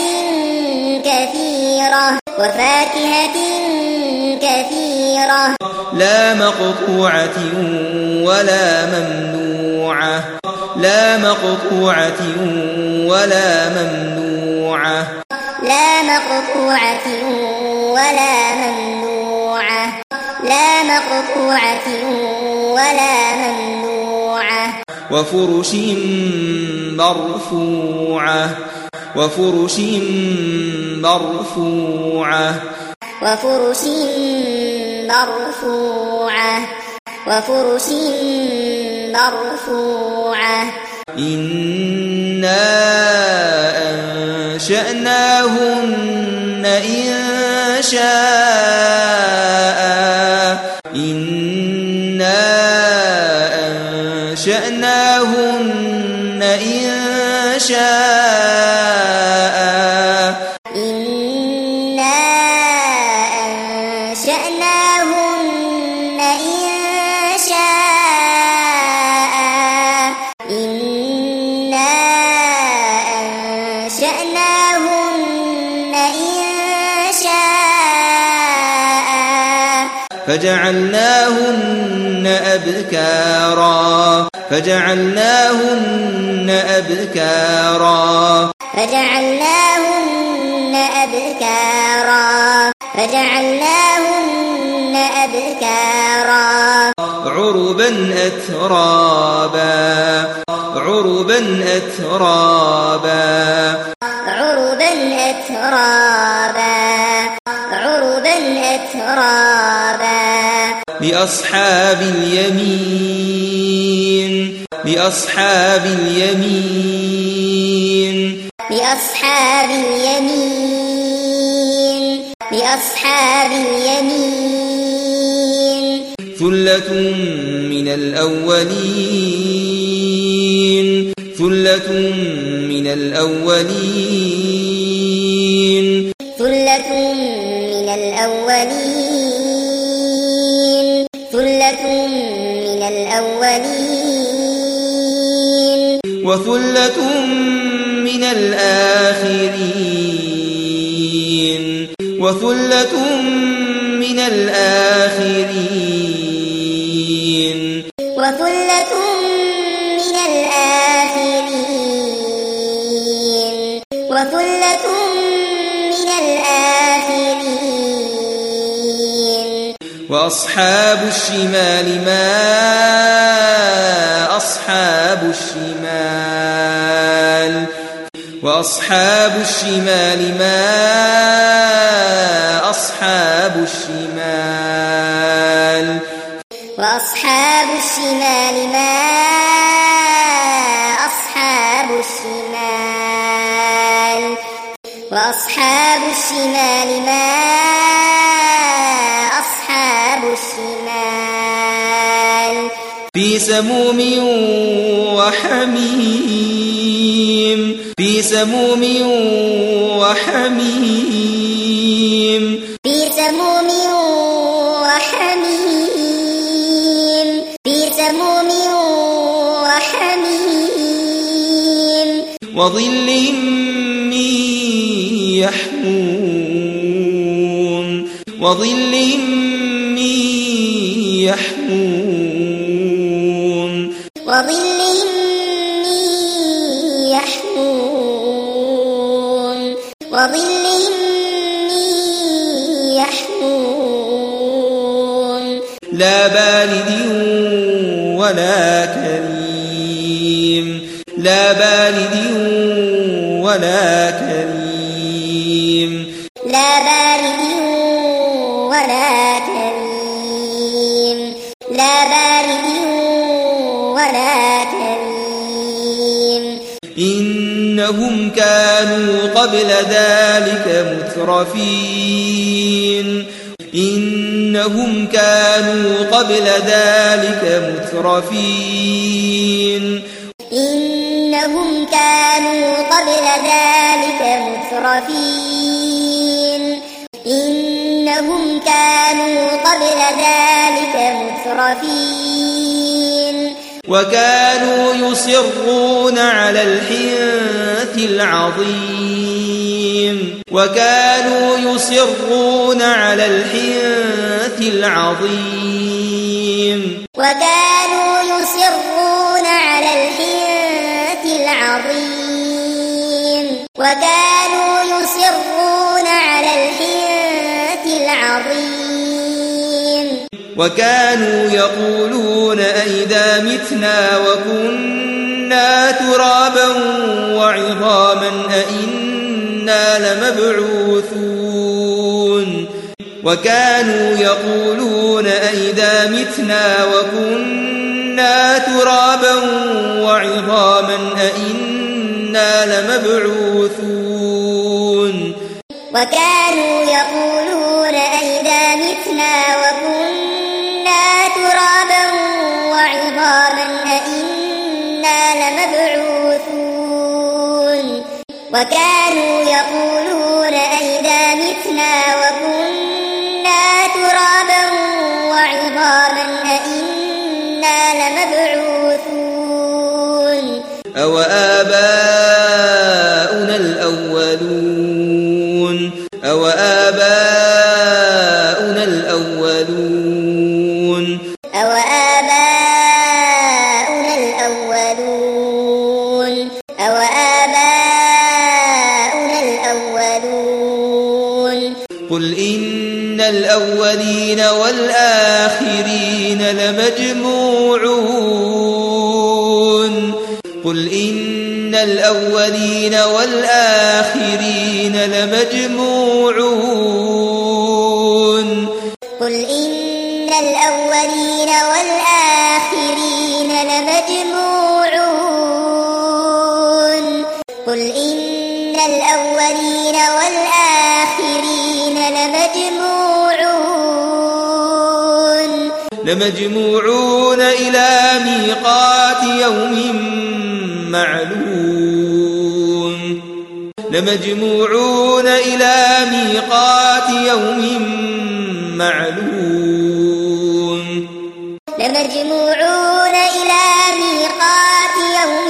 Speaker 2: كثيرة وفاكهة كثيرة
Speaker 1: لا مقطوعة ولا ممنوعة لا مقطوعة ولا ممنوعة
Speaker 2: لا مقطوعة ولا ممنوعة لا مقطوعة ولا ممنوعة
Speaker 1: وفرش مرفوعة وفرش مرفوعة
Speaker 2: وفرش مرفوعة وفرش مرفوعة
Speaker 1: إنا أنشأناهن إنشاء إنا أنشأناهن إنشاء
Speaker 2: إنا أنشأناهن إنشاء إنا أنشأناهن إنشاء
Speaker 1: فجعلناهن أبكارا فجعلناهن أبكارا
Speaker 2: فجعلناهن أبكارا فجعلناهن أبكارا
Speaker 1: عربا أترابا عربا أترابا
Speaker 2: عربا أترابا عربا أترابا
Speaker 1: لأصحاب اليمين لأصحاب اليمين
Speaker 2: لأصحاب اليمين لأصحاب اليمين
Speaker 1: ثلة من الأولين ثلة من الأولين
Speaker 2: ثلة من الأولين ثلة من الأولين
Speaker 1: وثلة من الآخرين وثلة من الآخرين
Speaker 2: وثلة من الآخرين وثلة من الآخرين
Speaker 1: وأصحاب الشمال ما أصحاب الشمال وأصحاب الشمال ما أصحاب الشمال
Speaker 2: وأصحاب الشمال ما أصحاب الشمال وأصحاب الشمال ما أصحاب الشمال
Speaker 1: في سموم وحميم في سموم وحميم
Speaker 2: في سموم وحميم في سموم وحميم
Speaker 1: وظل من يحموم وظل من يحموم
Speaker 2: وظل من يحموم وظل من يحموم
Speaker 1: لا بارد ولا كريم لا بارد ولا كريم
Speaker 2: لا بارد ولا كريم لا بارد ولا كريم
Speaker 1: إنهم كانوا قبل ذلك مترفين إنهم كانوا قبل ذلك مترفين
Speaker 2: إنهم كانوا قبل ذلك مترفين إنهم كانوا قبل ذلك مترفين
Speaker 1: وكانوا يصرون على الحنث العظيم وكانوا يصرون على الحنث العظيم
Speaker 2: وكانوا يصرون على الحنث العظيم وكانوا يصرون على الحنث العظيم
Speaker 1: وكانوا يقولون أئذا متنا وكنا ترابا وعظاما أئنا لمبعوثون وكانوا يقولون أئذا متنا وكنا ترابا وعظاما أئنا لمبعوثون
Speaker 2: وكانوا يقولون أئذا متنا وكنا ترابا وعظاما أئنا لمبعوثون وكانوا يقولون أئذا متنا وكنا ترابا وعظاما أئنا لمبعوثون
Speaker 1: أو آباؤنا الأولون أو آباؤنا الأولون
Speaker 2: أو آباؤنا الأولون أو آباؤنا الأولون
Speaker 1: قل إن الأولين والآخرين لمجموعون قل إن الأولين والآخرين لمجموعون
Speaker 2: قل إن الأولين والآخرين لمجموعون قل إن الأولين والآخرين لمجموعون
Speaker 1: لمجموعون إلى ميقات يوم معلوم لمجموعون إلى ميقات يوم معلوم
Speaker 2: لمجموعون إلى ميقات يوم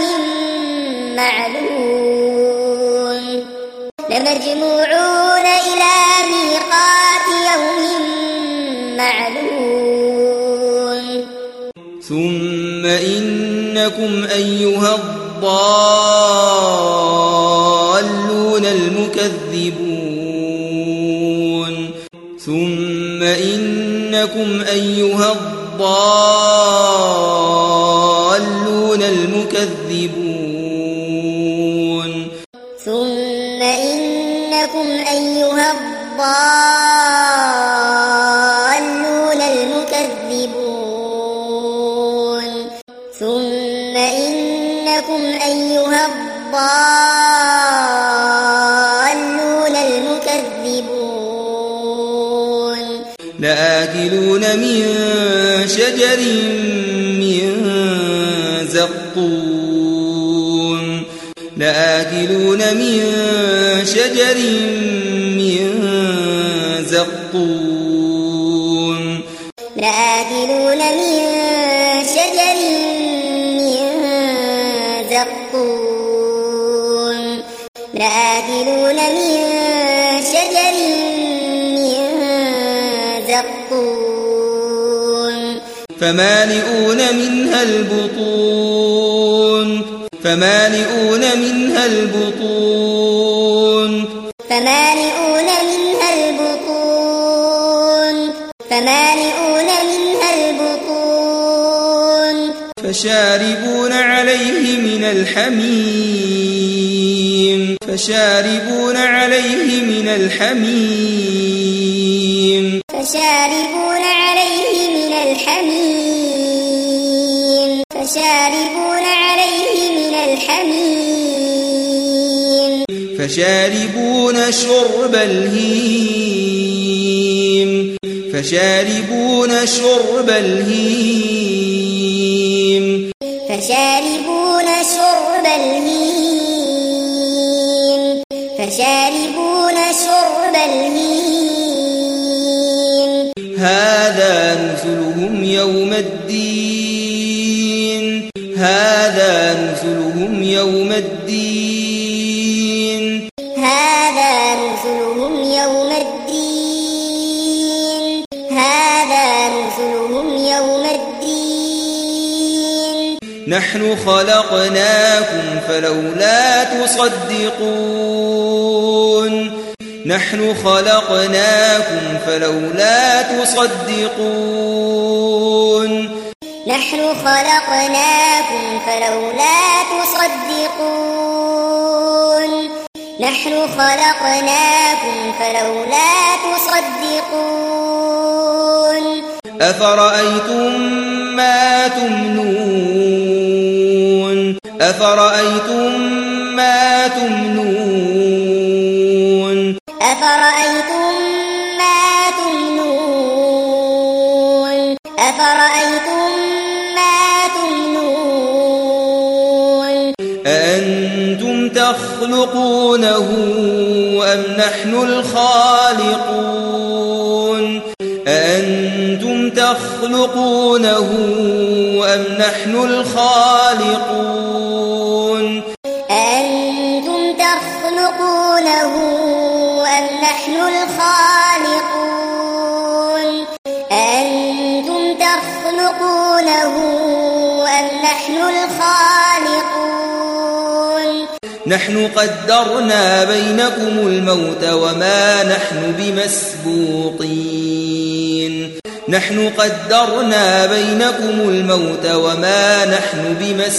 Speaker 2: معلوم لمجموعون إلى ميقات يوم معلوم
Speaker 1: ثم إنكم أيها الضالون المكذبون ثم إنكم أيها الضالون المكذبون
Speaker 2: ثم إنكم أيها الضالون المكذبون ثم إنكم أيها الضالون المكذبون
Speaker 1: لآكلون من شجر من زقوم لآكلون من شجر من زقوم
Speaker 2: لآكلون من شجر من زقوم لآكلون من شجر من زقوم فمالئون
Speaker 1: منها البطون فمالئون منها البطون
Speaker 2: فمالئون منها البطون فمالئون منها البطون
Speaker 1: فشاربون عليه من الحميم فشاربون عليه من الحميم
Speaker 2: فشاربون عليه من الحميم فشاربون عليه من الحميم
Speaker 1: فشاربون شرب الهيم فشاربون شرب الهيم
Speaker 2: فشاربون شرب الهيم فشاربون شرب الهيم
Speaker 1: هذا نزلهم يوم الدين هذا نزلهم يوم الدين
Speaker 2: هذا نزلهم يوم الدين هذا نزلهم يوم الدين
Speaker 1: نحن خلقناكم فلولا تصدقون نحن خلقناكم فلولا تصدقون
Speaker 2: نحن خلقناكم فلولا تصدقون نحن خلقناكم فلولا تصدقون
Speaker 1: أفرأيتم ما تمنون أفرأيتم ما تمنون
Speaker 2: أفرأيتم ما تمنون أفرأيتم ما تمنون
Speaker 1: أأنتم تخلقونه أم نحن الخالقون أأنتم تخلقونه أم نحن الخالقون
Speaker 2: أأنتم تخلقونه أم نحن الخالقون أأنتم تخلقونه أم نحن الخالقون
Speaker 1: نحن قدرنا بينكم الموت وما نحن بمسبوقين نحن قدرنا بينكم الموت وما نحن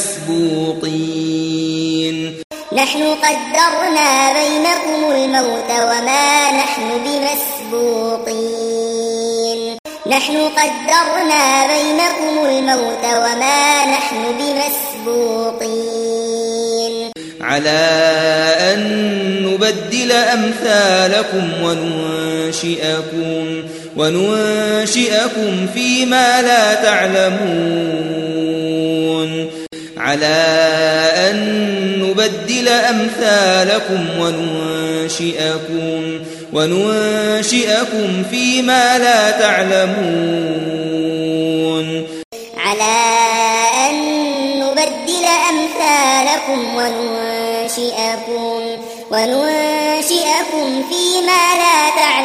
Speaker 1: بمسبوقين
Speaker 2: نحن قدرنا بينكم الموت وما نحن بمسبوقين نحن قدرنا بينكم الموت وما نحن بمسبوقين
Speaker 1: على أن نبدل أمثالكم وننشئكم وننشئكم فيما لا تعلمون على أن نبدل أمثالكم وننشئكم, وننشئكم فيما لا تعلمون
Speaker 2: على أن نبدل أمثالكم وننشئكم, وننشئكم فيما لا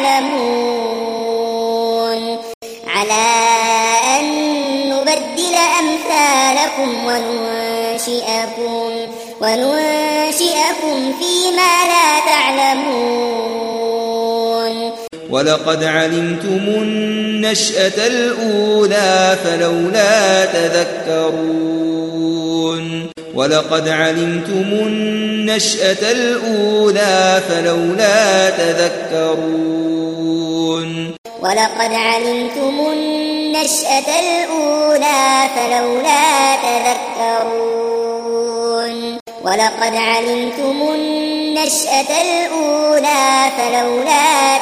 Speaker 2: تعلمون على أن نبدل أمثالكم وننشئكم, وننشئكم فيما لا تعلمون
Speaker 1: ولقد علمتم النشأة الأولى فلولا تذكرون ولقد علمتم النشأة الأولى فلولا تذكرون
Speaker 2: ولقد علمتم النشأة الأولى فلولا تذكرون ولقد علمتم النشأة الأولى فلولا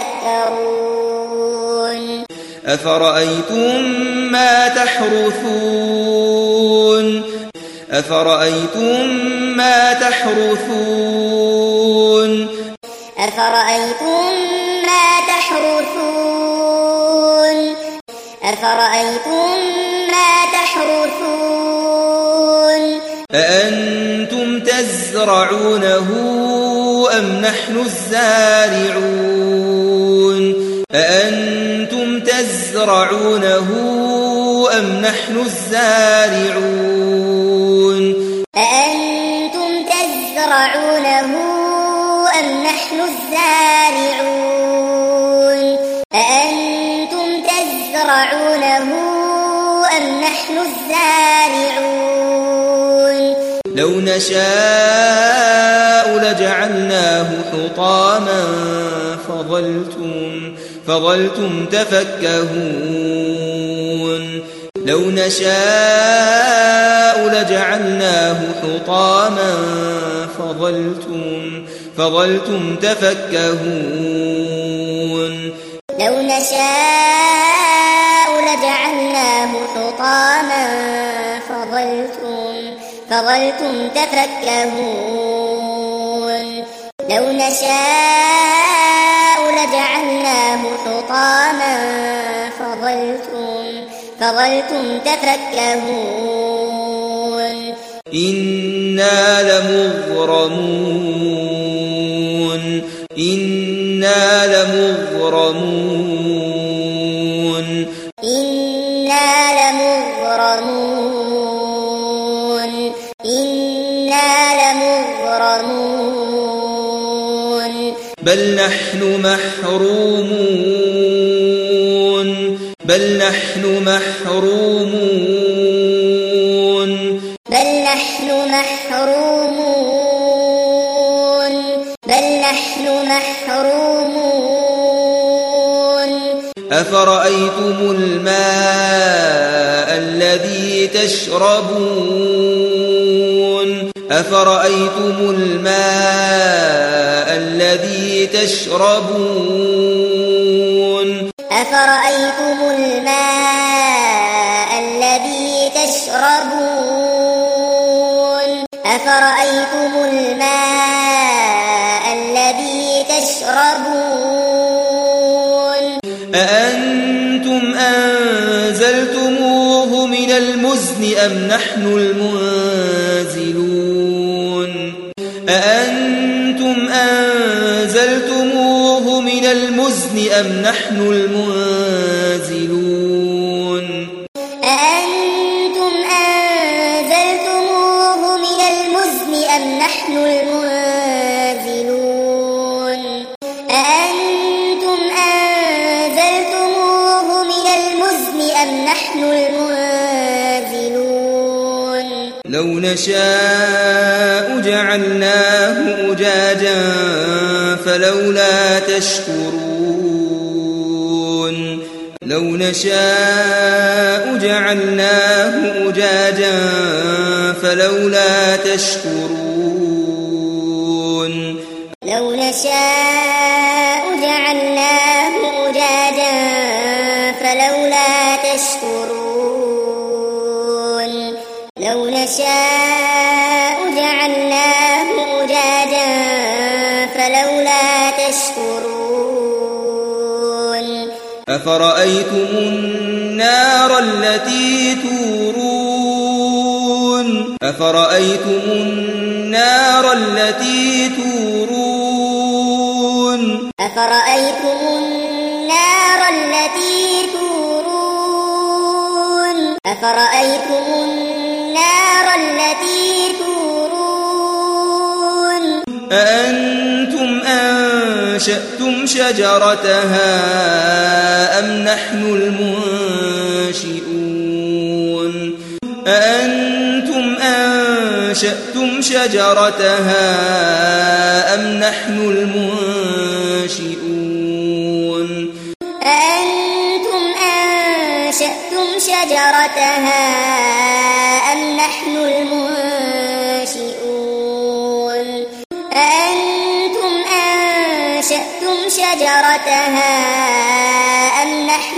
Speaker 2: تذكرون
Speaker 1: أفرأيتم ما تحرثون أفرأيتم ما تحرثون
Speaker 2: أفرأيتم ما تحرثون أفرأيتم ما تحرثون
Speaker 1: أأنتم تزرعونه أم نحن الزارعون أأنتم تزرعونه أم نحن الزارعون
Speaker 2: أأنتم تزرعونه أم نحن الزارعون أأنتم تزرعونه أم نحن الزارعون
Speaker 1: لو نشاء لجعلناه حطاما فظلتم فظلتم تفكهون لو نشاء لجعلناه حطاما فظلتم فظلتم تفكهون
Speaker 2: لو نشاء لجعلناه حطاما فظلتم فظلتم تفكهون لو نشاء لجعلناه حطاما فظلتم فظلتم تفكهون
Speaker 1: إنا لمغرمون إنا لمغرمون
Speaker 2: إنا لمغرمون إنا لمغرمون
Speaker 1: بل نحن محرومون بل نحن محرومون
Speaker 2: بل نحن محرومون بل نحن محرومون
Speaker 1: أفرأيتم الماء الذي تشربون أفرأيتم الماء الذي تشربون
Speaker 2: أفرأيتم الماء الذي تشربون أفرأيتم الماء الذي تشربون
Speaker 1: أأنتم أنزلتموه من المزن أم نحن المنزلون أأنتم أنزلتموه من المزن أم نحن المنزلون
Speaker 2: أأنتم أنزلتموه من المزن أم نحن المنزلون أأنتم أنزلتموه من المزن أم نحن المنزلون
Speaker 1: لو نشاء جعلناه أجاجا فلولا تشكرون لو نشاء جعلناه أجاجا فلولا تشكرون
Speaker 2: لو نشاء جعلناه أجاجا فلولا تشكرون لو نشاء جعلناه أجاجا فلولا تشكرون
Speaker 1: أفرأيتم النار التي تورون أفرأيتم النار التي تورون
Speaker 2: أفرأيتم النار التي تورون أفرأيتم النار التي تورون
Speaker 1: أأنتم أنشأتم شجرتها أم نحن المنشئون أأنتم أنشأتم شجرتها أم نحن المنشئون
Speaker 2: أأنتم أنشأتم شجرتها أم نحن المنشئون أأنتم أنشأتم شجرتها أم نحن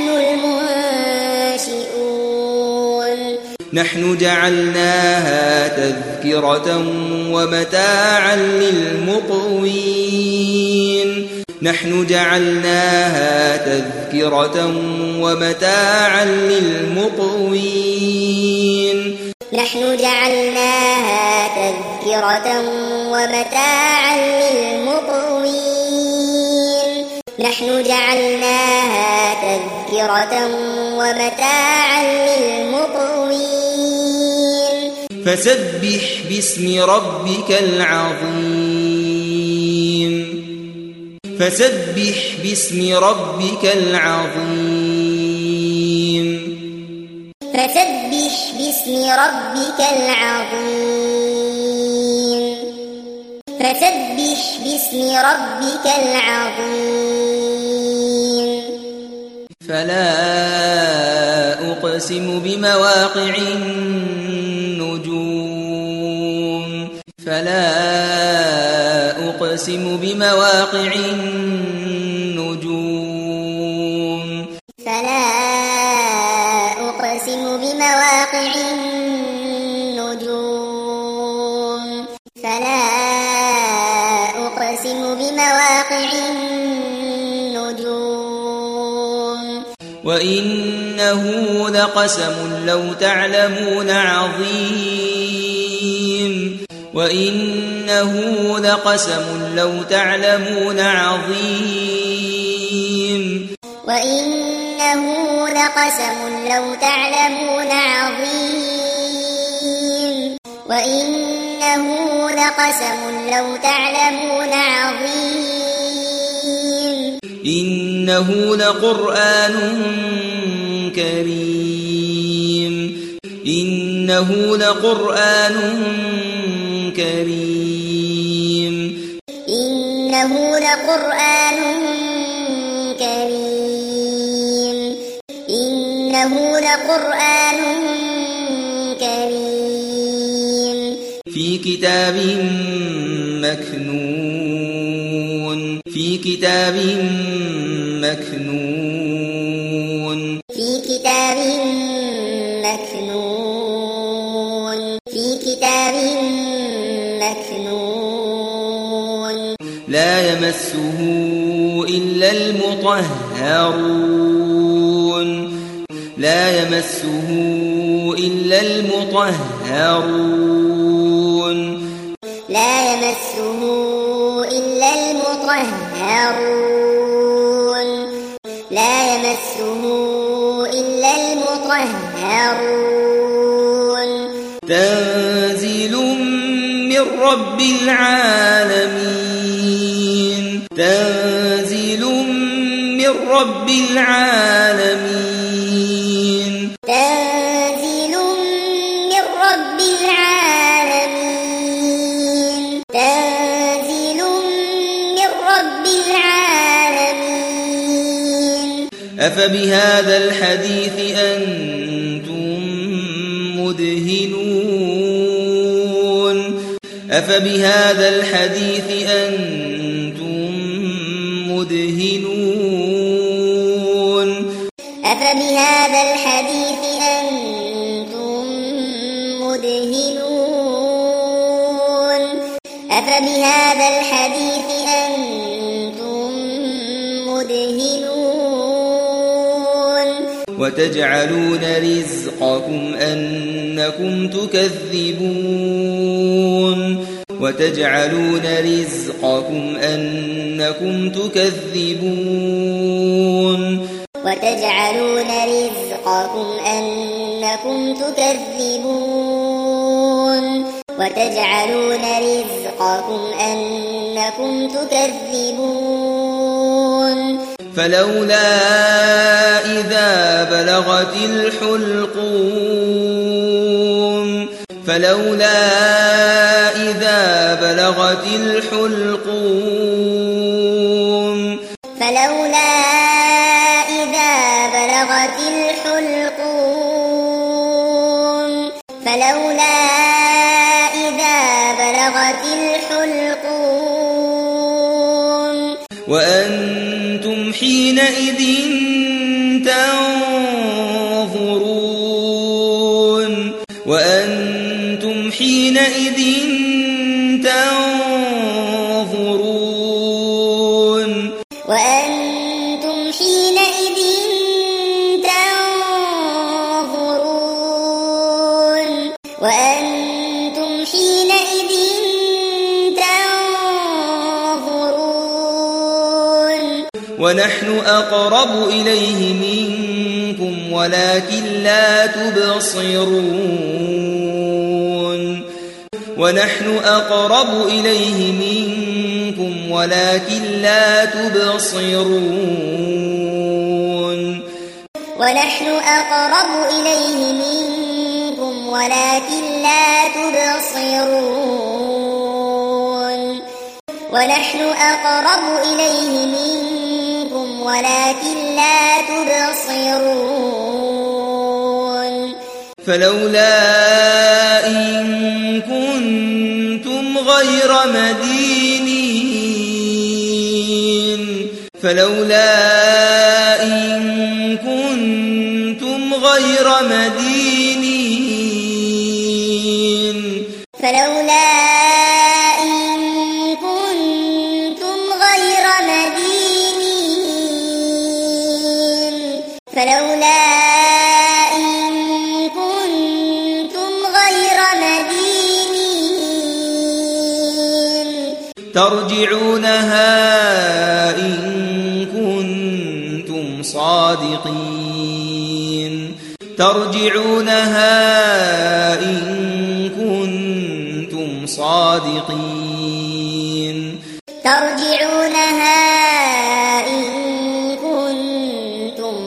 Speaker 2: المنشئون
Speaker 1: نحن جعلناها تذكرة ومتاعا للمقوين نحن جعلناها تذكرة ومتاعا للمقوين
Speaker 2: نحن جعلناها تذكرة ومتاعا للمقوين نحن جعلناها تذكرة ومتاعا للمقوين
Speaker 1: فسبح باسم ربك العظيم فسبح باسم ربك العظيم
Speaker 2: فسبح باسم ربك العظيم فسبح باسم ربك العظيم
Speaker 1: فلا أقسم بمواقع النجوم فلا أقسم بمواقع النجوم
Speaker 2: فلا أقسم بمواقع النجوم فلا أقسم بمواقع النجوم
Speaker 1: وإنه لقسم لو تعلمون عظيم وإنه لقسم لو تعلمون عظيم
Speaker 2: وإنه لقسم لو تعلمون عظيم وإنه لقسم لو تعلمون عظيم
Speaker 1: إنه لقرآن كريم إنه لقرآن كريم
Speaker 2: إنه لقرآن كريم إنه لقرآن كريم
Speaker 1: في كتاب مكنون في كتاب مكنون
Speaker 2: في كتاب مكنون في كتاب مكنون
Speaker 1: لا يمسه إلا المطهرون لا يمسه إلا المطهرون
Speaker 2: لا يمسه إلا المطهرون لا يمسه إلا المطهرون
Speaker 1: تنزيل من رب العالمين تنزيل من رب العالمين
Speaker 2: تنزيل من رب العالمين تنزيل من رب العالمين
Speaker 1: أفبهذا الحديث أنتم مدهنون أفبهذا الحديث أنتم مدهنون
Speaker 2: أفبهذا الحديث أنتم مدهنون أفبهذا الحديث أنتم مدهنون
Speaker 1: وتجعلون رزقكم أنكم تكذبون وتجعلون رزقكم أنكم تكذبون
Speaker 2: وتجعلون رزقكم أنكم تكذبون وتجعلون رزقكم أنكم تكذبون
Speaker 1: فلولا إذا بلغت الحلقوم فلولا إذا بلغت الحلقوم
Speaker 2: فلولا إذا بلغت الحلقوم فلولا إذا بلغت الحلقوم
Speaker 1: وأنتم حينئذ تنظرون وأنتم حينئذ تنظرون
Speaker 2: وأنتم حينئذ تنظرون وأنتم حينئذ تنظرون
Speaker 1: ونحن أقرب إليه منكم ولكن لا تبصرون ونحن أقرب إليه منكم ولكن لا تبصرون
Speaker 2: ونحن أقرب إليه منكم ولكن لا تبصرون ونحن أقرب إليه منكم ولكن لا تبصرون
Speaker 1: فلولا إن كنتم غير مدينين فلولا إن كنتم غير مدينين
Speaker 2: فلولا إن كنتم غير مدينين فلولا إن كنتم غير مدينين
Speaker 1: ترجعونها إن كنتم صادقين ترجعونها إن كنتم صادقين
Speaker 2: ترجعونها إن كنتم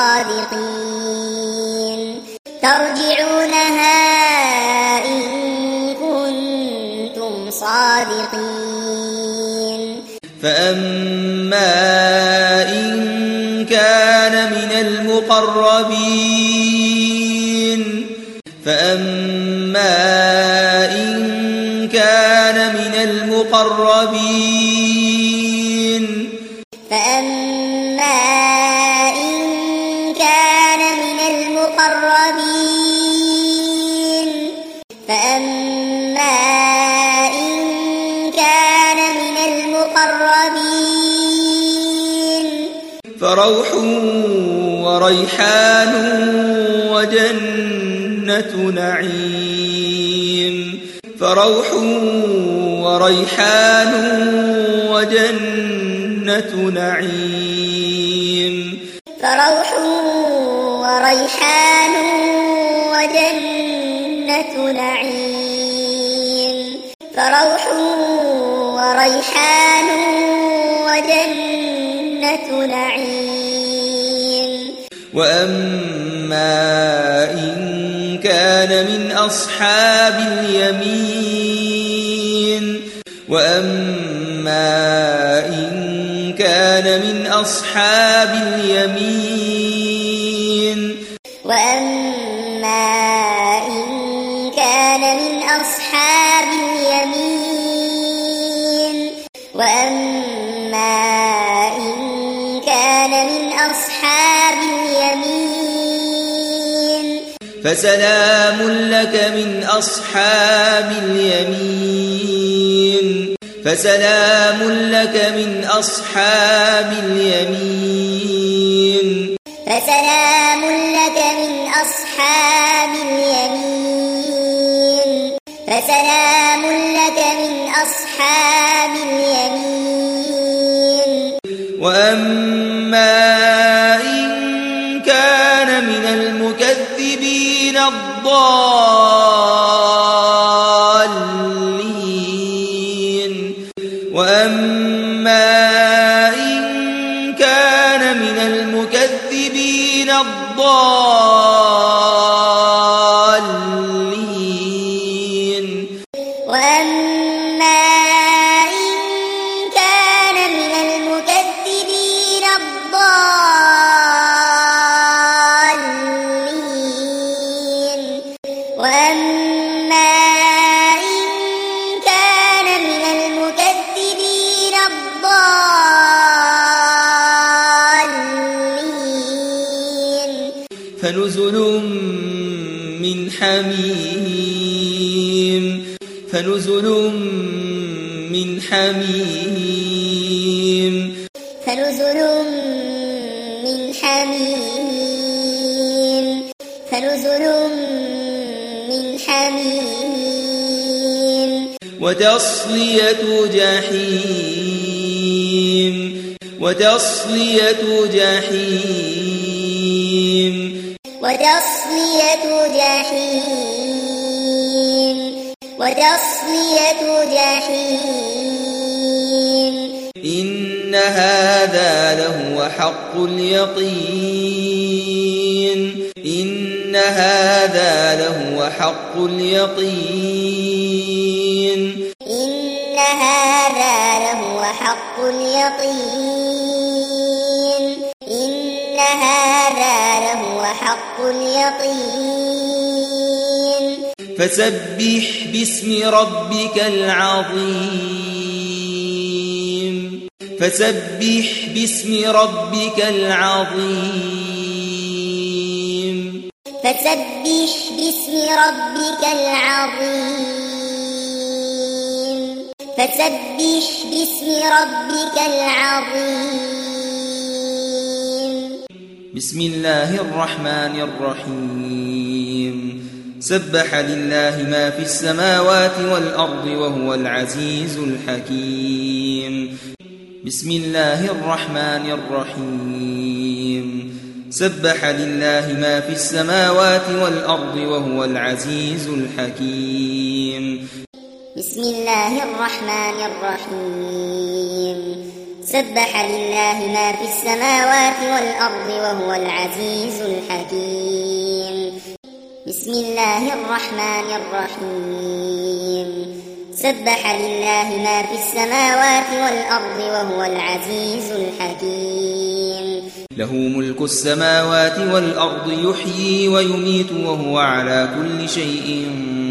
Speaker 2: صادقين ترجعونها إن كنتم صادقين
Speaker 1: فأما إن كان من المقربين فأما إن كان من المقربين
Speaker 2: فأما إن كان من المقربين فأما إن كان من المقربين
Speaker 1: فروح وريحان وجنة نعيم فروح وريحان وجنة نعيم
Speaker 2: فروح وريحان وجنة نعيم فروح وريحان وجنة نعيم
Speaker 1: وأما إن كان من أصحاب اليمين وأما إن كان من أصحاب اليمين
Speaker 2: وأما إن كان من أصحاب اليمين وأما إن كان من أصحاب اليمين
Speaker 1: فسلام لك من أصحاب اليمين فسلام لك من أصحاب اليمين
Speaker 2: فسلام لك من أصحاب اليمين فسلام لك من أصحاب اليمين
Speaker 1: وأما إن كان من المكذبين الضالين وأما إن كان من المكذبين الضالين
Speaker 2: وأما إن كان من المكذبين الضالين وأما إن كان من المكذبين الضالين
Speaker 1: فنزل من حميم فنزل من حميم
Speaker 2: فنزل من حميم فنزل من حميم
Speaker 1: وتصلية جحيم وتصلية جحيم
Speaker 2: وتصلية جحيم وتصلية جحيم
Speaker 1: إن هذا لهو حق اليقين إن هذا لهو حق اليقين
Speaker 2: إن هذا لهو حق اليقين إن هذا لهو حق اليقين
Speaker 1: فسبح باسم ربك العظيم فسبح باسم ربك العظيم
Speaker 2: فسبح باسم ربك العظيم فسبح باسم ربك العظيم
Speaker 1: بسم الله الرحمن الرحيم سبح لله ما في السماوات والأرض وهو العزيز الحكيم بسم الله الرحمن الرحيم سبح لله ما في السماوات والأرض وهو العزيز الحكيم
Speaker 2: بسم الله الرحمن الرحيم سبح لله ما في السماوات والأرض وهو العزيز الحكيم بسم الله الرحمن الرحيم سبح لله ما في السماوات والأرض وهو العزيز الحكيم
Speaker 1: له ملك السماوات والأرض يحيي ويميت وهو على كل شيء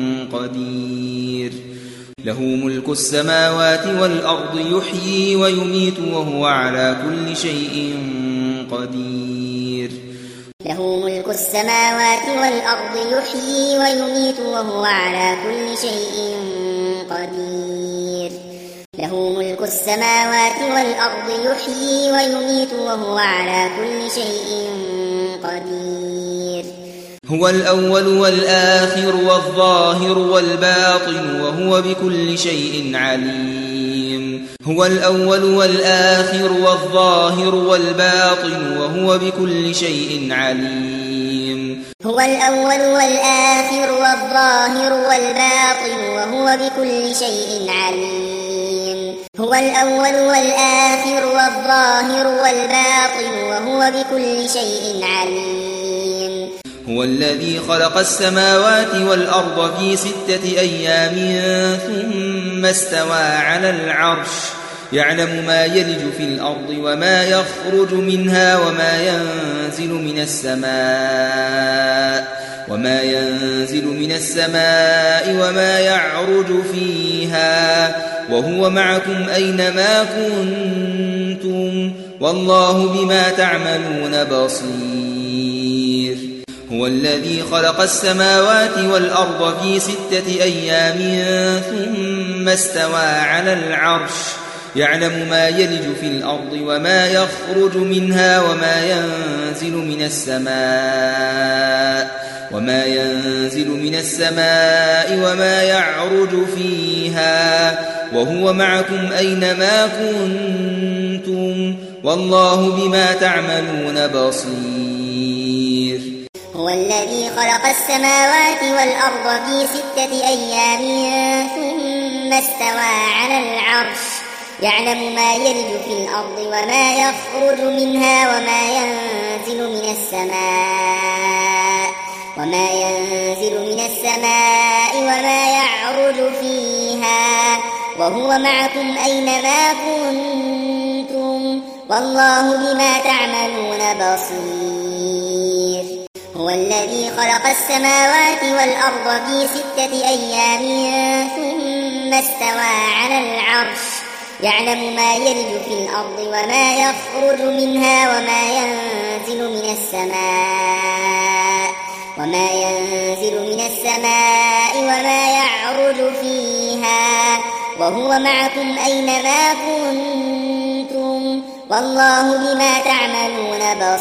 Speaker 1: قدير له ملك السماوات والأرض يحيي ويميت وهو على كل شيء قدير
Speaker 2: له ملك السماوات والأرض يحيي ويميت وهو على كل شيء قدير له ملك السماوات والأرض يحيي ويميت وهو على كل شيء قدير
Speaker 1: هو الأول والآخر والظاهر والباطن وهو بكل شيء عليم هو الأول والآخر والظاهر والباطن وهو بكل شيء عليم
Speaker 2: هو الأول والآخر والظاهر والباطن وهو بكل شيء عليم هو الأول والآخر والظاهر والباطن وهو بكل شيء عليم
Speaker 1: هو الذي خلق السماوات والأرض في ستة أيام ثم استوى على العرش يعلم ما يلج في الأرض وما يخرج منها وما ينزل من السماء وما ينزل من السماء وما يعرج فيها وهو معكم أينما كنتم والله بما تعملون بصير هو الذي خلق السماوات والأرض في ستة أيام ثم ثم استوى على العرش يعلم ما يلج في الأرض وما يخرج منها وما ينزل من السماء وما ينزل من السماء وما يعرج فيها وهو معكم أينما كنتم والله بما تعملون بصير.
Speaker 2: هو الذي خلق السماوات والأرض في ستة أيام ثم استوى على العرش يعلم ما يلج في الأرض وما يخرج منها وما ينزل من السماء وما ينزل من السماء وما يعرج فيها وهو معكم أينما كنتم والله بما تعملون بصير. هو الذي خلق السماوات والأرض في ستة أيام ثم استوى على العرش يعلم ما يلج في الأرض وما يخرج منها وما ينزل من السماء وما ينزل من السماء وما يعرج فيها وهو معكم أينما كنتم والله بما تعملون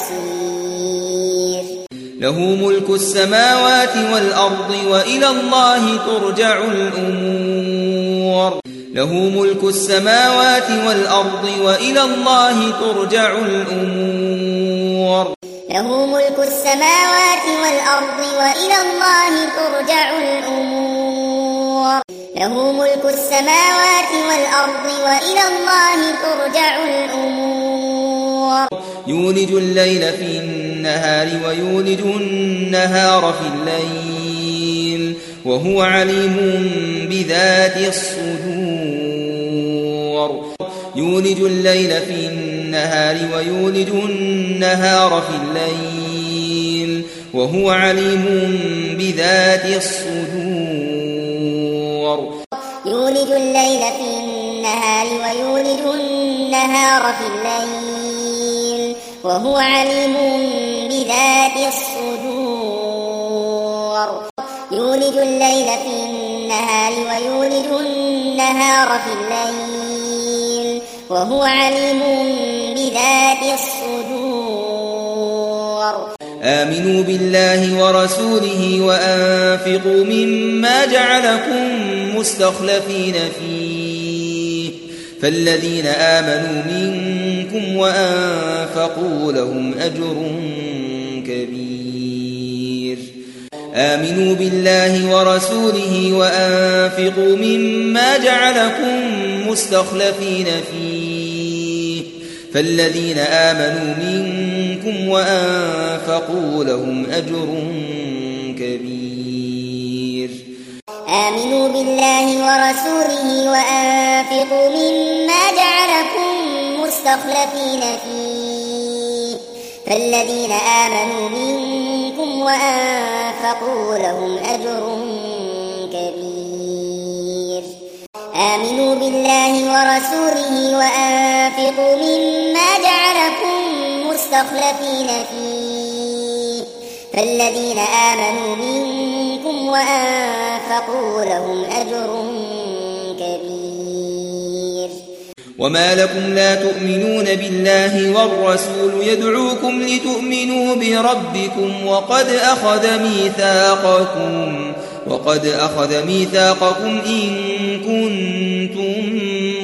Speaker 2: بصير.
Speaker 1: له ملك السماوات والأرض وإلى الله ترجع الأمور له ملك السماوات والأرض وإلى الله ترجع الأمور
Speaker 2: له ملك السماوات والأرض وإلى الله ترجع الأمور له ملك السماوات والأرض وإلى الله ترجع الأمور
Speaker 1: يولج الليل في النهار ويولج النهار في الليل وهو عليم بذات الصدور يولج الليل في النهار ويولج النهار في الليل وهو عليم بذات الصدور
Speaker 2: يولج الليل في النهار ويولج النهار في الليل وهو عليم بذات الصدور يولج الليل في النهار ويولج النهار في الليل وهو عليم بذات الصدور.
Speaker 1: آمنوا بالله ورسوله وأنفقوا مما جعلكم مستخلفين فيه فالذين آمنوا منكم وأنفقوا لهم أجر كبير. آمنوا بالله ورسوله وأنفقوا مما جعلكم مستخلفين فيه فالذين آمنوا منكم وأنفقوا لهم أجر كبير.
Speaker 2: آمنوا بالله ورسوله وأنفقوا مما جعلكم مستخلفين فيه فالذين آمنوا منكم وأنفقوا لهم أجر كبير. آمنوا بالله ورسوله وأنفقوا مما جعلكم مستخلفين فيه فالذين آمنوا منكم وأنفقوا لهم أجر كبير.
Speaker 1: وما لكم لا تؤمنون بالله والرسول يدعوكم لتؤمنوا بربكم وقد أخذ ميثاقكم وقد أخذ ميثاقكم إن كنتم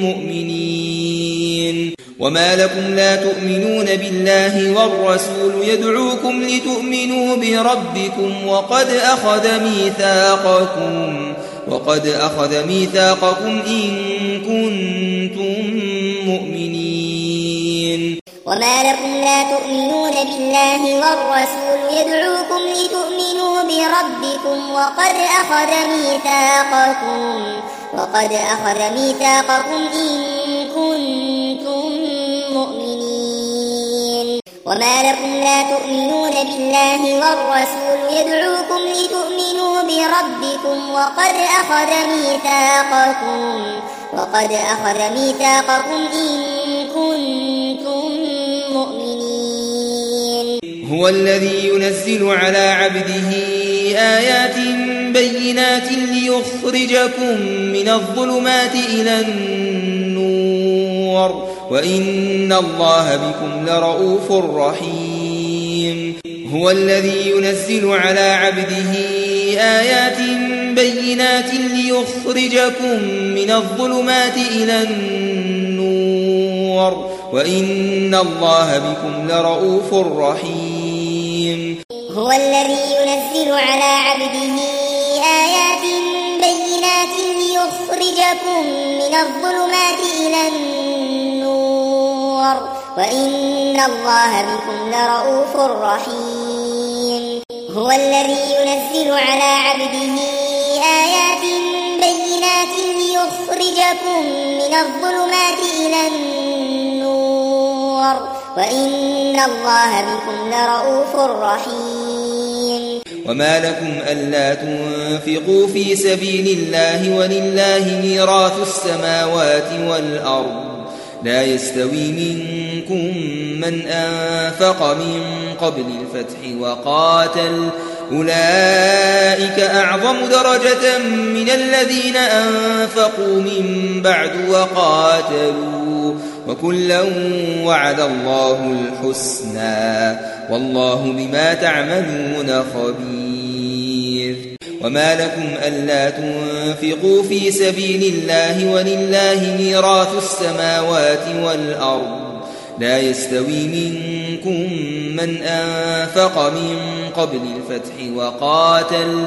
Speaker 1: مؤمنين. وما لكم لا تؤمنون بالله والرسول يدعوكم لتؤمنوا بربكم وقد أخذ ميثاقكم وقد أخذ ميثاقكم إن كنتم مؤمنين.
Speaker 2: وما لكم لا تؤمنون بالله والرسول يدعوكم لتؤمنوا بربكم وقد أخذ ميثاقكم وقد أخذ ميثاقكم إن كنتم مؤمنين. وما لكم لا تؤمنون بالله والرسول يدعوكم لتؤمنوا بربكم وقد أخذ ميثاقكم وقد أخذ ميثاقكم إن كنتم مؤمنين.
Speaker 1: هو الذي ينزل على عبده آيات بينات ليخرجكم من الظلمات إلى النور وإن الله بكم لرؤوف رحيم هو الذي ينزل على عبده آيات بينات ليخرجكم من الظلمات إلى النور وإن الله بكم لرؤوف رحيم
Speaker 2: هو الذي ينزل على عبده آيات بينات ليخرجكم من الظلمات إلى النور وإن الله بكم لرؤوف رحيم هو الذي ينزل على عبده آيات بينات ليخرجكم من الظلمات إلى النور وإن الله بكم لرؤوف رحيم
Speaker 1: وما لكم ألا تنفقوا في سبيل الله ولله ميراث السماوات والأرض لا يستوي منكم من أنفق من قبل الفتح وقاتل أولئك أعظم درجة من الذين أنفقوا من بعد وقاتلوا وكلا وعد الله الحسنى والله بما تعملون خبير وما لكم ألا تنفقوا في سبيل الله ولله ميراث السماوات والأرض لا يستوي منكم من أنفق من قبل الفتح وقاتل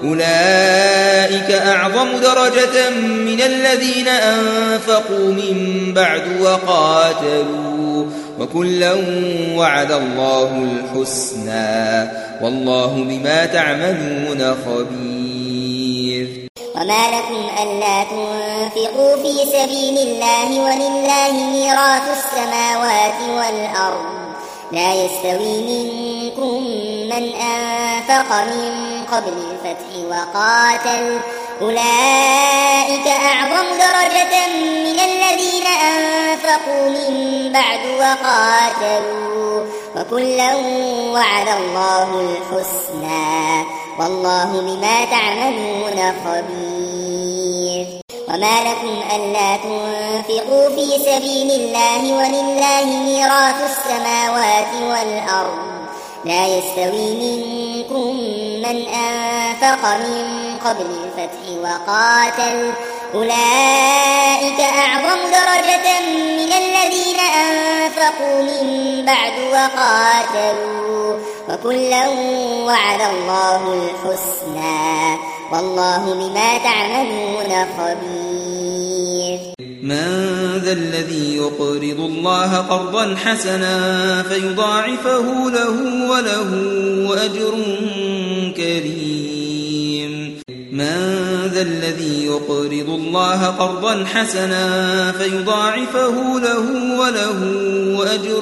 Speaker 1: أولئك أعظم درجة من الذين أنفقوا من بعد وقاتلوا وكلا وعد الله الحسنى والله بما تعملون خبير
Speaker 2: وما لكم ألا تنفقوا في سبيل الله ولله ميراث السماوات والأرض لا يستوي منكم من أنفق من قبل الفتح وقاتل أولئك أعظم درجة من الذين أنفقوا من بعد وقاتلوا وكلا وعد الله الحسنى والله بما تعملون خبير وما لكم ألا تنفقوا في سبيل الله ولله ميراث السماوات والأرض لا يستوي منكم من أنفق من قبل الفتح وقاتل أولئك أعظم درجة من الذين أنفقوا من بعد وقاتلوا وكلا وعد الله الحسنى والله بما تعملون خبير
Speaker 1: من ذا الذي يقرض الله قرضا حسنا فيضاعفه له وله أجر كريم من ذا الذي يقرض الله قرضا حسنا فيضاعفه له وله أجر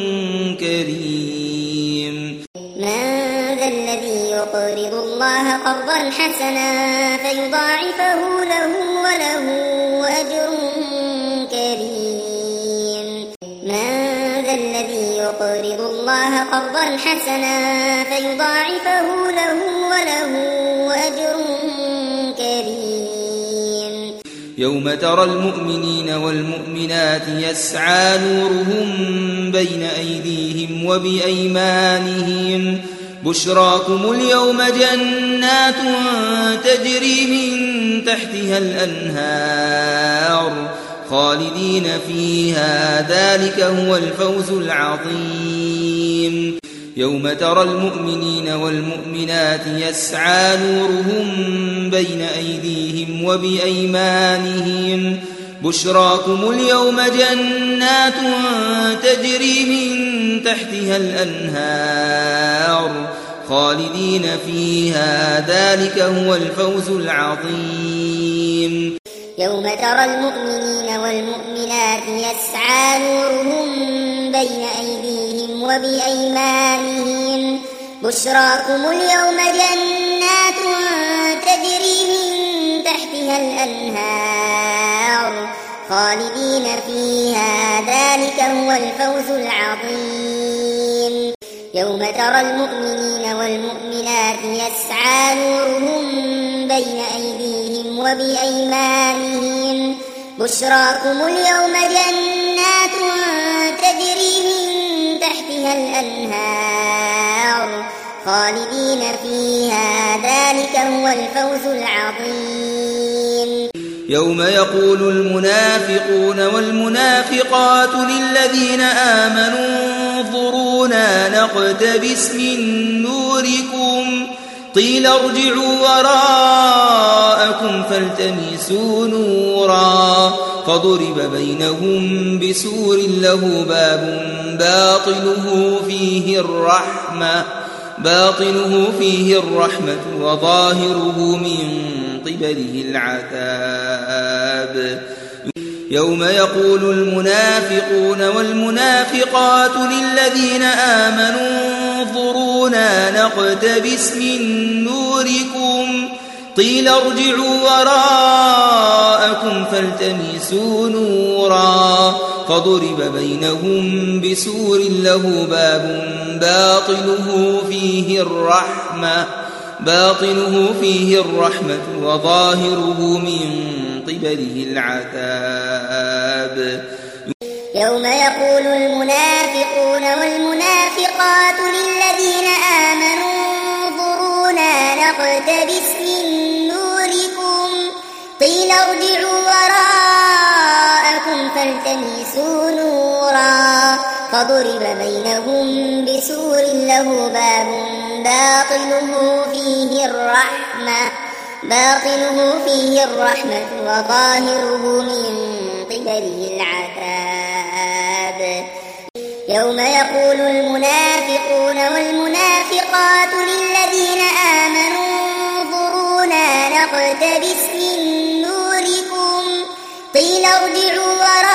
Speaker 1: كريم
Speaker 2: من ذا الذي يقرض الله قرضا حسنا فيضاعفه له وله أجر كريم من ذا الذي يقرض الله قرضا حسنا فيضاعفه له وله أجر كريم
Speaker 1: يوم ترى المؤمنين والمؤمنات يسعى نورهم بين أيديهم وبأيمانهم بشراكم اليوم جنات تجري من تحتها الأنهار خالدين فيها ذلك هو الفوز العظيم يوم ترى المؤمنين والمؤمنات يسعى نورهم بين أيديهم وبأيمانهم بشراكم اليوم جنات تجري من تحتها الأنهار خالدين فيها ذلك هو الفوز العظيم
Speaker 2: يوم ترى المؤمنين والمؤمنات يسعى نورهم بين أيديهم وبأيمانهم بشراكم اليوم جنات تجري من تحتها الأنهار خالدين فيها ذلك هو الفوز العظيم يوم ترى المؤمنين والمؤمنات يسعى نورهم بين أيديهم وبأيمانهم بشراكم اليوم جنات تجري من تحتها الأنهار خالدين فيها ذلك هو الفوز العظيم.
Speaker 1: يوم يقول المنافقون والمنافقات للذين آمنوا انظرونا نقتبس من نوركم قيل ارجعوا وراءكم فالتمسوا نورا فضرب بينهم بسور له باب باطنه فيه الرحمة باطنه فيه الرحمة وظاهره من قبله العذاب. يوم يقول المنافقون والمنافقات للذين آمنوا انظرونا نقتبس من نوركم قيل ارجعوا وراءكم فالتمسوا نورا فضرب بينهم بسور له باب باطنه فيه الرحمة باطنه فيه الرحمة وظاهره من قبله العذاب.
Speaker 2: يوم يقول المنافقون والمنافقات للذين آمنوا انظرونا نقتبس من نوركم قيل ارجعوا وراءكم فالتمسوا نورا فضرب بينهم بسور له باب باطنه فيه الرحمة باطنه فيه الرحمة وظاهره من قبله العذاب. يوم يقول المنافقون والمنافقات للذين آمنوا انظرونا نقتبس من نوركم قيل ارجعوا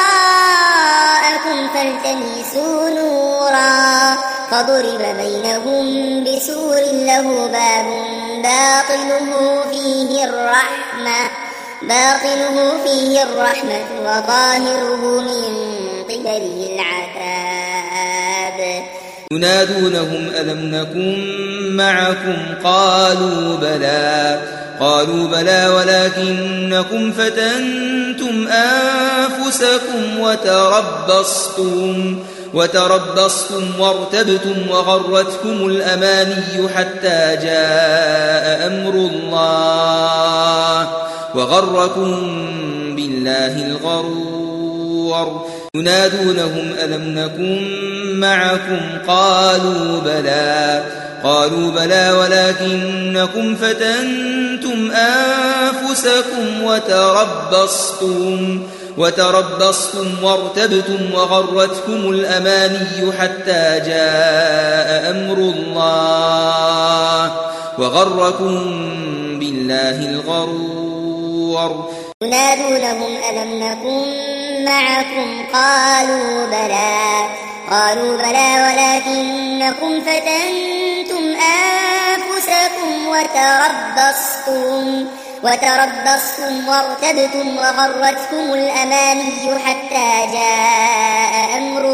Speaker 2: وراءكم فالتمسوا نورا فضرب بينهم بسور له باب باطنه فيه الرحمة باطنه فيه الرحمة وظاهره من قبله العذاب.
Speaker 1: ينادونهم ألم نكن معكم قالوا بلى قالوا بلى ولكنكم فتنتم أنفسكم وتربصتم وتربصتم وارتبتم وغرتكم الأماني حتى جاء أمر الله وغركم بالله الغرور. ينادونهم ألم نكن معكم قالوا بلى قالوا بلى ولكنكم فتنتم أنفسكم وتربصتم وتربصتم وارتبتم وغرتكم الأماني حتى جاء أمر الله وغركم بالله الغرور.
Speaker 2: ينادونهم ألم نكن معكم قالوا بلى قالوا بلى ولكنكم فتنتم أنفسكم وتربصتم وتربصتم وارتبتم وغرتكم الأماني حتى جاء أمر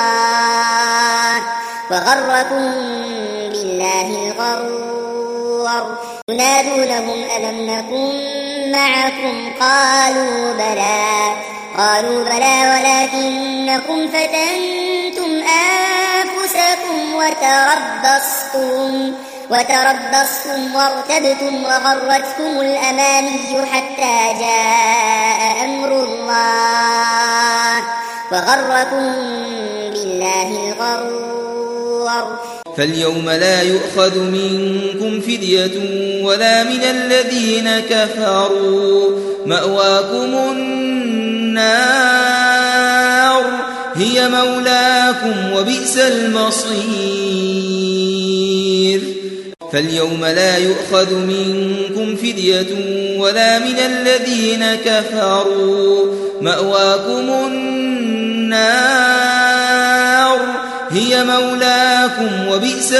Speaker 2: الله وغركم بالله الغرور. ينادونهم ألم نكن معكم قالوا بلى قالوا بلى ولكنكم فتنتم أنفسكم وتربصتم وتربصتم وارتبتم وغرتكم الأماني حتى جاء أمر الله وغركم بالله الغرور.
Speaker 1: فاليوم لا يؤخذ منكم فدية ولا من الذين كفروا مأواكم النار هي مولاكم وبئس المصير. فاليوم لا يؤخذ منكم فدية ولا من الذين كفروا مأواكم النار هي مولاكم وبئس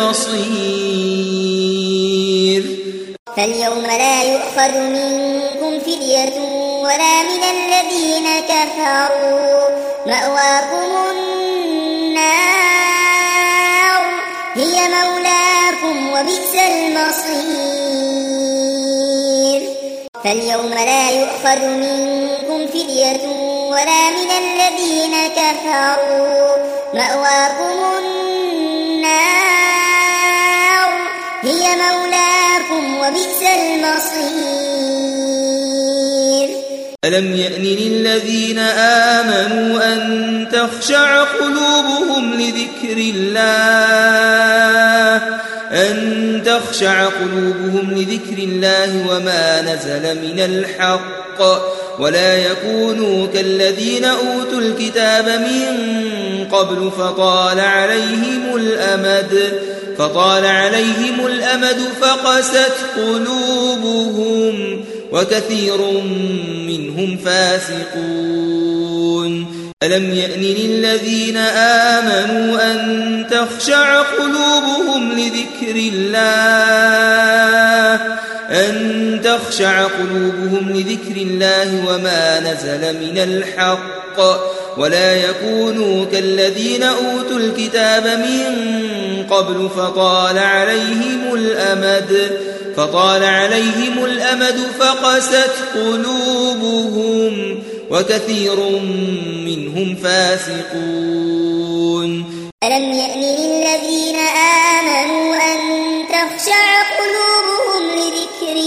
Speaker 1: المصير.
Speaker 2: فاليوم لا يؤخذ منكم فدية ولا من الذين كفروا مأواكم النار هي مولاكم وبئس المصير. فاليوم لا يؤخذ منكم فدية ولا من الذين كفروا مأواكم النار هي مولاكم وبئس المصير.
Speaker 1: ألم يأن للذين آمنوا أن تخشع قلوبهم لذكر الله أن تخشع قلوبهم لذكر الله وما نزل من الحق ولا يكونوا كالذين أوتوا الكتاب من قبل فطال عليهم الأمد فطال عليهم الأمد فقست قلوبهم وكثير منهم فاسقون. ألم يأن للذين آمنوا أن تخشع قلوبهم لذكر الله أن تخشع قلوبهم لذكر الله وما نزل من الحق ولا يكونوا كالذين أوتوا الكتاب من قبل فطال عليهم الأمد فطال عليهم الأمد فقست قلوبهم وكثير منهم فاسقون.
Speaker 2: ألم يأن للذين آمنوا أن تخشع قلوبهم لذكر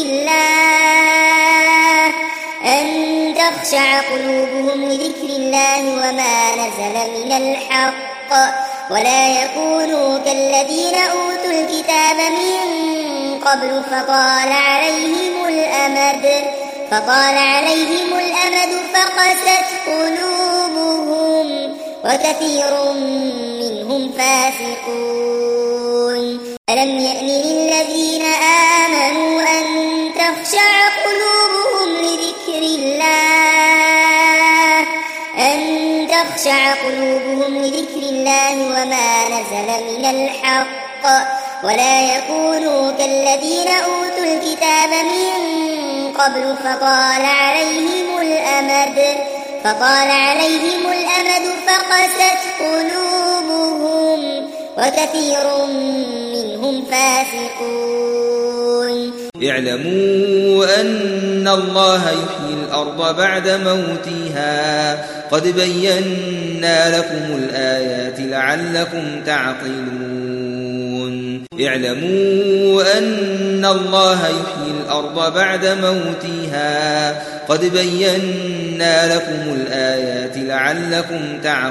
Speaker 2: الله أن تخشع قلوبهم لذكر الله وما نزل من الحق ولا يكونوا كالذين أوتوا الكتاب من قبل فطال عليهم الأمد فطال عليهم الأمد فقست قلوبهم وكثير منهم فاسقون. ألم يأن للذين آمنوا أن تخشع قلوبهم لذكر الله أن تخشع قلوبهم لذكر الله وما نزل من الحق ولا يكونوا كالذين أوتوا الكتاب من قبل فطال عليهم الأمد فطال عليهم الأمد فقست قلوبهم وكثير منهم فاسقون.
Speaker 1: اعلموا أن الله يحيي الأرض بعد موتها قد بينا لكم الآيات لعلكم تعقلون. اعلموا أن الله يحيي الأرض بعد موتها قد بينا لكم الآيات لعلكم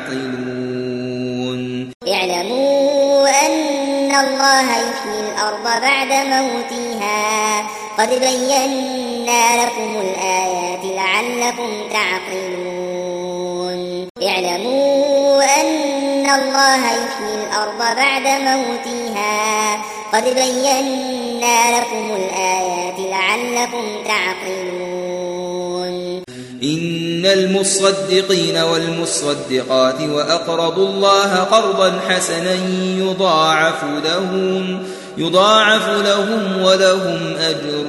Speaker 1: تعقلون.
Speaker 2: اعلموا أن الله يحيي الأرض بعد موتها قد بينا لكم الآيات لعلكم تعقلون. اعلموا أن الله يحيي الأرض بعد موتها قد بينا لكم الآيات لعلكم تعقلون.
Speaker 1: إن المصدقين والمصدقات وأقرضوا الله قرضا حسنا يضاعف لهم يضاعف لهم ولهم أجر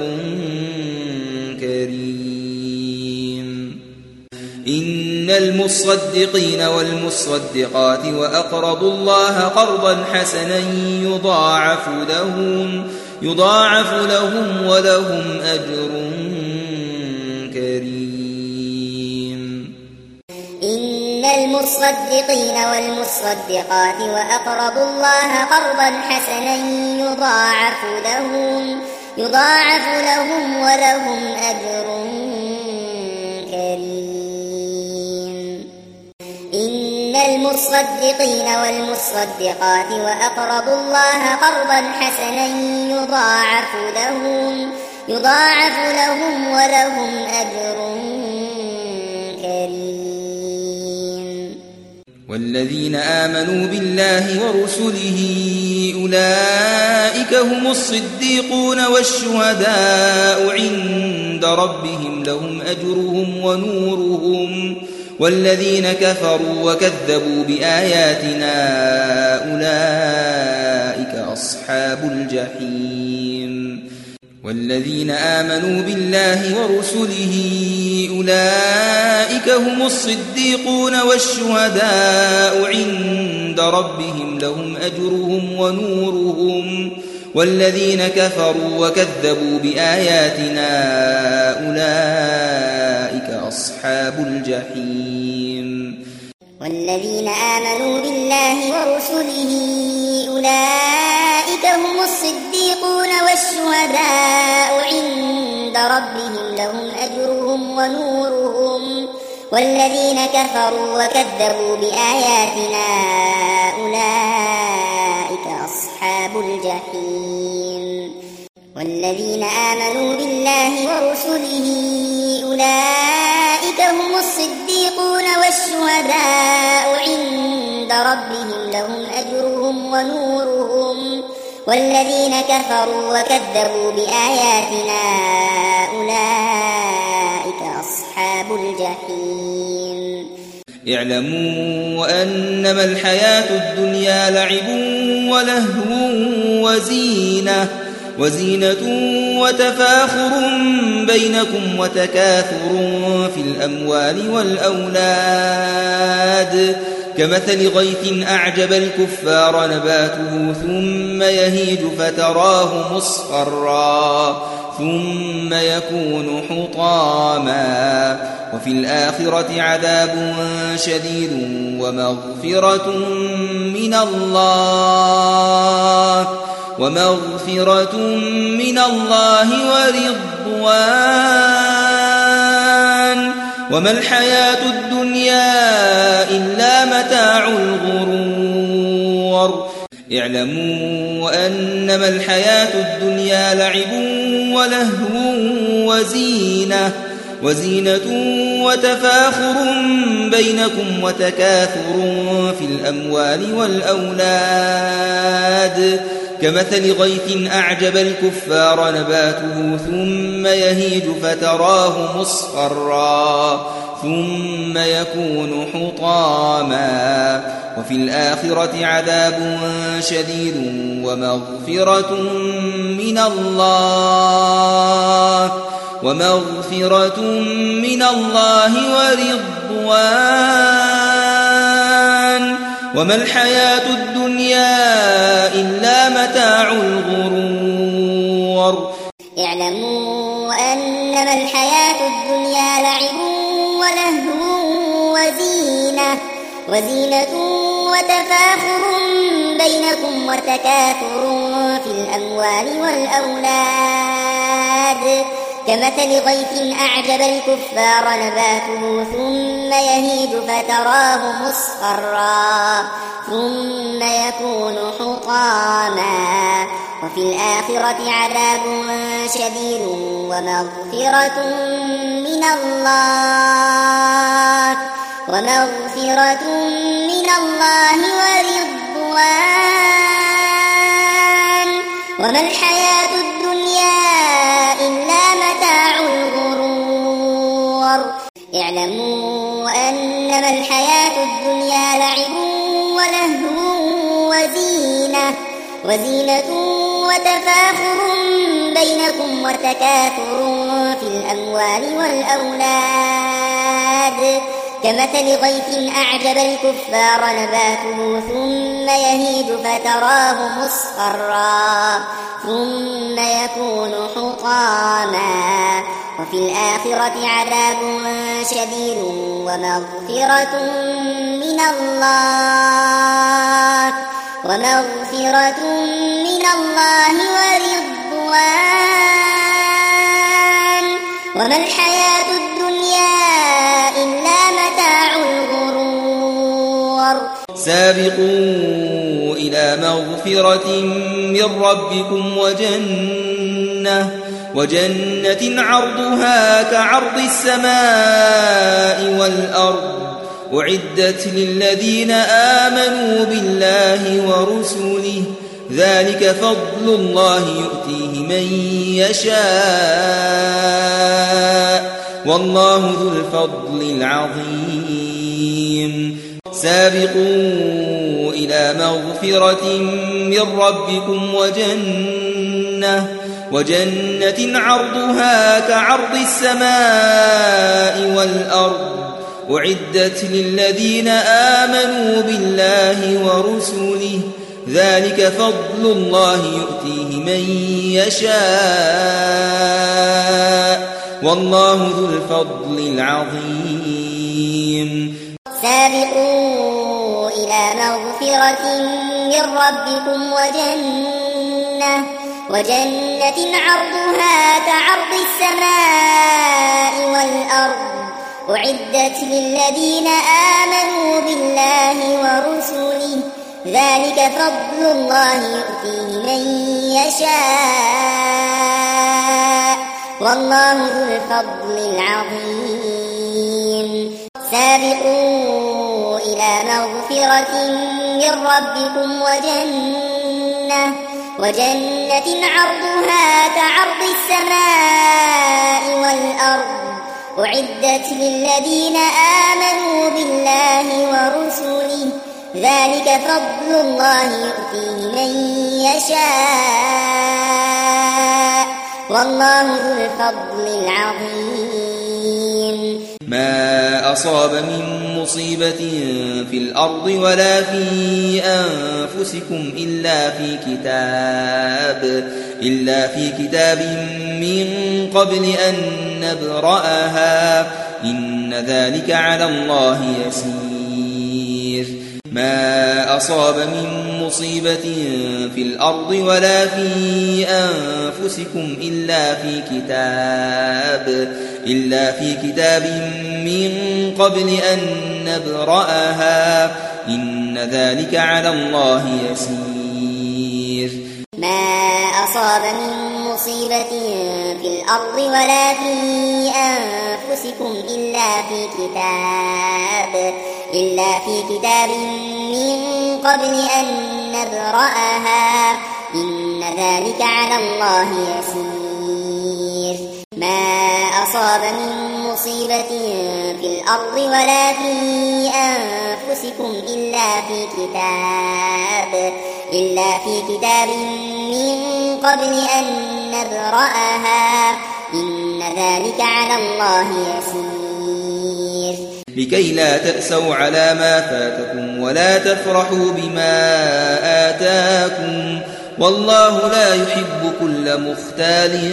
Speaker 1: كريم. إن المصدقين والمصدقات وأقرضوا الله قرضا حسنا يضاعف لهم يضاعف لهم ولهم أجر كريم.
Speaker 2: إن المصدقين والمصدقات وأقرضوا الله قرضا حسنا يضاعف لهم يضاعف لهم ولهم أجر كريم. إن المصدقين والمصدقات وأقرضوا الله قرضا حسنا يضاعف لهم يضاعف لهم ولهم أجر كريم.
Speaker 1: والذين آمنوا بالله ورسله أولئك هم الصديقون والشهداء عند ربهم لهم أجرهم ونورهم والذين كفروا وكذبوا بآياتنا أولئك أصحاب الجحيم. والذين آمنوا بالله ورسله أولئك هم الصديقون والشهداء عند ربهم لهم أجرهم ونورهم والذين كفروا وكذبوا بآياتنا أولئك أصحاب الجحيم
Speaker 2: والذين آمنوا بالله ورسله أولئك هم الصديقون والشهداء عند ربهم لهم أجرهم ونورهم والذين كفروا وكذبوا بآياتنا أولئك أصحاب الجحيم والذين آمنوا بالله ورسله أولئك هم الصديقون والشهداء عند ربهم لهم أجرهم ونورهم والذين كفروا وكذبوا بآياتنا أولئك أصحاب الجحيم
Speaker 1: اعلموا أنما الحياة الدنيا لعب ولهو وزينة وزينة وتفاخر بينكم وتكاثر في الأموال والأولاد كمثل غيث أعجب الكفار نباته ثم يهيج فتراه مصفرا ثم يكون حطاما وفي الآخرة عذاب شديد ومغفرة من الله ومغفرة من الله ورضوان وما الحياة الدنيا إلا متاع الغرور اعلموا أنما الحياة الدنيا لعب ولهو وزينة وزينة وتفاخر بينكم وتكاثر في الأموال والأولاد كمثل غيث أعجب الكفار نباته ثم يهيج فتراه مصفرا ثم يكون حطاما وفي الآخرة عذاب شديد ومغفرة من الله ومغفرة من الله ورضوان وما الحياة الدنيا إلا متاع الغرور
Speaker 2: اعلموا أنما الحياة الدنيا لعب ولهو وزينة وزينة وتفاخر بينكم وتكاثر في الأموال والأولاد كمثل غيث أعجب الكفار نباته ثم يهيج فتراه مصفرا ثم يكون حطاما وفي الآخرة عذاب شديد ومغفرة من الله ومغفرة من الله ورضوان وما الحياة الدنيا إلا متاع الغرور اعلموا أنما الحياة الدنيا لعب ولهو وزينة وزينة وتفاخر بينكم وتكاثر في الأموال والأولاد كمثل غيث أعجب الكفار نباته ثم يهيج فتراه مصفرا ثم يكون حطاما وفي الآخرة عذاب شديد ومغفرة من الله ومغفرة من الله ورضوان وما الحياة الدنيا إلا متاع الغرور
Speaker 1: سابقوا إلى مغفرة من ربكم وجنة وجنة عرضها كعرض السماء والأرض أعدت للذين آمنوا بالله ورسله ذلك فضل الله يؤتيه من يشاء والله ذو الفضل العظيم سابقوا إلى مغفرة من ربكم وجنة وجنة عرضها كعرض السماء والأرض أعدت للذين آمنوا بالله ورسله ذلك فضل الله يؤتيه من يشاء والله ذو الفضل العظيم
Speaker 2: سابقوا إلى مغفرة من ربكم وجنة وجنة عرضها كعرض السماء والأرض أعدت للذين آمنوا بالله ورسله ذلك فضل الله يؤتيه من يشاء والله ذو الفضل العظيم سابقوا إلى مغفرة من ربكم وجنة وجنة عرضها كعرض السماء والأرض أعدت للذين آمنوا بالله ورسله ذلك فضل الله يؤتيه من يشاء والله ذو الفضل العظيم
Speaker 1: ما أصاب من مصيبة في الأرض ولا في أنفسكم إلا في كتاب إلا في كتاب من قبل أن نبرأها إن ذلك على الله يسير ما أصاب من مصيبة في الأرض ولا في أنفسكم إلا في كتاب إلا في كتاب من قبل أن نبرأها إن ذلك على الله يسير
Speaker 2: ما أصاب من مصيبة في الأرض ولا في أنفسكم إلا في كتاب إلا في كتاب من قبل أن نبرأها إن ذلك على الله يسير ما أصاب من مصيبة في الأرض ولا في أنفسكم إلا في كتاب إلا في كتاب من قبل أن نبرأها إن ذلك على الله يسير
Speaker 1: لكي لا تأسوا على ما فاتكم ولا تفرحوا بما آتاكم والله لا يحب كل مختال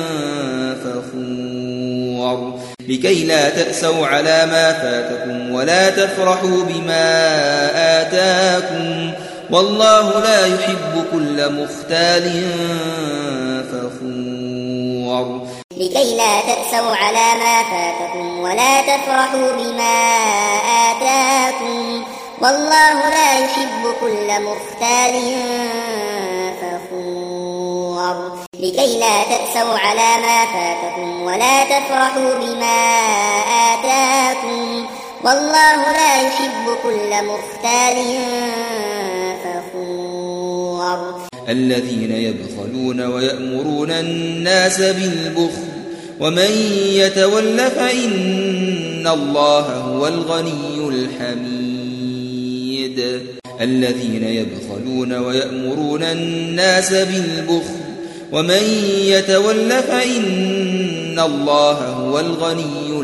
Speaker 1: فخور لكي لا تأسوا على ما فاتكم ولا تفرحوا بما آتاكم والله لا يحب كل مختال فخور
Speaker 2: لكي لا تأسوا على ما فاتكم ولا تفرحوا بما آتاكم والله لا يحب كل مختال فخور لكي لا تأسوا على ما فاتكم ولا تفرحوا بما آتاكم والله لا يحب كل مختال فخور
Speaker 1: الذين يبخلون ويأمرون الناس بالبخل ومن يتول فإن الله هو الغني الحميد الذين يبخلون ويأمرون الناس بالبخل ومن يتول فإن الله هو الغني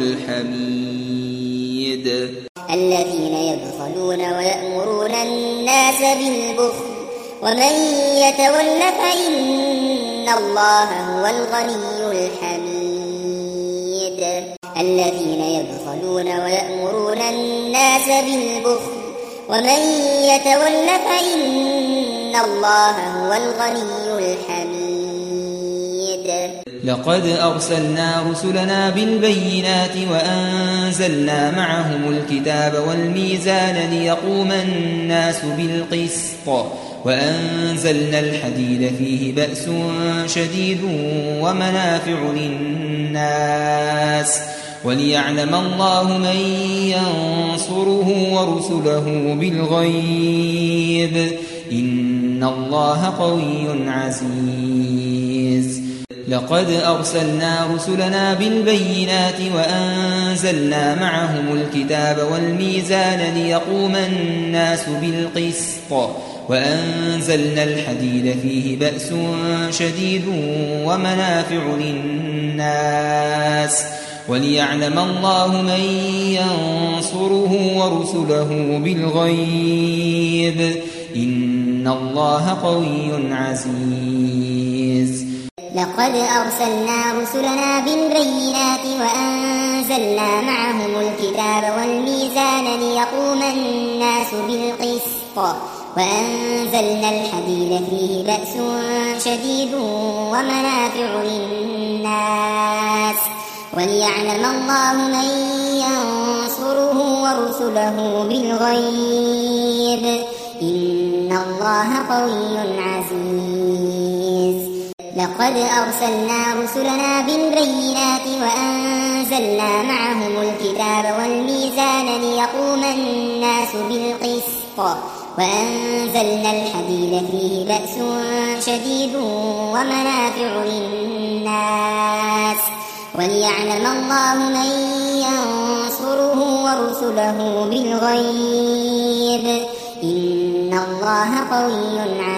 Speaker 1: الحميد
Speaker 2: الذين يبخلون ويأمرون الناس بالبخل ومن يتول فإن الله هو الغني الحميد الذين يبخلون ويأمرون الناس بالبخل ومن يتول فإن الله هو الغني الحميد
Speaker 1: لقد أرسلنا رسلنا بالبينات وأنزلنا معهم الكتاب والميزان ليقوم الناس بالقسط وأنزلنا الحديد فيه بأس شديد ومنافع للناس وليعلم الله من ينصره ورسله بالغيب إن الله قوي عزيز لقد أرسلنا رسلنا بالبينات وأنزلنا معهم الكتاب والميزان ليقوم الناس بالقسط وأنزلنا الحديد فيه بأس شديد ومنافع للناس وليعلم الله من ينصره ورسله بالغيب إن الله قوي عزيز.
Speaker 2: لقد أرسلنا رسلنا بالبينات وأنزلنا معهم الكتاب والميزان ليقوم الناس بالقسط وأنزلنا الحديد فيه بأس شديد ومنافع للناس وليعلم الله من ينصره ورسله بالغيب إن الله قوي عزيز. لقد أرسلنا رسلنا بالبينات وأنزلنا معهم الكتاب والميزان ليقوم الناس بالقسط وأنزلنا الحديد فيه بأس شديد ومنافع للناس وليعلم الله من ينصره ورسله بالغيب إن الله قوي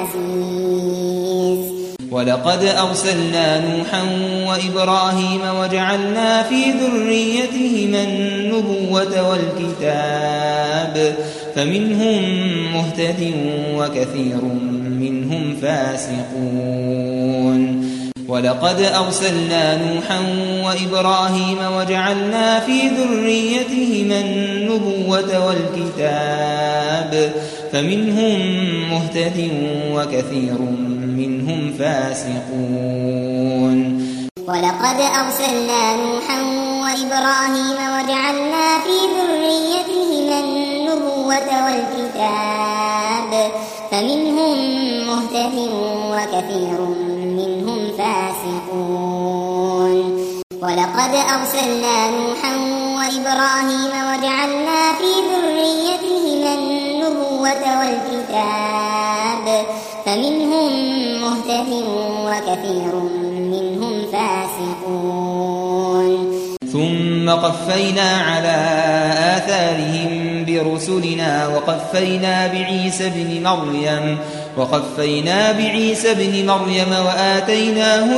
Speaker 2: عزيز.
Speaker 1: ولقد أرسلنا نوحا وإبراهيم وجعلنا في ذريتهما النبوة والكتاب فمنهم مهتد وكثير منهم فاسقون. ولقد أرسلنا نوحا وإبراهيم وجعلنا في ذريتهما النبوة والكتاب فمنهم مهتد وكثير منهم فاسقون.
Speaker 2: ولقد أرسلنا نوحا وإبراهيم وجعلنا في ذريتهما النبوة والكتاب فمنهم مهتد وكثير منهم فاسقون. ولقد أرسلنا نوحا وإبراهيم وجعلنا في ذريتهما النبوة والكتاب فمنهم مهتد وكثير منهم فاسقون.
Speaker 1: ثم قفينا على آثارهم برسلنا وقفينا بعيسى ابن مريم وقفينا بعيسى ابن مريم وآتيناه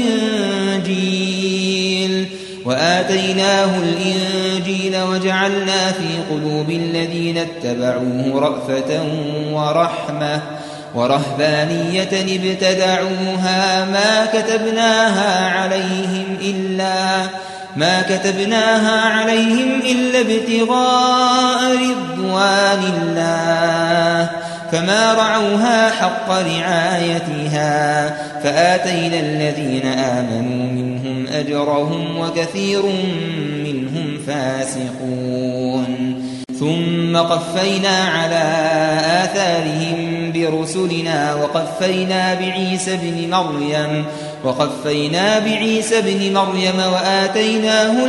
Speaker 1: الإنجيل وآتيناه الإنجيل وجعلنا في قلوب الذين اتبعوه رأفة ورحمة ورهبانية ابتدعوها ما كتبناها عليهم إلا ما كتبناها عليهم إلا ابتغاء رضوان الله فما رعوها حق رعايتها فآتينا الذين آمنوا منهم أجرهم وكثير منهم فاسقون. ثم قفينا على آثارهم برسلنا وقفينا بعيسى ابن مريم وقفينا بعيسى ابن مريم وآتيناه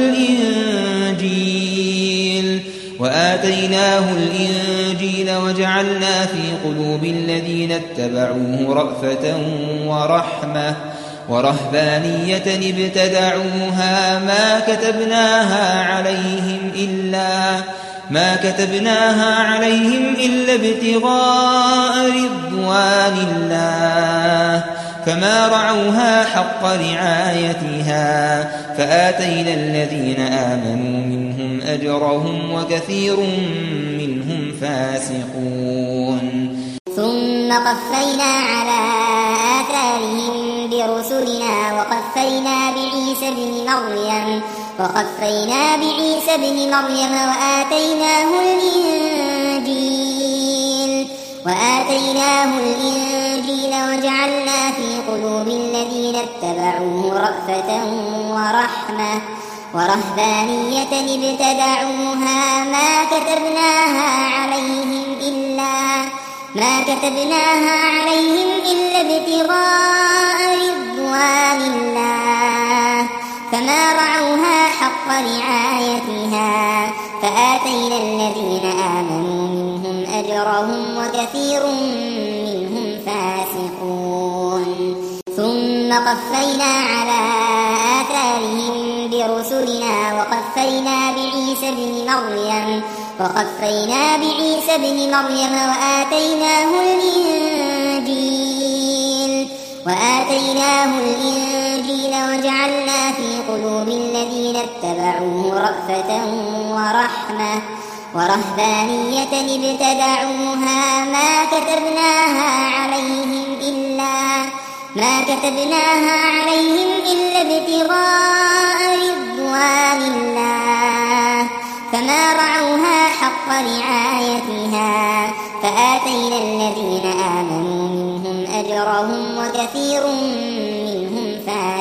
Speaker 1: الإنجيل وآتيناه الإنجيل وجعلنا في قلوب الذين اتبعوه رأفة ورحمة ورهبانية ابتدعوها ما كتبناها عليهم إلا ما كتبناها عليهم إلا ابتغاء رضوان الله فما رعوها حق رعايتها فآتينا الذين آمنوا منهم أجرهم وكثير منهم فاسقون.
Speaker 2: ثم قفينا على آثارهم برسلنا وقفينا بعيسى ابن مريم وقفينا بعيسى ابن مريم وآتيناه الإنجيل وآتيناه الإنجيل وجعلنا في قلوب الذين اتبعوه رأفة ورحمة ورهبانية ابتدعوها ما كتبناها عليهم إلا ما كتبناها عليهم إلا ابتغاء رضوان الله فما رعوها حق رعايتها فآتينا الذين آمنوا منهم أجرهم وكثير منهم فاسقون. ثم قفينا على آثارهم برسلنا وقفينا بعيسى ابن مريم وقفينا بعيسى ابن مريم وآتيناه الإنجيل وآتيناه الإنجيل وجعلنا في قلوب الذين اتبعوه رأفة ورحمة ورهبانية ابتدعوها ما كتبناها عليهم إلا ما كتبناها عليهم إلا ابتغاء رضوان الله فما رعوها حق رعايتها فآتينا الذين آمنوا منهم أجرهم وكثير منهم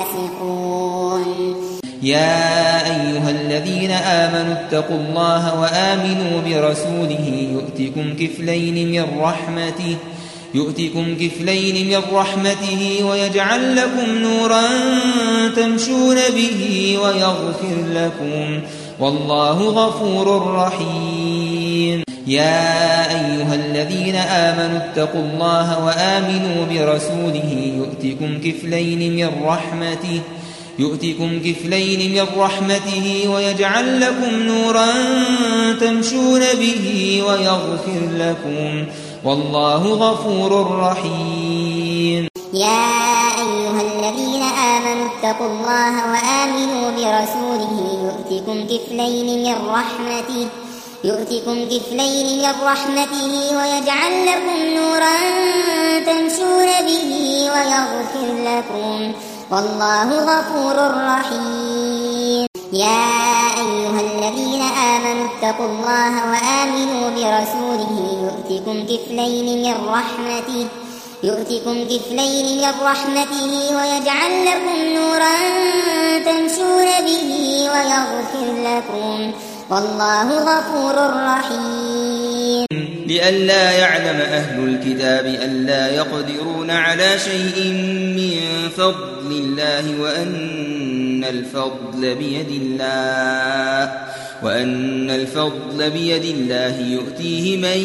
Speaker 2: فاسقون.
Speaker 1: يا أيها الذين آمنوا اتقوا الله وآمنوا برسوله يؤتكم كفلين من رحمته يؤتكم كفلين من رحمته ويجعل لكم نورا تمشون به ويغفر لكم والله غفور رحيم. يا أيها الذين آمنوا اتقوا الله وآمنوا برسوله يؤتكم كفلين من رحمته يؤتكم كفلين من رحمته ويجعل لكم نورا تمشون به ويغفر لكم والله غفور رحيم.
Speaker 2: يا أيها الذين آمنوا اتقوا الله وآمنوا برسوله يؤتكم كفلين من رحمته يؤتكم كفلين من رحمته ويجعل لكم نورا تمشون به ويغفر لكم والله غفور رحيم. يا أيها الذين آمنوا اتقوا الله وآمنوا برسوله يؤتكم كفلين من رحمته يؤتكم كفلين من رحمته ويجعل لكم نورا تمشون به ويغفر لكم والله غفور رحيم.
Speaker 1: لئلا يعلم أهل الكتاب ألا يقدرون على شيء من فضل الله وأن الفضل بيد الله وأن الفضل بيد الله يؤتيه من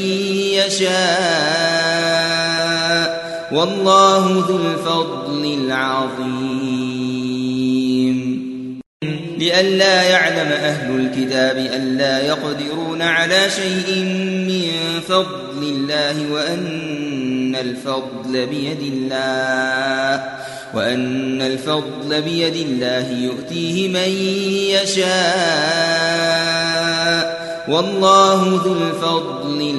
Speaker 1: يشاء والله ذو الفضل العظيم. لئلا يعلم أهل الكتاب ألا يقدرون على شيء من فضل الله وأن الفضل بيد الله وأن الفضل بيد الله يؤتيه من يشاء والله ذو الفضل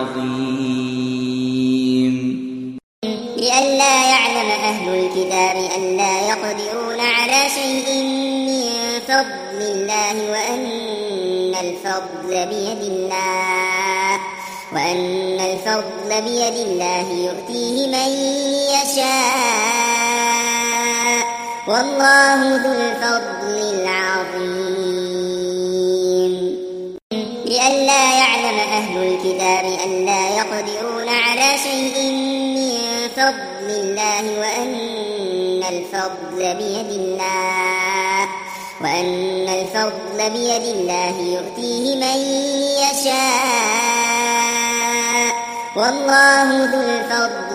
Speaker 1: العظيم.
Speaker 2: لئلا يعلم أهل الكتاب ألا يقدرون على شيء من فضل الله وأن الفضل بيد الله وأن الفضل بيد الله يؤتيه من يشاء والله ذو الفضل العظيم. لئلا يعلم أهل الكتاب ألا يقدرون على شيء من فضل الله وأن الفضل بيد الله وأن الفضل بيد الله يؤتيه من يشاء والله ذو الفضل